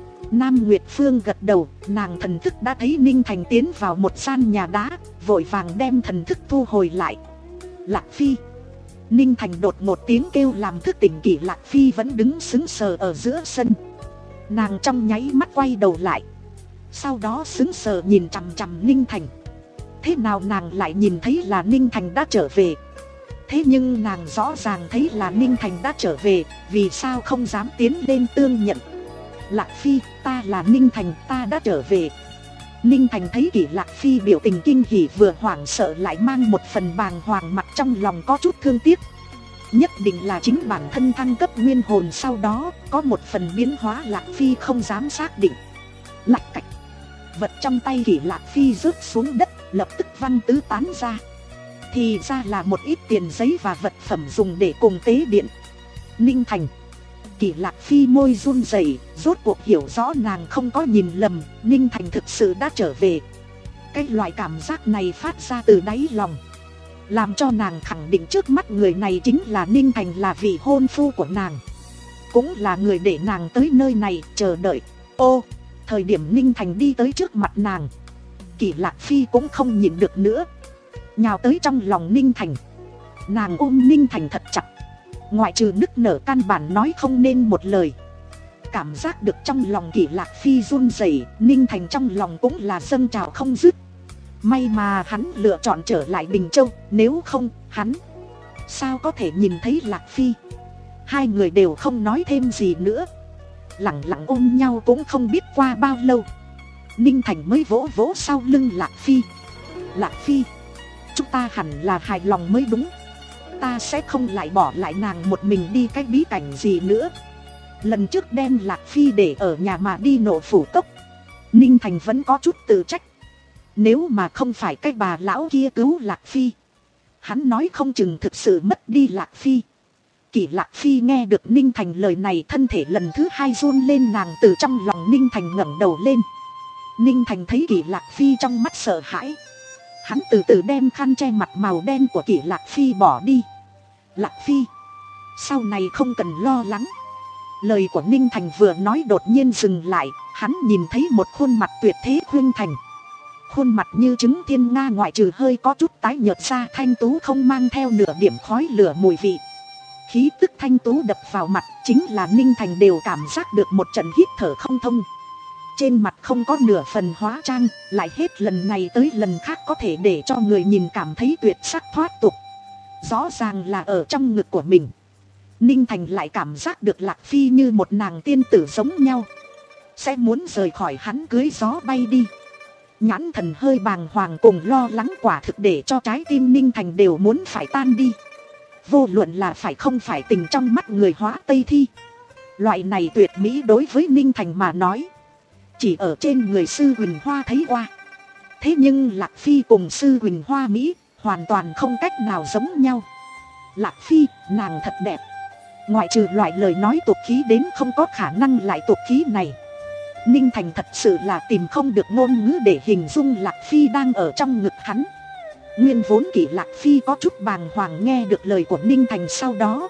A: Nam Nguyệt Phương gật đầu, nàng thần thức đã thấy Ninh Thành tiến vào một gian nhà đá, vội vàng đem thần thức thu hồi lại. Lạc Phi. Ninh Thành đột một tiếng kêu làm thức tỉnh Kỷ Lạc Phi vẫn đứng sững sờ ở giữa sân. Nàng trong nháy mắt quay đầu lại, sau đó sững sờ nhìn chằm chằm Ninh Thành. Thế nào nàng lại nhìn thấy là Ninh Thành đã trở về? Thế nhưng nàng rõ ràng thấy là Ninh Thành đã trở về, vì sao không dám tiến lên tương nhận? Lạc Phi, ta là Ninh Thành, ta đã trở về. Ninh Thành thấy Kỷ Lạc Phi biểu tình kinh hỉ vừa hoảng sợ lại mang một phần bàng hoàng, mặt trong lòng có chút thương tiếc. Nhất định là chính bản thân thăng cấp nguyên hồn sau đó có một phần biến hóa Lạc Phi không dám xác định. Lạch cạch, vật trong tay Kỷ Lạc Phi rớt xuống đất, lập tức văng tứ tán ra. Thì ra là một ít tiền giấy và vật phẩm dùng để cùng tế điện. Ninh Thành. Kỷ Lạc Phi môi run rẩy, rốt cuộc hiểu rõ nàng không có nhìn lầm, Ninh Thành thực sự đã trở về. Cái loại cảm giác này phát ra từ đáy lòng, làm cho nàng khẳng định trước mắt người này chính là Ninh Thành, là vị hôn phu của nàng, cũng là người để nàng tới nơi này chờ đợi. Ô, thời điểm Ninh Thành đi tới trước mặt nàng, Kỷ Lạc Phi cũng không nhịn được nữa, nhào tới trong lòng Ninh Thành. Nàng ôm Ninh Thành thật chặt, ngoại trừ nức nở căn bản nói không nên một lời. Cảm giác được trong lòng Kỷ Lạc Phi run rẩy, Ninh Thành trong lòng cũng là dâng trào không dứt. May mà hắn lựa chọn trở lại Bình Châu, nếu không, hắn sao có thể nhìn thấy Lạc Phi. Hai người đều không nói thêm gì nữa, lặng lặng ôm nhau cũng không biết qua bao lâu. Ninh Thành mới vỗ vỗ sau lưng Lạc Phi. Lạc Phi, chúng ta hẳn là hài lòng mới đúng. Ta sẽ không lại bỏ lại nàng một mình đi cái bí cảnh gì nữa. Lần trước đem Lạc Phi để ở nhà mà đi Nộ Phủ Cốc, Ninh Thành vẫn có chút tự trách. Nếu mà không phải cái bà lão kia cứu Lạc Phi, hắn nói không chừng thực sự mất đi Lạc Phi. Kỷ Lạc Phi nghe được Ninh Thành lời này, thân thể lần thứ hai run lên, nàng từ trong lòng Ninh Thành ngẩng đầu lên. Ninh Thành thấy Kỷ Lạc Phi trong mắt sợ hãi, hắn từ từ đem khăn che mặt màu đen của Kỷ Lạc Phi bỏ đi. Lạc Phi, sau này không cần lo lắng. Lời của Ninh Thành vừa nói đột nhiên dừng lại, hắn nhìn thấy một khuôn mặt tuyệt thế khuynh thành. Khuôn mặt như trứng thiên nga, ngoại trừ hơi có chút tái nhợt ra, thanh tú không mang theo nửa điểm khói lửa mùi vị. Khí tức thanh tú đập vào mặt, chính là Ninh Thành đều cảm giác được một trận hít thở không thông. Trên mặt không có nửa phần hóa trang, lại hết lần này tới lần khác có thể để cho người nhìn cảm thấy tuyệt sắc thoát tục. Rõ ràng là ở trong ngực của mình, Ninh Thành lại cảm giác được Lạc Phi như một nàng tiên tử giống nhau, sẽ muốn rời khỏi hắn cưới gió bay đi. Nhãn thần hơi bàng hoàng cùng lo lắng quả thực để cho trái tim Ninh Thành đều muốn phải tan đi. Vô luận là phải không phải tình trong mắt người Hóa Tây Thi, loại này tuyệt mỹ đối với Ninh Thành mà nói chỉ ở trên người Sư Huỳnh Hoa thấy qua. Thế nhưng Lạc Phi cùng Sư Huỳnh Hoa Mỹ hoàn toàn không cách nào giống nhau. Lạc Phi, nàng thật đẹp, ngoại trừ loại lời nói tục khí đến không có khả năng lại tục khí này. Ninh Thành thật sự là tìm không được ngôn ngữ để hình dung Lạc Phi đang ở trong ngực hắn. Nguyên vốn Kỷ Lạc Phi có chút bàng hoàng, nghe được lời của Ninh Thành sau đó,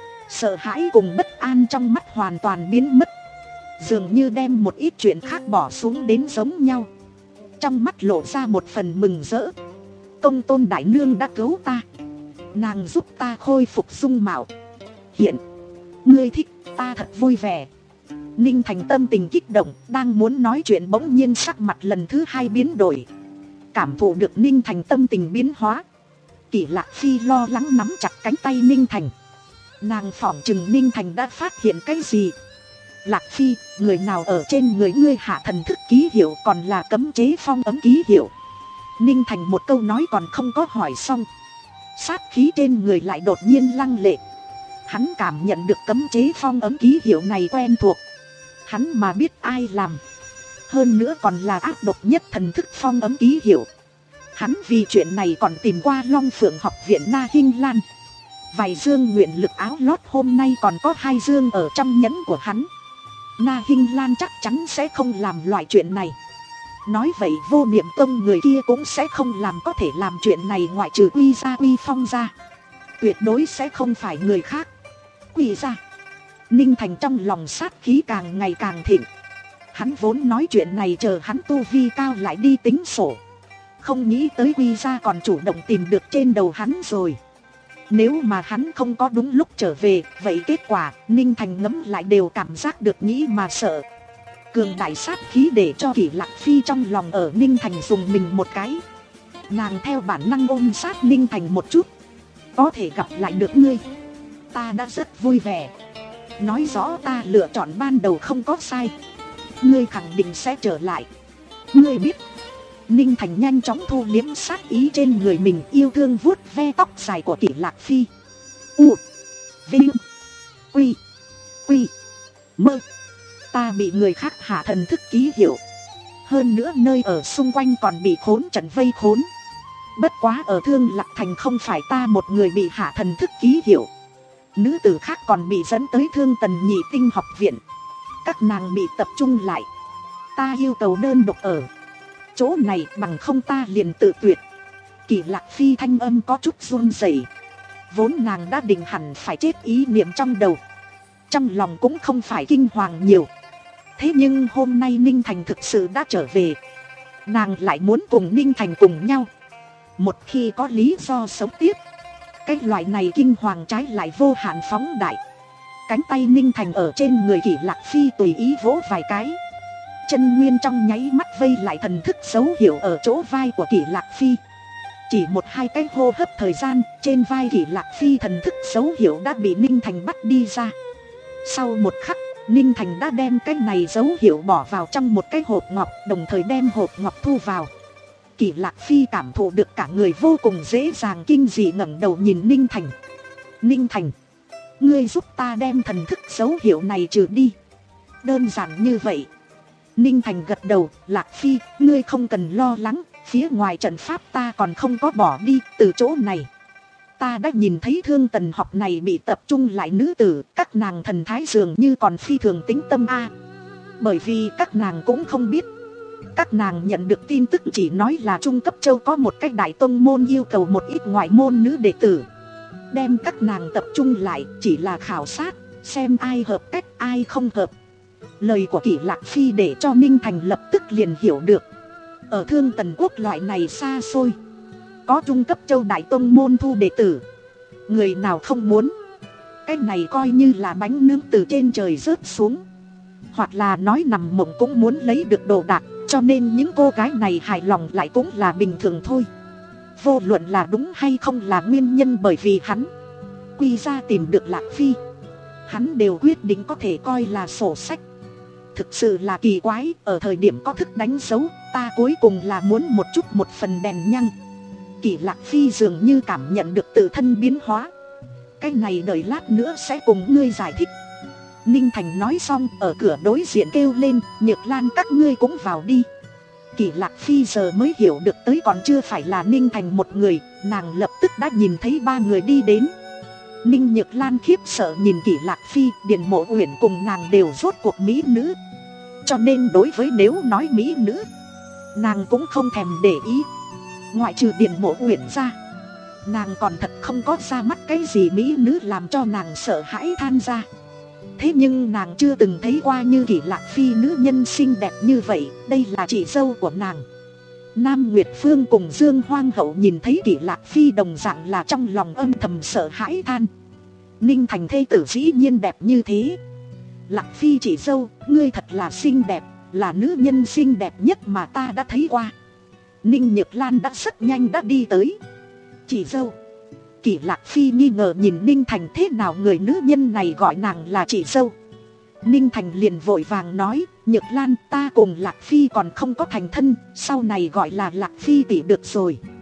A: sợ hãi cùng bất an trong mắt hoàn toàn biến mất, dường như đem một ít chuyện khác bỏ xuống đến giống nhau. Trong mắt lộ ra một phần mừng rỡ. Công tôn đại nương đã cứu ta, nàng giúp ta khôi phục dung mạo. Hiện ngươi thích ta thật vui vẻ. Ninh Thành tâm tình kích động, đang muốn nói chuyện bỗng nhiên sắc mặt lần thứ hai biến đổi. Cảm thụ được Ninh Thành tâm tình biến hóa, Kỷ Lạc Phi lo lắng nắm chặt cánh tay Ninh Thành. Nàng phỏng chừng Ninh Thành đã phát hiện cái gì. Lạc Phi, người nào ở trên người ngươi hạ thần thức ký hiệu, còn là cấm chế phong ấm ký hiệu? Ninh Thành một câu nói còn không có hỏi xong, sát khí trên người lại đột nhiên lăng lệ. Hắn cảm nhận được cấm chế phong ấn ký hiệu này quen thuộc. Hắn mà biết ai làm. Hơn nữa còn là ác độc nhất thần thức phong ấn ký hiệu. Hắn vì chuyện này còn tìm qua Long Phượng học viện Na Hinh Lan. Vài dương nguyện lực áo lót hôm nay còn có hai dương ở trong nhẫn của hắn. Na Hinh Lan chắc chắn sẽ không làm loại chuyện này. Nói vậy Vô Niệm Tông người kia cũng sẽ không làm, có thể làm chuyện này ngoại trừ Quy Gia Quy Phong ra. Tuyệt đối sẽ không phải người khác. Quy Gia. Ninh Thành trong lòng sát khí càng ngày càng thịnh. Hắn vốn nói chuyện này chờ hắn tu vi cao lại đi tính sổ. Không nghĩ tới Quy Gia còn chủ động tìm được trên đầu hắn rồi. Nếu mà hắn không có đúng lúc trở về, vậy kết quả Ninh Thành ngẫm lại đều cảm giác được nghĩ mà sợ. Cường đại sát khí để cho Kỷ Lạc Phi trong lòng ở Ninh Thành dùng mình một cái. Nàng theo bản năng ôm sát Ninh Thành một chút. Có thể gặp lại được ngươi, ta đã rất vui vẻ. Nói rõ ta lựa chọn ban đầu không có sai. Ngươi khẳng định sẽ trở lại. Ngươi biết. Ninh Thành nhanh chóng thu liếm sát ý trên người mình, yêu thương vuốt ve tóc dài của Kỷ Lạc Phi. U Vinh Quy Quy Mơ. Ta bị người khác hạ thần thức ký hiệu. Hơn nữa nơi ở xung quanh còn bị khốn trận vây khốn. Bất quá ở Thương Lạc Thành không phải ta một người bị hạ thần thức ký hiệu. Nữ tử khác còn bị dẫn tới Thương Tần Nhị Tinh học viện. Các nàng bị tập trung lại. Ta yêu cầu đơn độc ở chỗ này, bằng không ta liền tự tuyệt. Kỷ Lạc Phi thanh âm có chút run rẩy. Vốn nàng đã định hẳn phải chết ý niệm trong đầu. Trong lòng cũng không phải kinh hoàng nhiều. Thế nhưng hôm nay Ninh Thành thực sự đã trở về. Nàng lại muốn cùng Ninh Thành cùng nhau. Một khi có lý do sống tiếp, cái loại này kinh hoàng trái lại vô hạn phóng đại. Cánh tay Ninh Thành ở trên người Kỷ Lạc Phi tùy ý vỗ vài cái. Chân nguyên trong nháy mắt vây lại thần thức dấu hiệu ở chỗ vai của Kỷ Lạc Phi. Chỉ một hai cái hô hấp thời gian, trên vai Kỷ Lạc Phi thần thức dấu hiệu đã bị Ninh Thành bắt đi ra. Sau một khắc, Ninh Thành đã đem cái này dấu hiệu bỏ vào trong một cái hộp ngọc, đồng thời đem hộp ngọc thu vào. Kỷ Lạc Phi cảm thụ được cả người vô cùng dễ dàng, kinh dị ngẩng đầu nhìn Ninh Thành. Ninh Thành, ngươi giúp ta đem thần thức dấu hiệu này trừ đi. Đơn giản như vậy. Ninh Thành gật đầu. Lạc Phi, ngươi không cần lo lắng. Phía ngoài trận pháp ta còn không có bỏ đi. Từ chỗ này ta đã nhìn thấy Thương Tần học này bị tập trung lại nữ tử. Các nàng thần thái dường như còn phi thường tính tâm a. Bởi vì các nàng cũng không biết. Các nàng nhận được tin tức chỉ nói là Trung Cấp Châu có một cách đại tông môn yêu cầu một ít ngoại môn nữ đệ tử. Đem các nàng tập trung lại chỉ là khảo sát, xem ai hợp cách ai không hợp. Lời của Kỷ Lạc Phi để cho Ninh Thành lập tức liền hiểu được. Ở Thương Tần Quốc loại này xa xôi, có Trung Cấp Châu đại tông môn thu đệ tử, người nào không muốn. Cái này coi như là bánh nướng từ trên trời rớt xuống. Hoặc là nói nằm mộng cũng muốn lấy được đồ đạc. Cho nên những cô gái này hài lòng lại cũng là bình thường thôi. Vô luận là đúng hay không là nguyên nhân bởi vì hắn Quy Gia tìm được Lạc Phi, hắn đều quyết định có thể coi là sổ sách. Thực sự là kỳ quái, ở thời điểm có thức đánh dấu, ta cuối cùng là muốn một chút một phần đèn nhăng. Kỷ Lạc Phi dường như cảm nhận được tự thân biến hóa. Cái này đợi lát nữa sẽ cùng ngươi giải thích. Ninh Thành nói xong, ở cửa đối diện kêu lên, Nhược Lan các ngươi cũng vào đi. Kỷ Lạc Phi giờ mới hiểu được tới còn chưa phải là Ninh Thành một người, nàng lập tức đã nhìn thấy ba người đi đến. Ninh Nhược Lan khiếp sợ nhìn Kỷ Lạc Phi, Điền Mộ Uyển cùng nàng đều rốt cuộc mỹ nữ. Cho nên đối với nếu nói mỹ nữ, nàng cũng không thèm để ý. Ngoại trừ Điền Mộ Uyển ra, nàng còn thật không có ra mắt cái gì mỹ nữ làm cho nàng sợ hãi than ra. Thế nhưng nàng chưa từng thấy qua như Kỷ Lạc Phi nữ nhân xinh đẹp như vậy. Đây là chị dâu của nàng. Nam Nguyệt Phương cùng Dương Hoang Hậu nhìn thấy Kỷ Lạc Phi đồng dạng là trong lòng âm thầm sợ hãi than. Ninh Thành thê tử dĩ nhiên đẹp như thế. Lạc Phi chị dâu, ngươi thật là xinh đẹp, là nữ nhân xinh đẹp nhất mà ta đã thấy qua. Ninh Nhược Lan đã rất nhanh đã đi tới. Chị dâu. Kỷ Lạc Phi nghi ngờ nhìn Ninh Thành, thế nào người nữ nhân này gọi nàng là chị dâu. Ninh Thành liền vội vàng nói, Nhược Lan, ta cùng Lạc Phi còn không có thành thân, sau này gọi là Lạc Phi tỷ được rồi.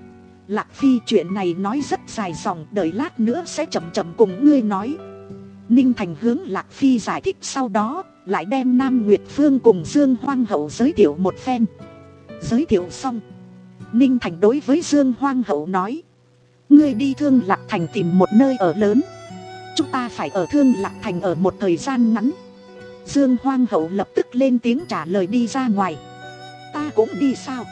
A: Lạc Phi, chuyện này nói rất dài dòng, đợi lát nữa sẽ chậm chậm cùng ngươi nói. Ninh Thành hướng Lạc Phi giải thích, sau đó lại đem Nam Nguyệt Phương cùng Dương Hoang Hậu giới thiệu một phen. Giới thiệu xong, Ninh Thành đối với Dương Hoang Hậu nói: ngươi đi Thương Lạc Thành tìm một nơi ở lớn, chúng ta phải ở Thương Lạc Thành ở một thời gian ngắn. Dương Hoang Hậu lập tức lên tiếng trả lời đi ra ngoài. Ta cũng đi sao?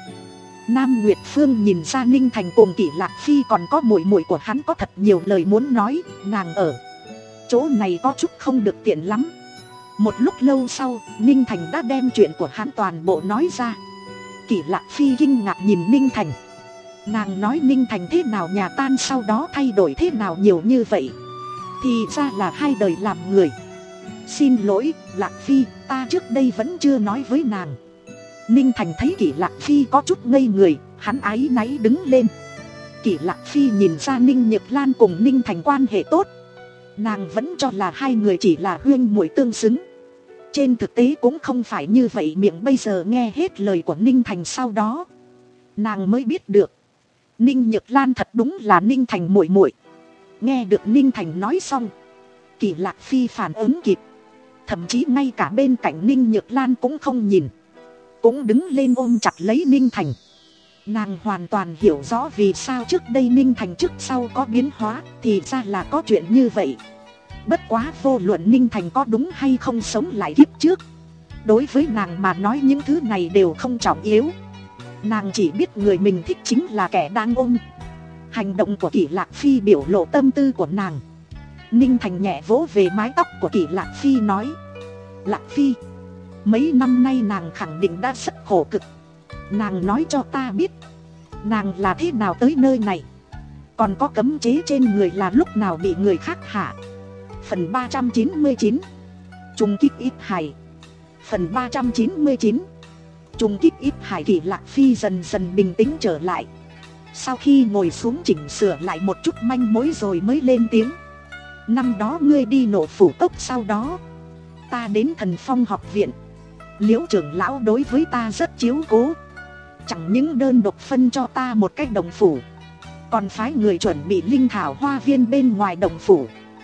A: Nam Nguyệt Phương nhìn ra Ninh Thành cùng Kỷ Lạc Phi còn có muội muội của hắn có thật nhiều lời muốn nói, nàng ở chỗ này có chút không được tiện lắm. Một lúc lâu sau, Ninh Thành đã đem chuyện của hắn toàn bộ nói ra. Kỷ Lạc Phi kinh ngạc nhìn Ninh Thành. Nàng nói Ninh Thành thế nào nhà tan sau đó thay đổi thế nào nhiều như vậy, thì ra là hai đời làm người. Xin lỗi Lạc Phi, ta trước đây vẫn chưa nói với nàng. Ninh Thành thấy Kỷ Lạc Phi có chút ngây người, hắn áy náy đứng lên. Kỷ Lạc Phi nhìn ra Ninh Nhược Lan cùng Ninh Thành quan hệ tốt, nàng vẫn cho là hai người chỉ là huynh muội tương xứng. Trên thực tế cũng không phải như vậy, miệng bây giờ nghe hết lời của Ninh Thành sau đó, nàng mới biết được Ninh Nhược Lan thật đúng là Ninh Thành muội muội. Nghe được Ninh Thành nói xong, Kỷ Lạc Phi phản ứng kịp, thậm chí ngay cả bên cạnh Ninh Nhược Lan cũng không nhìn, cũng đứng lên ôm chặt lấy Ninh Thành. Nàng hoàn toàn hiểu rõ vì sao trước đây Ninh Thành trước sau có biến hóa, thì ra là có chuyện như vậy. Bất quá vô luận Ninh Thành có đúng hay không sống lại kiếp trước, đối với nàng mà nói những thứ này đều không trọng yếu. Nàng chỉ biết người mình thích chính là kẻ đang ôm. Hành động của Kỷ Lạc Phi biểu lộ tâm tư của nàng. Ninh Thành nhẹ vỗ về mái tóc của Kỷ Lạc Phi nói: Lạc Phi, mấy năm nay nàng khẳng định đã rất khổ cực. Nàng nói cho ta biết nàng là thế nào tới nơi này, còn có cấm chế trên người là lúc nào bị người khác hạ. Phần ba trăm chín mươi chín, Trùng kích ít hải. Phần ba trăm chín mươi chín, Trùng kích ít hải. Kỷ Lạc Phi dần dần bình tĩnh trở lại. Sau khi ngồi xuống chỉnh sửa lại một chút manh mối rồi mới lên tiếng: năm đó ngươi đi Nộ Phủ Cốc, sau đó ta đến Thần Phong học viện. Liễu trưởng lão đối với ta rất chiếu cố, chẳng những đơn độc phân cho ta một cách đồng phủ, còn phái người chuẩn bị linh thảo hoa viên bên ngoài đồng phủ.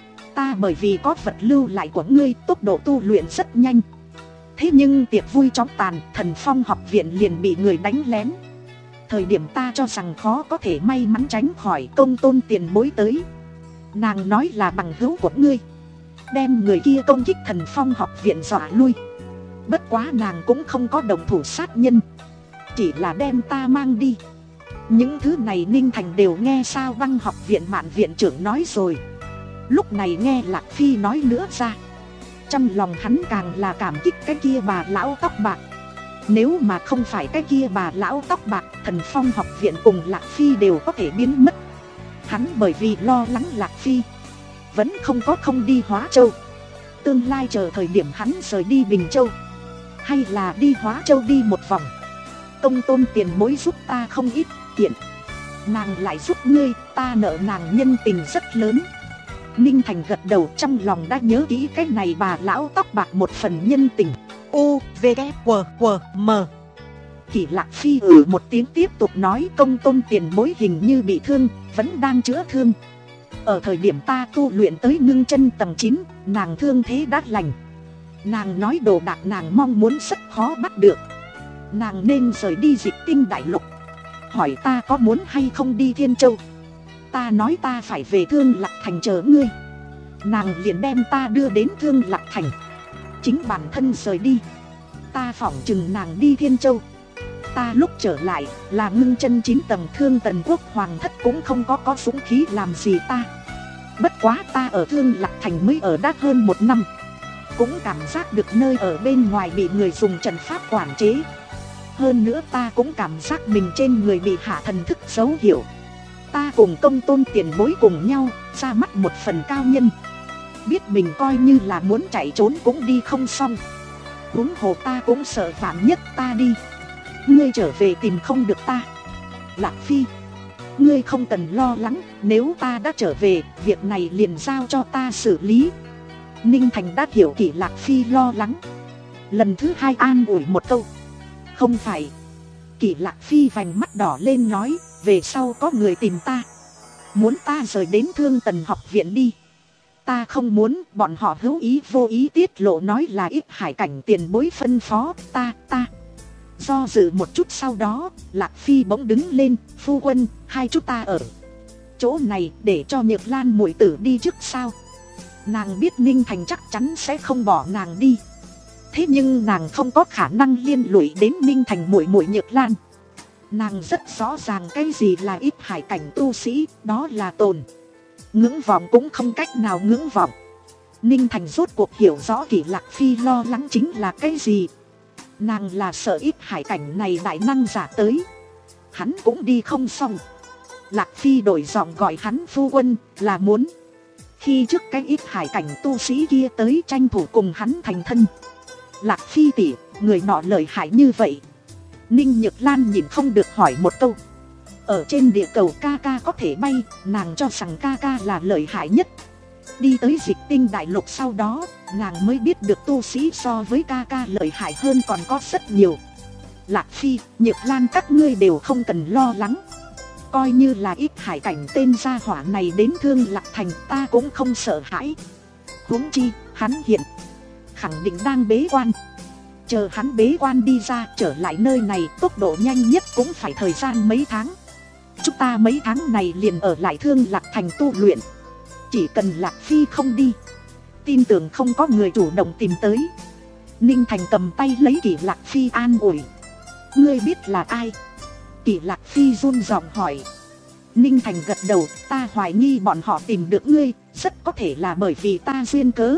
A: Ta bởi vì có vật lưu lại của ngươi, tốc độ tu luyện rất nhanh. Thế nhưng tiệc vui chóng tàn, Thần Phong học viện liền bị người đánh lén. Thời điểm ta cho rằng khó có thể may mắn tránh khỏi, Công Tôn tiền bối tới. Nàng nói là bằng hữu của ngươi, đem người kia công kích Thần Phong học viện dọa lui. Bất quá nàng cũng không có động thủ sát nhân, chỉ là đem ta mang đi. Những thứ này Ninh Thành đều nghe Sao Băng học viện Mạn viện trưởng nói rồi. Lúc này nghe Lạc Phi nói nữa ra, trong lòng hắn càng là cảm kích cái kia bà lão tóc bạc. Nếu mà không phải cái kia bà lão tóc bạc, Thần Phong học viện cùng Lạc Phi đều có thể biến mất. Hắn bởi vì lo lắng Lạc Phi, vẫn không có không đi Hóa Châu. Tương lai chờ thời điểm hắn rời đi Bình Châu, hay là đi Hóa Châu đi một vòng, Công Tôn tiền bối giúp ta không ít kiện, nàng lại giúp ngươi, ta nợ nàng nhân tình rất lớn. Ninh Thành gật đầu, trong lòng đã nhớ kỹ cái này bà lão tóc bạc một phần nhân tình. U, V, K, W, W, M. Kỷ Lạc Phi ừ một tiếng tiếp tục nói: Công Tôn tiền bối hình như bị thương, vẫn đang chữa thương. Ở thời điểm ta tu luyện tới ngưng chân tầng chín, nàng thương thế đã lành. Nàng nói đồ đạc nàng mong muốn rất khó bắt được. Nàng nên rời đi Dịch Tinh đại lục, hỏi ta có muốn hay không đi Thiên Châu. Ta nói ta phải về Thương Lạc Thành chờ ngươi. Nàng liền đem ta đưa đến Thương Lạc Thành, chính bản thân rời đi. Ta phỏng chừng nàng đi Thiên Châu. Ta lúc trở lại là ngưng chân chín tầng, Thương Tần Quốc hoàng thất cũng không có có dũng khí làm gì ta. Bất quá ta ở Thương Lạc Thành mới ở đã hơn một năm, cũng cảm giác được nơi ở bên ngoài bị người dùng trận pháp quản chế. Hơn nữa ta cũng cảm giác mình trên người bị hạ thần thức dấu hiệu. Ta cùng Công Tôn tiền bối cùng nhau ra mắt một phần cao nhân, biết mình coi như là muốn chạy trốn cũng đi không xong. Huống hồ ta cũng sợ vạn nhất ta đi, ngươi trở về tìm không được ta. Lạc Phi, ngươi không cần lo lắng, nếu ta đã trở về, việc này liền giao cho ta xử lý. Ninh Thành đã hiểu Kỷ Lạc Phi lo lắng, lần thứ hai an ủi một câu: không phải. Kỷ Lạc Phi vành mắt đỏ lên nói: về sau có người tìm ta, muốn ta rời đến Thương Tần học viện đi. Ta không muốn, bọn họ hữu ý vô ý tiết lộ nói là Ít Hải Cảnh tiền bối phân phó ta, ta. Do dự một chút sau đó, Lạc Phi bỗng đứng lên, phu quân, hai chúng ta ở chỗ này để cho Nhược Lan muội tử đi trước sao? Nàng biết Ninh Thành chắc chắn sẽ không bỏ nàng đi. Thế nhưng nàng không có khả năng liên lụy đến Ninh Thành muội muội Nhược Lan. Nàng rất rõ ràng cái gì là Ít Hải Cảnh tu sĩ, đó là tồn ngưỡng vọng cũng không cách nào ngưỡng vọng. Ninh Thành rốt cuộc hiểu rõ Kỷ Lạc Phi lo lắng chính là cái gì. Nàng là sợ Ít Hải Cảnh này đại năng giả tới, hắn cũng đi không xong. Lạc Phi đổi giọng gọi hắn phu quân, là muốn khi trước cái Ít Hải Cảnh tu sĩ kia tới tranh thủ cùng hắn thành thân. Lạc Phi tỷ, người nọ lợi hại như vậy. Ninh Nhược Lan nhìn không được hỏi một câu. Ở trên địa cầu ca ca có thể bay, nàng cho rằng ca ca là lợi hại nhất. Đi tới Dịch Tinh đại lục sau đó, nàng mới biết được tu sĩ so với ca ca lợi hại hơn còn có rất nhiều. Lạc Phi, Nhược Lan các ngươi đều không cần lo lắng. Coi như là Ít Hải Cảnh tên gia hỏa này đến Thương Lạc Thành, ta cũng không sợ hãi. Huống chi, hắn hiện khẳng định đang bế quan. Chờ hắn bế quan đi ra trở lại nơi này, tốc độ nhanh nhất cũng phải thời gian mấy tháng. Chúng ta mấy tháng này liền ở lại Thương Lạc Thành tu luyện. Chỉ cần Lạc Phi không đi, tin tưởng không có người chủ động tìm tới. Ninh Thành cầm tay lấy Kỷ Lạc Phi an ủi. Ngươi biết là ai? Kỷ Lạc Phi run giọng hỏi. Ninh Thành gật đầu, ta hoài nghi bọn họ tìm được ngươi, rất có thể là bởi vì ta duyên cớ.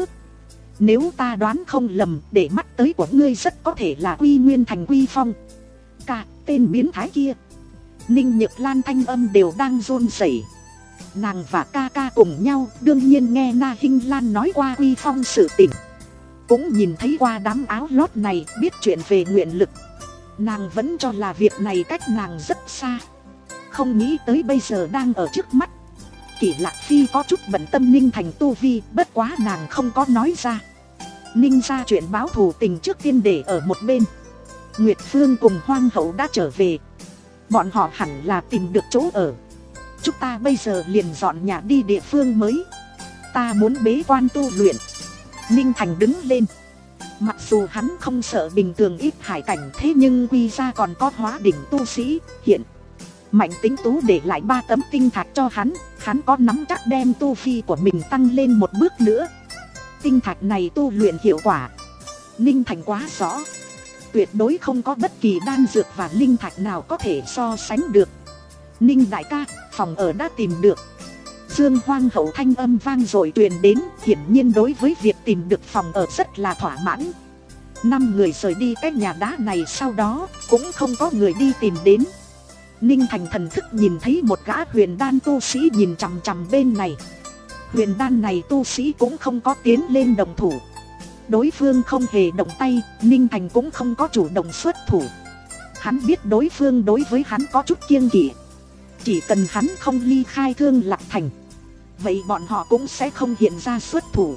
A: Nếu ta đoán không lầm, để mắt tới của ngươi rất có thể là Quy Nguyên Thành Quy Phong. Cả tên biến thái kia. Ninh Nhược Lan thanh âm đều đang run rẩy. Nàng và ca ca cùng nhau, đương nhiên nghe Na Hinh Lan nói qua Quy Phong sự tình, cũng nhìn thấy qua đám áo lót này, biết chuyện về nguyện lực. Nàng vẫn cho là việc này cách nàng rất xa, không nghĩ tới bây giờ đang ở trước mắt. Kỷ Lạc Phi có chút bận tâm Ninh Thành tu vi, bất quá nàng không có nói ra. Ninh ra chuyện báo thù tình trước tiên để ở một bên. Nguyệt Phương cùng Hoang Hậu đã trở về, bọn họ hẳn là tìm được chỗ ở. Chúng ta bây giờ liền dọn nhà đi địa phương mới. Ta muốn bế quan tu luyện. Ninh Thành đứng lên. Mặc dù hắn không sợ bình thường Ít Hải Cảnh, thế nhưng quy ra còn có hóa đỉnh tu sĩ. Hiện Mạnh Tính Tú để lại ba tấm tinh thạch cho hắn, hắn có nắm chắc đem tu vi của mình tăng lên một bước nữa. Tinh thạch này tu luyện hiệu quả, Ninh Thành quá rõ. Tuyệt đối không có bất kỳ đan dược và linh thạch nào có thể so sánh được. Ninh đại ca, phòng ở đã tìm được. Dương Hoang Hậu thanh âm vang rồi truyền đến, hiển nhiên đối với việc tìm được phòng ở rất là thỏa mãn. Năm người rời đi cái nhà đá này, sau đó cũng không có người đi tìm đến. Ninh Thành thần thức nhìn thấy một gã huyền đan tu sĩ nhìn chằm chằm bên này. Huyền đan này tu sĩ cũng không có tiến lên đồng thủ. Đối phương không hề động tay, Ninh Thành cũng không có chủ động xuất thủ. Hắn biết đối phương đối với hắn có chút kiêng kỵ. Chỉ cần hắn không ly khai Thương Lạc Thành, vậy bọn họ cũng sẽ không hiện ra xuất thủ.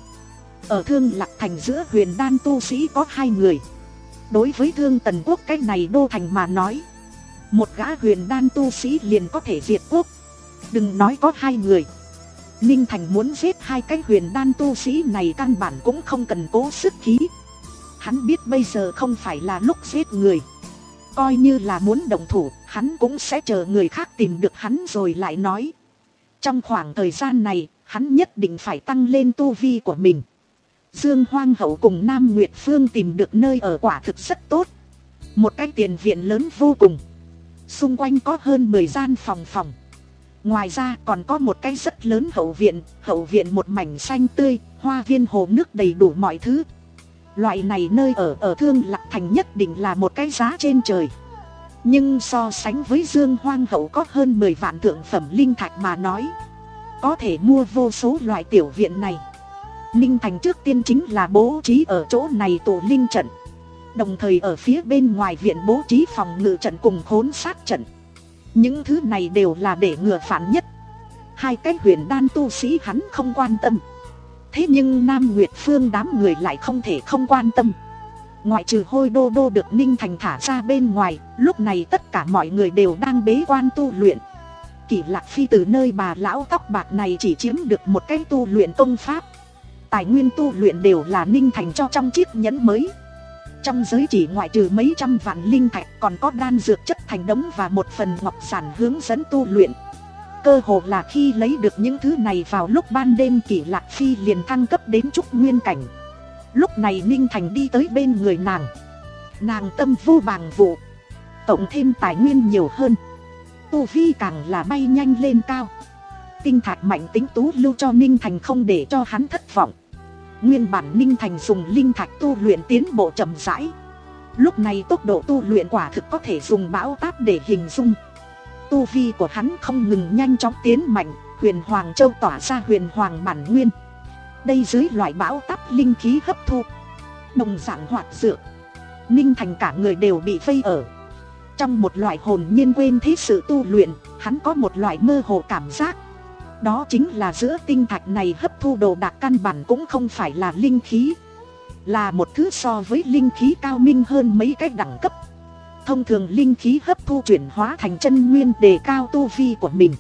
A: Ở Thương Lạc Thành giữa huyền đan tu sĩ có hai người. Đối với Thương Tần Quốc cái này đô thành mà nói, một gã huyền đan tu sĩ liền có thể diệt quốc, đừng nói có hai người. Ninh Thành muốn giết hai cái huyền đan tu sĩ này căn bản cũng không cần cố sức khí. Hắn biết bây giờ không phải là lúc giết người. Coi như là muốn động thủ, hắn cũng sẽ chờ người khác tìm được hắn rồi lại nói. Trong khoảng thời gian này, hắn nhất định phải tăng lên tu vi của mình. Dương Hoang Hậu cùng Nam Nguyệt Phương tìm được nơi ở quả thực rất tốt. Một cái tiền viện lớn vô cùng. Xung quanh có hơn mười gian phòng phòng. Ngoài ra còn có một cái rất lớn hậu viện. Hậu viện một mảnh xanh tươi, hoa viên hồ nước đầy đủ mọi thứ. Loại này nơi ở ở Thương Lạc Thành nhất định là một cái giá trên trời. Nhưng so sánh với Dương Hoang Hậu có hơn mười vạn thượng phẩm linh thạch mà nói, có thể mua vô số loại tiểu viện này. Ninh Thành trước tiên chính là bố trí ở chỗ này tổ linh trận, đồng thời ở phía bên ngoài viện bố trí phòng ngự trận cùng khốn sát trận. Những thứ này đều là để ngừa phản nhất. Hai cái huyền đan tu sĩ hắn không quan tâm, thế nhưng Nam Nguyệt Phương đám người lại không thể không quan tâm. Ngoại trừ Hôi Đô Đô được Ninh Thành thả ra bên ngoài, lúc này tất cả mọi người đều đang bế quan tu luyện. Kỷ Lạc Phi từ nơi bà lão tóc bạc này chỉ chiếm được một cái tu luyện công pháp. Tài nguyên tu luyện đều là Ninh Thành cho trong chiếc nhẫn mới. Trong giới chỉ ngoại trừ mấy trăm vạn linh thạch còn có đan dược chất thành đống và một phần ngọc sản hướng dẫn tu luyện. Cơ hồ là khi lấy được những thứ này vào lúc ban đêm, Kỷ Lạc Phi liền thăng cấp đến trúc nguyên cảnh. Lúc này Ninh Thành đi tới bên người nàng. Nàng tâm vô bàng vụ, cộng thêm tài nguyên nhiều hơn, tu vi càng là bay nhanh lên cao. Tinh thạch mạnh tính tú lưu cho Ninh Thành không để cho hắn thất vọng. Nguyên bản Ninh Thành dùng linh thạch tu luyện tiến bộ chậm rãi. Lúc này tốc độ tu luyện quả thực có thể dùng bão táp để hình dung. Tu vi của hắn không ngừng nhanh chóng tiến mạnh, huyền hoàng châu tỏa ra huyền hoàng bản nguyên. Đây dưới loại bão táp linh khí hấp thu, đồng dạng hoạt dược, Ninh Thành cả người đều bị vây ở trong một loại hồn nhiên quên thế sự tu luyện. Hắn có một loại mơ hồ cảm giác, đó chính là giữa tinh thạch này hấp thu đồ đạc căn bản cũng không phải là linh khí, là một thứ so với linh khí cao minh hơn mấy cái đẳng cấp. Thông thường linh khí hấp thu chuyển hóa thành chân nguyên đề cao tu vi của mình,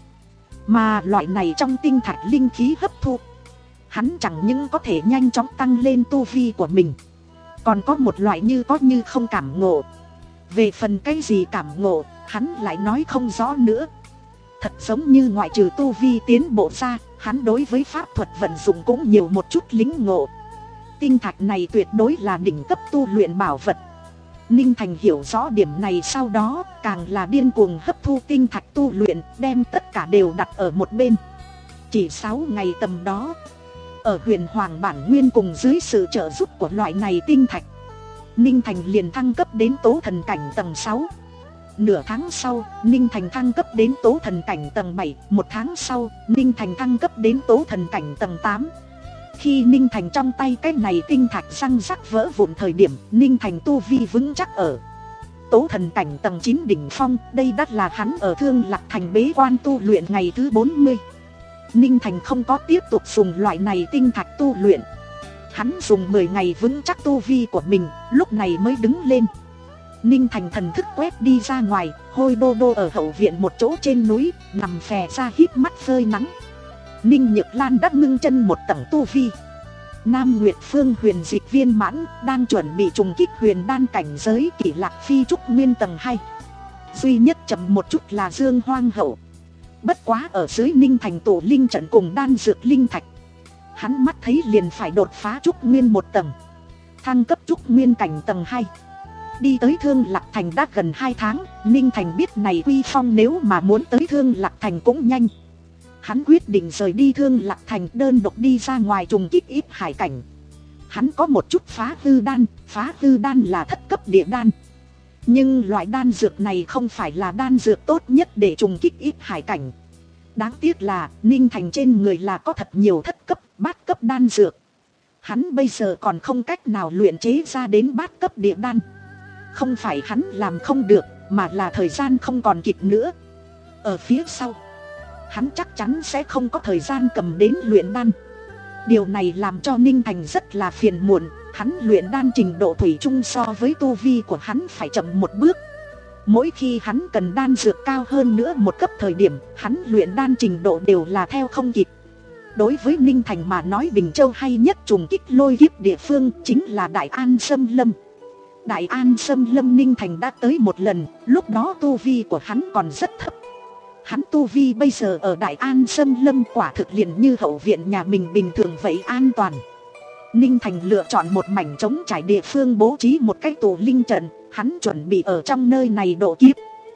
A: mà loại này trong tinh thạch linh khí hấp thu, hắn chẳng những có thể nhanh chóng tăng lên tu vi của mình, còn có một loại như có như không cảm ngộ. Về phần cái gì cảm ngộ, hắn lại nói không rõ nữa. Thật giống như ngoại trừ tu vi tiến bộ ra, hắn đối với pháp thuật vận dụng cũng nhiều một chút lính ngộ. Tinh thạch này tuyệt đối là đỉnh cấp tu luyện bảo vật. Ninh Thành hiểu rõ điểm này, sau đó càng là điên cuồng hấp thu tinh thạch tu luyện, đem tất cả đều đặt ở một bên. Chỉ sáu ngày tầm đó, ở huyền hoàng bản nguyên cùng dưới sự trợ giúp của loại này tinh thạch, Ninh Thành liền thăng cấp đến tố thần cảnh tầng sáu. Nửa tháng sau, Ninh Thành thăng cấp đến tố thần cảnh tầng bảy. Một tháng sau, Ninh Thành thăng cấp đến tố thần cảnh tầng tám. Khi Ninh Thành trong tay cái này tinh thạch răng rắc vỡ vụn thời điểm, Ninh Thành tu vi vững chắc ở tố thần cảnh tầng chín đỉnh phong. Đây đắt là hắn ở Thương Lạc Thành bế quan tu luyện ngày thứ bốn mươi. Ninh Thành không có tiếp tục dùng loại này tinh thạch tu luyện. Hắn dùng mười ngày vững chắc tu vi của mình, lúc này mới đứng lên. Ninh Thành thần thức quét đi ra ngoài, Hôi Đô Đô ở hậu viện một chỗ trên núi, nằm phè ra híp mắt phơi nắng. Ninh Nhược Lan đã ngưng chân một tầng tu vi. Nam Nguyệt Phương huyền dịch viên mãn, đang chuẩn bị trùng kích huyền đan cảnh giới. Kỷ Lạc Phi trúc nguyên tầng hai. Duy nhất chậm một chút là Dương Hoang Hậu. Bất quá ở dưới Ninh Thành tổ linh trận cùng đan dược linh thạch, hắn mắt thấy liền phải đột phá trúc nguyên một tầng, thăng cấp trúc nguyên cảnh tầng hai. Đi tới Thương Lạc Thành đã gần hai tháng, Ninh Thành biết này quy phong nếu mà muốn tới Thương Lạc Thành cũng nhanh. Hắn quyết định rời đi Thương Lạc Thành, đơn độc đi ra ngoài trùng kích ít hải cảnh. Hắn có một chút phá hư đan, phá hư đan là thất cấp địa đan. Nhưng loại đan dược này không phải là đan dược tốt nhất để trùng kích ít hải cảnh. Đáng tiếc là Ninh Thành trên người là có thật nhiều thất cấp, bát cấp đan dược. Hắn bây giờ còn không cách nào luyện chế ra đến bát cấp địa đan. Không phải hắn làm không được, mà là thời gian không còn kịp nữa. Ở phía sau, hắn chắc chắn sẽ không có thời gian cầm đến luyện đan. Điều này làm cho Ninh Thành rất là phiền muộn. Hắn luyện đan trình độ thủy chung so với tu vi của hắn phải chậm một bước. Mỗi khi hắn cần đan dược cao hơn nữa một cấp thời điểm, hắn luyện đan trình độ đều là theo không kịp. Đối với Ninh Thành mà nói, Bình Châu hay nhất trùng kích lôi kiếp địa phương chính là Đại An Sâm Lâm. Đại An Sâm Lâm Ninh Thành đã tới một lần, lúc đó tu vi của hắn còn rất thấp. Hắn tu vi bây giờ ở Đại An Sâm Lâm quả thực liền như hậu viện nhà mình bình thường vậy, an toàn. Ninh Thành lựa chọn một mảnh trống trải địa phương bố trí một cái tụ linh trận, hắn chuẩn bị ở trong nơi này độ kiếp.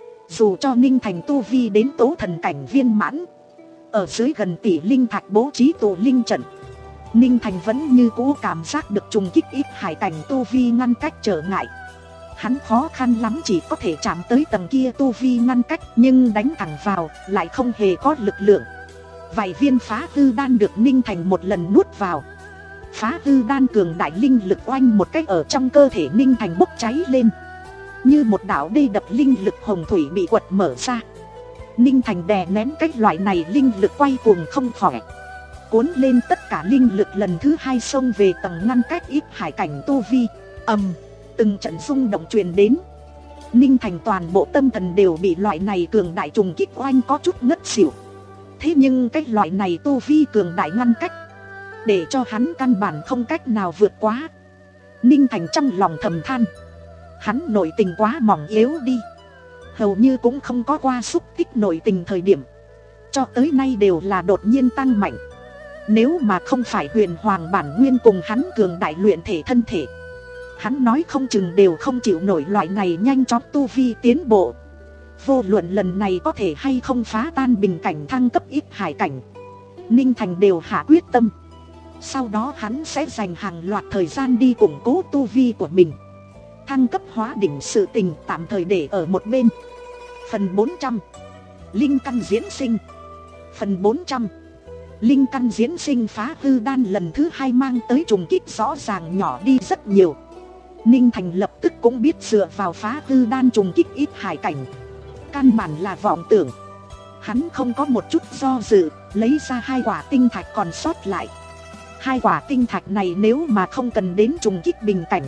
A: Dù cho Ninh Thành tu vi đến tố thần cảnh viên mãn, ở dưới gần tỷ linh thạch bố trí tụ linh trận, Ninh Thành vẫn như cũ cảm giác được trùng kích ít hải cảnh tu vi ngăn cách trở ngại. Hắn khó khăn lắm chỉ có thể chạm tới tầng kia tu vi ngăn cách, nhưng đánh thẳng vào lại không hề có lực lượng. Vài viên phá hư đan được Ninh Thành một lần nuốt vào. Phá hư đan cường đại linh lực oanh một cách ở trong cơ thể Ninh Thành bốc cháy lên, như một đạo đê đập linh lực hồng thủy bị quật mở ra. Ninh Thành đè nén cái loại này linh lực quay cuồng không khỏe, cuốn lên tất cả linh lực lần thứ hai xông về tầng ngăn cách ít hải cảnh tu vi. Ầm, từng trận rung động truyền đến. Ninh Thành toàn bộ tâm thần đều bị loại này cường đại trùng kích oanh có chút ngất xỉu. Thế nhưng cái loại này tu vi cường đại ngăn cách, để cho hắn căn bản không cách nào vượt quá. Ninh Thành trong lòng thầm than, hắn nội tình quá mỏng yếu đi, hầu như cũng không có qua xúc tích nội tình thời điểm, cho tới nay đều là đột nhiên tăng mạnh. Nếu mà không phải huyền hoàng bản nguyên cùng hắn cường đại luyện thể thân thể, hắn nói không chừng đều không chịu nổi loại này nhanh chóng tu vi tiến bộ. Vô luận lần này có thể hay không phá tan bình cảnh thăng cấp ít hải cảnh, Ninh Thành đều hạ quyết tâm. Sau đó hắn sẽ dành hàng loạt thời gian đi củng cố tu vi của mình. Thăng cấp hóa đỉnh sự tình tạm thời để ở một bên. Phần bốn trăm, Linh căn diễn sinh. Phần bốn trăm, Linh căn diễn sinh phá hư đan lần thứ hai mang tới trùng kích rõ ràng nhỏ đi rất nhiều. Ninh Thành lập tức cũng biết dựa vào phá hư đan trùng kích ít hải cảnh, căn bản là vọng tưởng. Hắn không có một chút do dự, lấy ra hai quả tinh thạch còn sót lại. Hai quả tinh thạch này nếu mà không cần đến trùng kích bình cảnh,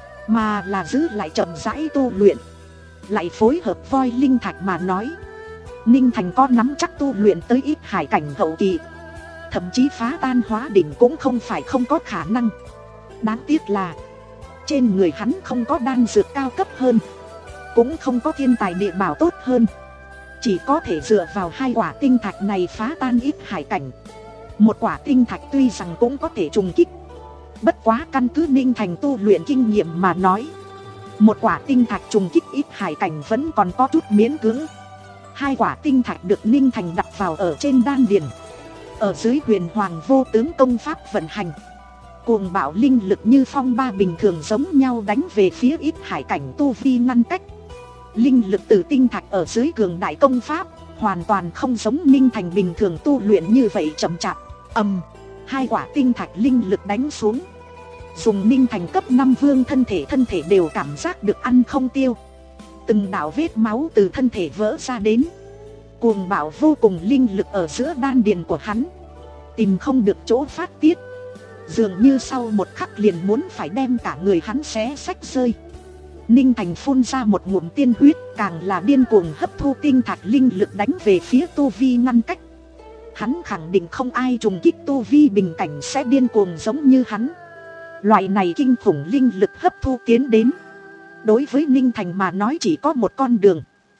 A: mà là giữ lại chậm rãi tu luyện, lại phối hợp voi linh thạch mà nói, Ninh Thành có nắm chắc tu luyện tới ít hải cảnh hậu kỳ, thậm chí phá tan hóa đỉnh cũng không phải không có khả năng. Đáng tiếc là trên người hắn không có đan dược cao cấp hơn, cũng không có thiên tài địa bảo tốt hơn, chỉ có thể dựa vào hai quả tinh thạch này phá tan ít hải cảnh. Một quả tinh thạch tuy rằng cũng có thể trùng kích, bất quá căn cứ Ninh Thành tu luyện kinh nghiệm mà nói, một quả tinh thạch trùng kích ít hải cảnh vẫn còn có chút miễn cưỡng. Hai quả tinh thạch được Ninh Thành đặt vào ở trên đan điền, ở dưới huyền hoàng vô tướng công pháp vận hành, cuồng bạo linh lực như phong ba bình thường giống nhau đánh về phía ít hải cảnh tu vi ngăn cách. Linh lực từ tinh thạch ở dưới cường đại công pháp hoàn toàn không giống Ninh Thành bình thường tu luyện như vậy chậm chạp. Ầm, hai quả tinh thạch linh lực đánh xuống, dùng Ninh Thành cấp năm vương thân thể thân thể đều cảm giác được ăn không tiêu. Từng đạo vết máu từ thân thể vỡ ra đến. Cuồng bạo vô cùng linh lực ở giữa đan điền của hắn tìm không được chỗ phát tiết, dường như sau một khắc liền muốn phải đem cả người hắn xé xách rơi. Ninh Thành phun ra một ngụm tiên huyết, càng là điên cuồng hấp thu tinh thạch linh lực đánh về phía tu vi ngăn cách. Hắn khẳng định không ai trùng kích tu vi bình cảnh sẽ điên cuồng giống như hắn. Loại này kinh khủng linh lực hấp thu tiến đến, đối với Ninh Thành mà nói chỉ có một con đường,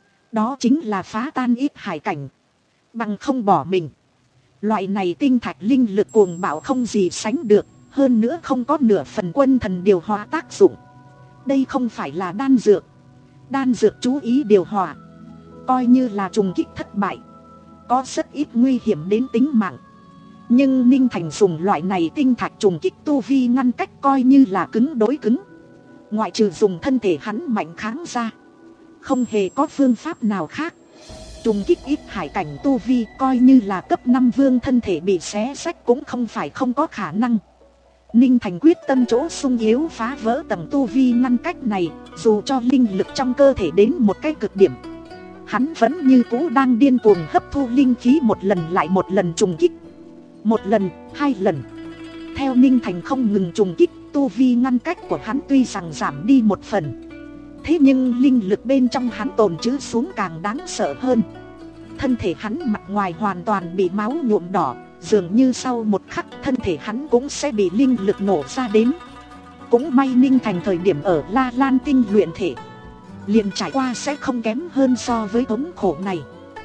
A: đó chính là phá tan ít hải cảnh, bằng không bỏ mình. Loại này tinh thạch linh lực cuồng bạo không gì sánh được, hơn nữa không có nửa phần quân thần điều hòa tác dụng. Đây không phải là đan dược. Đan dược chú ý điều hòa, coi như là trùng kích thất bại, có rất ít nguy hiểm đến tính mạng. Nhưng Ninh Thành dùng loại này tinh thạch trùng kích tu vi ngăn cách coi như là cứng đối cứng. Ngoại trừ dùng thân thể hắn mạnh kháng ra, không hề có phương pháp nào khác. Trùng kích ít hải cảnh tu vi coi như là cấp năm vương thân thể bị xé xách cũng không phải không có khả năng. Ninh Thành quyết tâm chỗ sung yếu phá vỡ tầng tu vi ngăn cách này, dù cho linh lực trong cơ thể đến một cái cực điểm, hắn vẫn như cũ đang điên cuồng hấp thu linh khí, một lần lại một lần trùng kích. Một lần, hai lần. Theo Ninh Thành không ngừng trùng kích, tu vi ngăn cách của hắn tuy rằng giảm đi một phần, thế nhưng linh lực bên trong hắn tồn trữ xuống càng đáng sợ hơn. Thân thể hắn mặt ngoài hoàn toàn bị máu nhuộm đỏ, dường như sau một khắc thân thể hắn cũng sẽ bị linh lực nổ ra đến. Cũng may Ninh Thành thời điểm ở La Lan Tinh luyện thể, liền trải qua sẽ không kém hơn so với thống khổ này.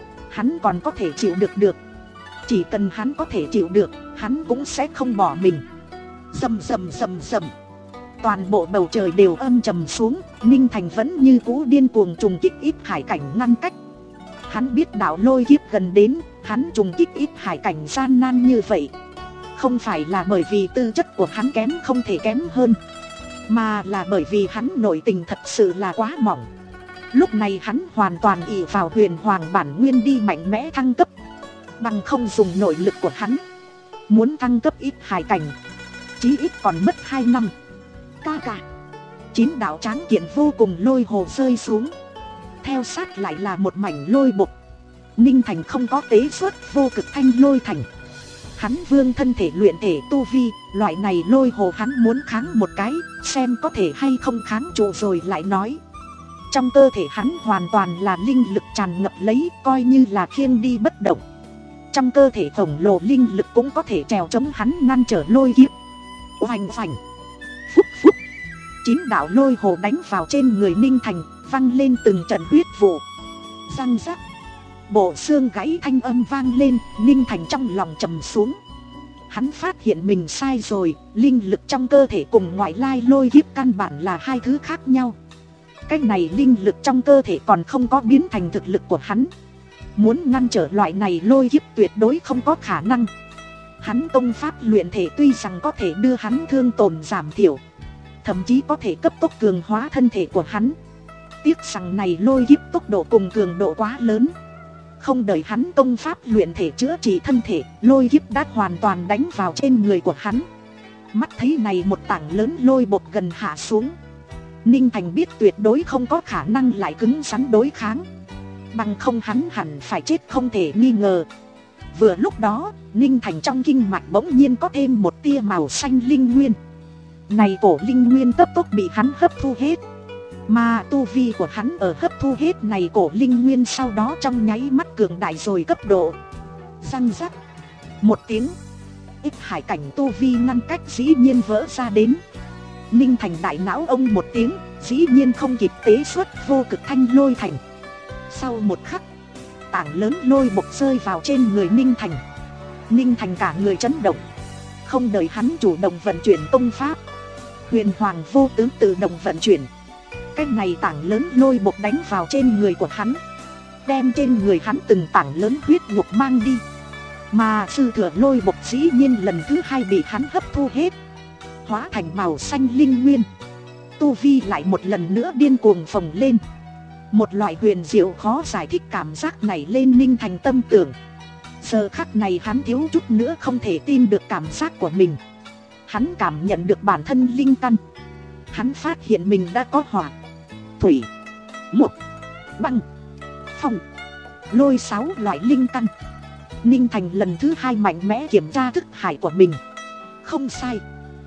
A: Hắn còn có thể chịu được được. Chỉ cần hắn có thể chịu được, hắn cũng sẽ không bỏ mình. Rầm rầm rầm rầm, toàn bộ bầu trời đều âm trầm xuống. Ninh Thành vẫn như cũ điên cuồng trùng kích ít hải cảnh ngăn cách. Hắn biết đạo lôi kiếp gần đến, hắn trùng kích ít hải cảnh gian nan như vậy, không phải là bởi vì tư chất của hắn kém không thể kém hơn, mà là bởi vì hắn nội tình thật sự là quá mỏng. Lúc này hắn hoàn toàn ỷ vào huyền hoàng bản nguyên đi mạnh mẽ thăng cấp, bằng không dùng nội lực của hắn, muốn thăng cấp ít hải cảnh chí ít còn mất hai năm. Ca ca, chín đạo tráng kiện vô cùng lôi hồ rơi xuống, theo sát lại là một mảnh lôi bột. Ninh Thành không có tế xuất vô cực thanh lôi thành, hắn vương thân thể luyện thể tu vi, loại này lôi hồ hắn muốn kháng một cái, xem có thể hay không kháng trụ rồi lại nói. Trong cơ thể hắn hoàn toàn là linh lực tràn ngập lấy, coi như là khiêng đi bất động. Trong cơ thể khổng lồ linh lực cũng có thể trèo chống hắn ngăn trở lôi kiếp. Oanh oanh, phúc phúc, chín đạo lôi hồ đánh vào trên người Ninh Thành, văng lên từng trận huyết vụ. Răng rắc, bộ xương gãy thanh âm vang lên, Ninh Thành trong lòng trầm xuống. Hắn phát hiện mình sai rồi, linh lực trong cơ thể cùng ngoại lai lôi kiếp căn bản là hai thứ khác nhau. Cái này linh lực trong cơ thể còn không có biến thành thực lực của hắn. Muốn ngăn trở loại này lôi kiếp tuyệt đối không có khả năng. Hắn công pháp luyện thể tuy rằng có thể đưa hắn thương tổn giảm thiểu, thậm chí có thể cấp tốc cường hóa thân thể của hắn. Tiếc rằng này lôi kiếp tốc độ cùng cường độ quá lớn. Không đợi hắn công pháp luyện thể chữa trị thân thể, lôi kiếp đã hoàn toàn đánh vào trên người của hắn. Mắt thấy này một tảng lớn lôi bột gần hạ xuống, Ninh Thành biết tuyệt đối không có khả năng lại cứng rắn đối kháng. Bằng không hắn hẳn phải chết không thể nghi ngờ. Vừa lúc đó, Ninh Thành trong kinh mạch bỗng nhiên có thêm một tia màu xanh linh nguyên. Này cổ linh nguyên cấp tốc bị hắn hấp thu hết. Mà tu vi của hắn ở hấp thu hết này cổ linh nguyên sau đó trong nháy mắt cường đại rồi cấp độ. Răng rắc, một tiếng, ít hải cảnh tu vi ngăn cách dĩ nhiên vỡ ra đến. Ninh Thành đại não ông một tiếng, dĩ nhiên không kịp tế xuất vô cực thanh lôi thành. Sau một khắc, tảng lớn lôi bộc rơi vào trên người Ninh Thành. Ninh Thành cả người chấn động. Không đợi hắn chủ động vận chuyển công pháp, huyền hoàng vô tướng tự động vận chuyển. Cái này tảng lớn lôi bộc đánh vào trên người của hắn, đem trên người hắn từng tảng lớn huyết nhục mang đi. Mà sư thừa lôi bộc dĩ nhiên lần thứ hai bị hắn hấp thu hết, hóa thành màu xanh linh nguyên. Tu vi lại một lần nữa điên cuồng phồng lên. Một loại huyền diệu khó giải thích cảm giác này lên Ninh Thành tâm tưởng. Giờ khắc này hắn thiếu chút nữa không thể tin được cảm giác của mình. Hắn cảm nhận được bản thân linh căn. Hắn phát hiện mình đã có hỏa, thủy, mộc, băng, phong, lôi sáu loại linh căn. Ninh Thành lần thứ hai mạnh mẽ kiểm tra thức hải của mình. Không sai,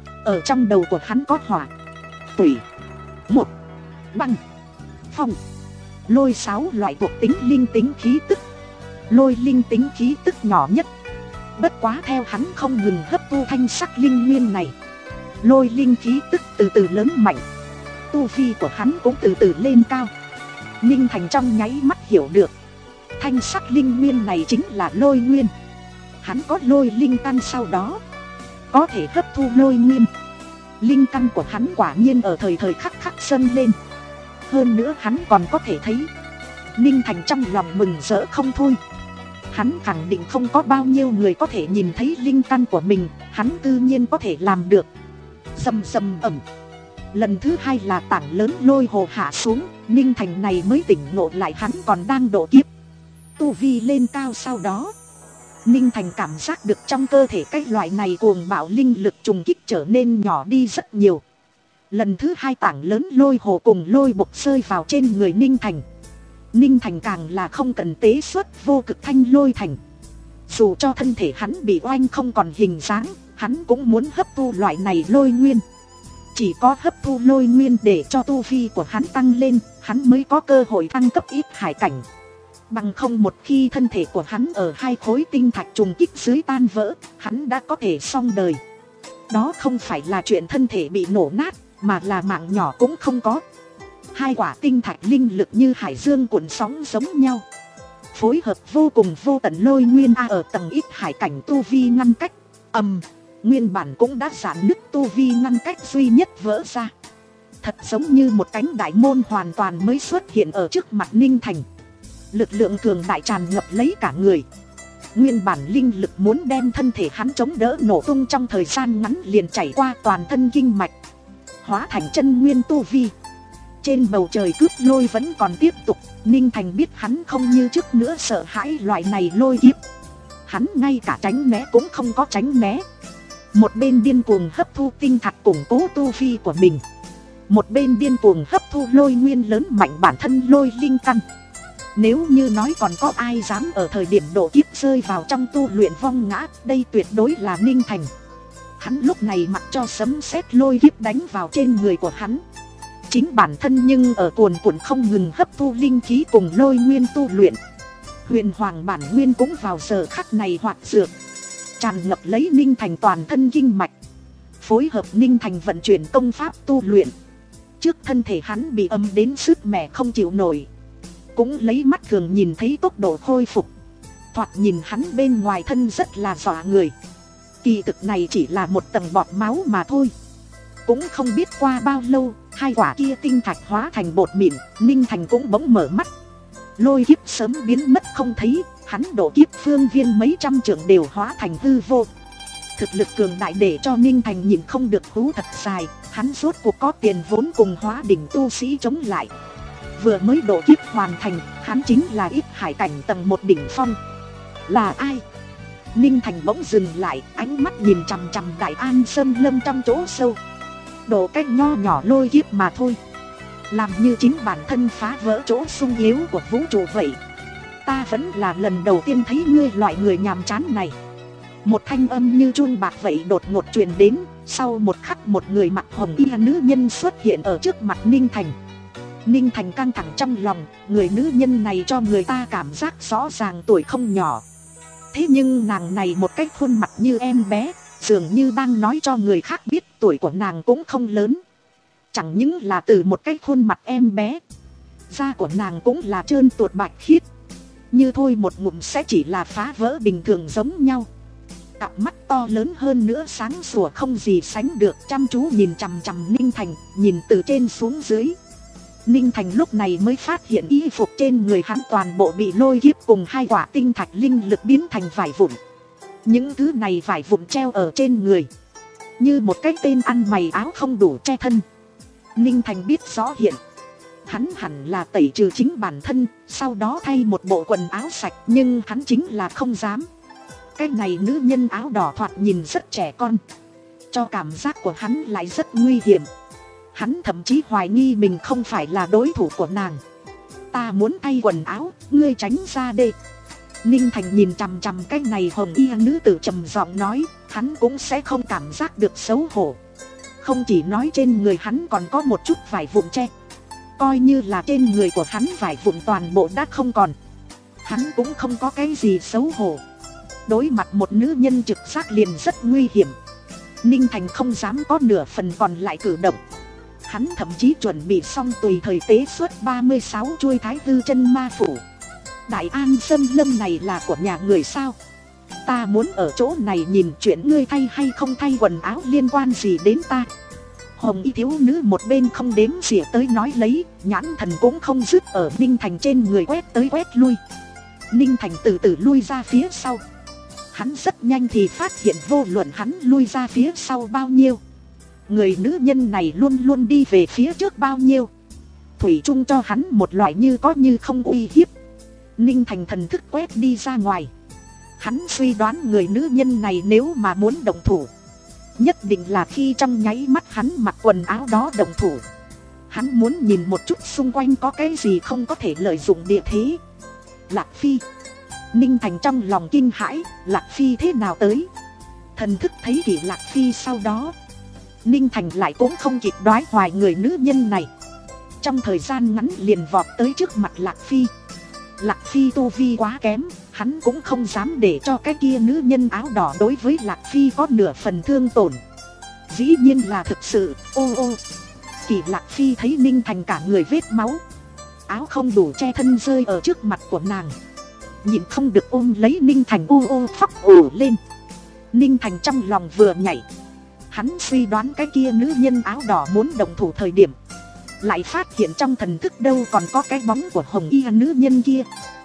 A: ở trong đầu của hắn có hỏa, thủy, mộc, băng, phong, lôi sáu loại thuộc tính linh tính khí tức. Lôi linh tính khí tức nhỏ nhất. Bất quá theo hắn không ngừng hấp thu thanh sắc linh nguyên này, lôi linh khí tức từ từ lớn mạnh. Tu vi của hắn cũng từ từ lên cao. Ninh Thành trong nháy mắt hiểu được, thanh sắc linh nguyên này chính là lôi nguyên. Hắn có lôi linh căn sau đó có thể hấp thu lôi nguyên. Linh căn của hắn quả nhiên ở thời thời khắc khắc dâng lên. Hơn nữa hắn còn có thể thấy. Ninh Thành trong lòng mừng rỡ không thôi. Hắn khẳng định không có bao nhiêu người có thể nhìn thấy linh căn của mình, hắn tự nhiên có thể làm được. Rầm rầm ẩm. Lần thứ hai là tảng lớn lôi hồ hạ xuống, Ninh Thành này mới tỉnh ngộ lại hắn còn đang độ kiếp. Tu vi lên cao sau đó, Ninh Thành cảm giác được trong cơ thể cái loại này cuồng bạo linh lực trùng kích trở nên nhỏ đi rất nhiều. Lần thứ hai tảng lớn lôi hồ cùng lôi bộc rơi vào trên người Ninh Thành. Ninh Thành càng là không cần tế xuất vô cực thanh lôi thành. Dù cho thân thể hắn bị oanh không còn hình dáng, hắn cũng muốn hấp thu loại này lôi nguyên. Chỉ có hấp thu lôi nguyên để cho tu vi của hắn tăng lên, hắn mới có cơ hội tăng cấp ít hải cảnh. Bằng không một khi thân thể của hắn ở hai khối tinh thạch trùng kích dưới tan vỡ, hắn đã có thể xong đời. Đó không phải là chuyện thân thể bị nổ nát, mà là mạng nhỏ cũng không có. Hai quả tinh thạch linh lực như hải dương cuộn sóng giống nhau, phối hợp vô cùng vô tận lôi nguyên a ở tầng ít hải cảnh tu vi ngăn cách. Ầm, nguyên bản cũng đã giãn nứt tu vi ngăn cách duy nhất vỡ ra. Thật giống như một cánh đại môn hoàn toàn mới xuất hiện ở trước mặt Ninh Thành. Lực lượng cường đại tràn ngập lấy cả người. Nguyên bản linh lực muốn đem thân thể hắn chống đỡ nổ tung trong thời gian ngắn liền chảy qua toàn thân kinh mạch, hóa thành chân nguyên tu vi. Trên bầu trời cướp lôi vẫn còn tiếp tục. Ninh Thành biết hắn không như trước nữa sợ hãi loại này lôi kiếp. Hắn ngay cả tránh né cũng không có tránh né. Một bên điên cuồng hấp thu tinh thạch củng cố tu vi của mình, một bên điên cuồng hấp thu lôi nguyên lớn mạnh bản thân lôi linh căn. Nếu như nói còn có ai dám ở thời điểm độ kiếp rơi vào trong tu luyện vong ngã, đây tuyệt đối là Ninh Thành. Hắn lúc này mặc cho sấm sét lôi kiếp đánh vào trên người của hắn. chính bản thân nhưng ở cuồn cuộn không ngừng hấp thu linh khí cùng lôi nguyên tu luyện. Huyền hoàng bản nguyên cũng vào giờ khắc này hoạt dược, tràn ngập lấy Ninh Thành toàn thân kinh mạch, phối hợp Ninh Thành vận chuyển công pháp tu luyện. Trước thân thể hắn bị âm đến sứt mẻ không chịu nổi, cũng lấy mắt thường nhìn thấy tốc độ khôi phục. Thoạt nhìn hắn bên ngoài thân rất là dọa người, kỳ thực này chỉ là một tầng bọt máu mà thôi. Cũng không biết qua bao lâu, hai quả kia tinh thạch hóa thành bột mịn, Ninh Thành cũng bỗng mở mắt. Lôi kiếp sớm biến mất không thấy, hắn độ kiếp phương viên mấy trăm trượng đều hóa thành hư vô. Thực lực cường đại để cho Ninh Thành nhìn không được hú thật dài, hắn rốt cuộc có tiền vốn cùng hóa đỉnh tu sĩ chống lại. Vừa mới độ kiếp hoàn thành, hắn chính là ít hải cảnh tầng một đỉnh phong. Là ai? Ninh Thành bỗng dừng lại, ánh mắt nhìn chằm chằm Đại An Sơn Lâm trong chỗ sâu. Độ cách nho nhỏ lôi kiếp mà thôi, làm như chính bản thân phá vỡ chỗ sung yếu của vũ trụ vậy. Ta vẫn là lần đầu tiên thấy ngươi loại người nhàm chán này. Một thanh âm như chuông bạc vậy đột ngột truyền đến. Sau một khắc, một người mặc hồng y nữ nhân xuất hiện ở trước mặt Ninh Thành. Ninh Thành căng thẳng trong lòng, người nữ nhân này cho người ta cảm giác rõ ràng tuổi không nhỏ. Thế nhưng nàng này một cái khuôn mặt như em bé, dường như đang nói cho người khác biết tuổi của nàng cũng không lớn. Chẳng những là từ một cái khuôn mặt em bé, da của nàng cũng là trơn tuột bạch khiết, như thôi một ngụm sẽ chỉ là phá vỡ bình thường giống nhau. Cặp mắt to lớn hơn nữa sáng sủa không gì sánh được, chăm chú nhìn chằm chằm Ninh Thành, nhìn từ trên xuống dưới. Ninh Thành lúc này mới phát hiện y phục trên người hắn toàn bộ bị lôi kiếp cùng hai quả tinh thạch linh lực biến thành vải vụn. Những thứ này vải vụn treo ở trên người, như một cái tên ăn mày áo không đủ che thân. Ninh Thành biết rõ hiện hắn hẳn là tẩy trừ chính bản thân, sau đó thay một bộ quần áo sạch, nhưng hắn chính là không dám. Cái này nữ nhân áo đỏ thoạt nhìn rất trẻ con, cho cảm giác của hắn lại rất nguy hiểm. Hắn thậm chí hoài nghi mình không phải là đối thủ của nàng. Ta muốn thay quần áo, ngươi tránh ra đây. Ninh Thành nhìn chằm chằm cái này hồng y nữ tử trầm giọng nói, hắn cũng sẽ không cảm giác được xấu hổ. Không chỉ nói trên người hắn còn có một chút vải vụn che, coi như là trên người của hắn vải vụn toàn bộ đã không còn, hắn cũng không có cái gì xấu hổ. Đối mặt một nữ nhân trực giác liền rất nguy hiểm, Ninh Thành không dám có nửa phần còn lại cử động. Hắn thậm chí chuẩn bị xong tùy thời tế xuất ba mươi sáu chuôi Thái Hư chân ma phủ. Đại An Sơn Lâm này là của nhà người sao? Ta muốn ở chỗ này nhìn, chuyện ngươi thay hay không thay quần áo liên quan gì đến ta? Hồng y thiếu nữ một bên không đếm xỉa tới nói lấy, nhãn thần cũng không dứt ở Ninh Thành trên người quét tới quét lui. Ninh Thành từ từ lui ra phía sau. Hắn rất nhanh thì phát hiện vô luận hắn lui ra phía sau bao nhiêu, người nữ nhân này luôn luôn đi về phía trước bao nhiêu, thủy chung cho hắn một loại như có như không uy hiếp. Ninh Thành thần thức quét đi ra ngoài, hắn suy đoán người nữ nhân này nếu mà muốn động thủ, nhất định là khi trong nháy mắt hắn mặc quần áo đó động thủ. Hắn muốn nhìn một chút xung quanh có cái gì không có thể lợi dụng địa thế. Lạc Phi. Ninh Thành trong lòng kinh hãi, Lạc Phi thế nào tới? Thần thức thấy thì Lạc Phi, sau đó Ninh Thành lại cũng không kịp đoái hoài người nữ nhân này, trong thời gian ngắn liền vọt tới trước mặt Lạc Phi. Lạc Phi tu vi quá kém, hắn cũng không dám để cho cái kia nữ nhân áo đỏ đối với Lạc Phi có nửa phần thương tổn. Dĩ nhiên là thực sự. Ô ô. Kỳ Lạc Phi thấy Ninh Thành cả người vết máu, áo không đủ che thân rơi ở trước mặt của nàng, nhìn không được ôm lấy Ninh Thành ô ô khóc ồ lên. Ninh Thành trong lòng vừa nhảy, hắn suy đoán cái kia nữ nhân áo đỏ muốn động thủ thời điểm, lại phát hiện trong thần thức đâu còn có cái bóng của hồng y nữ nhân kia.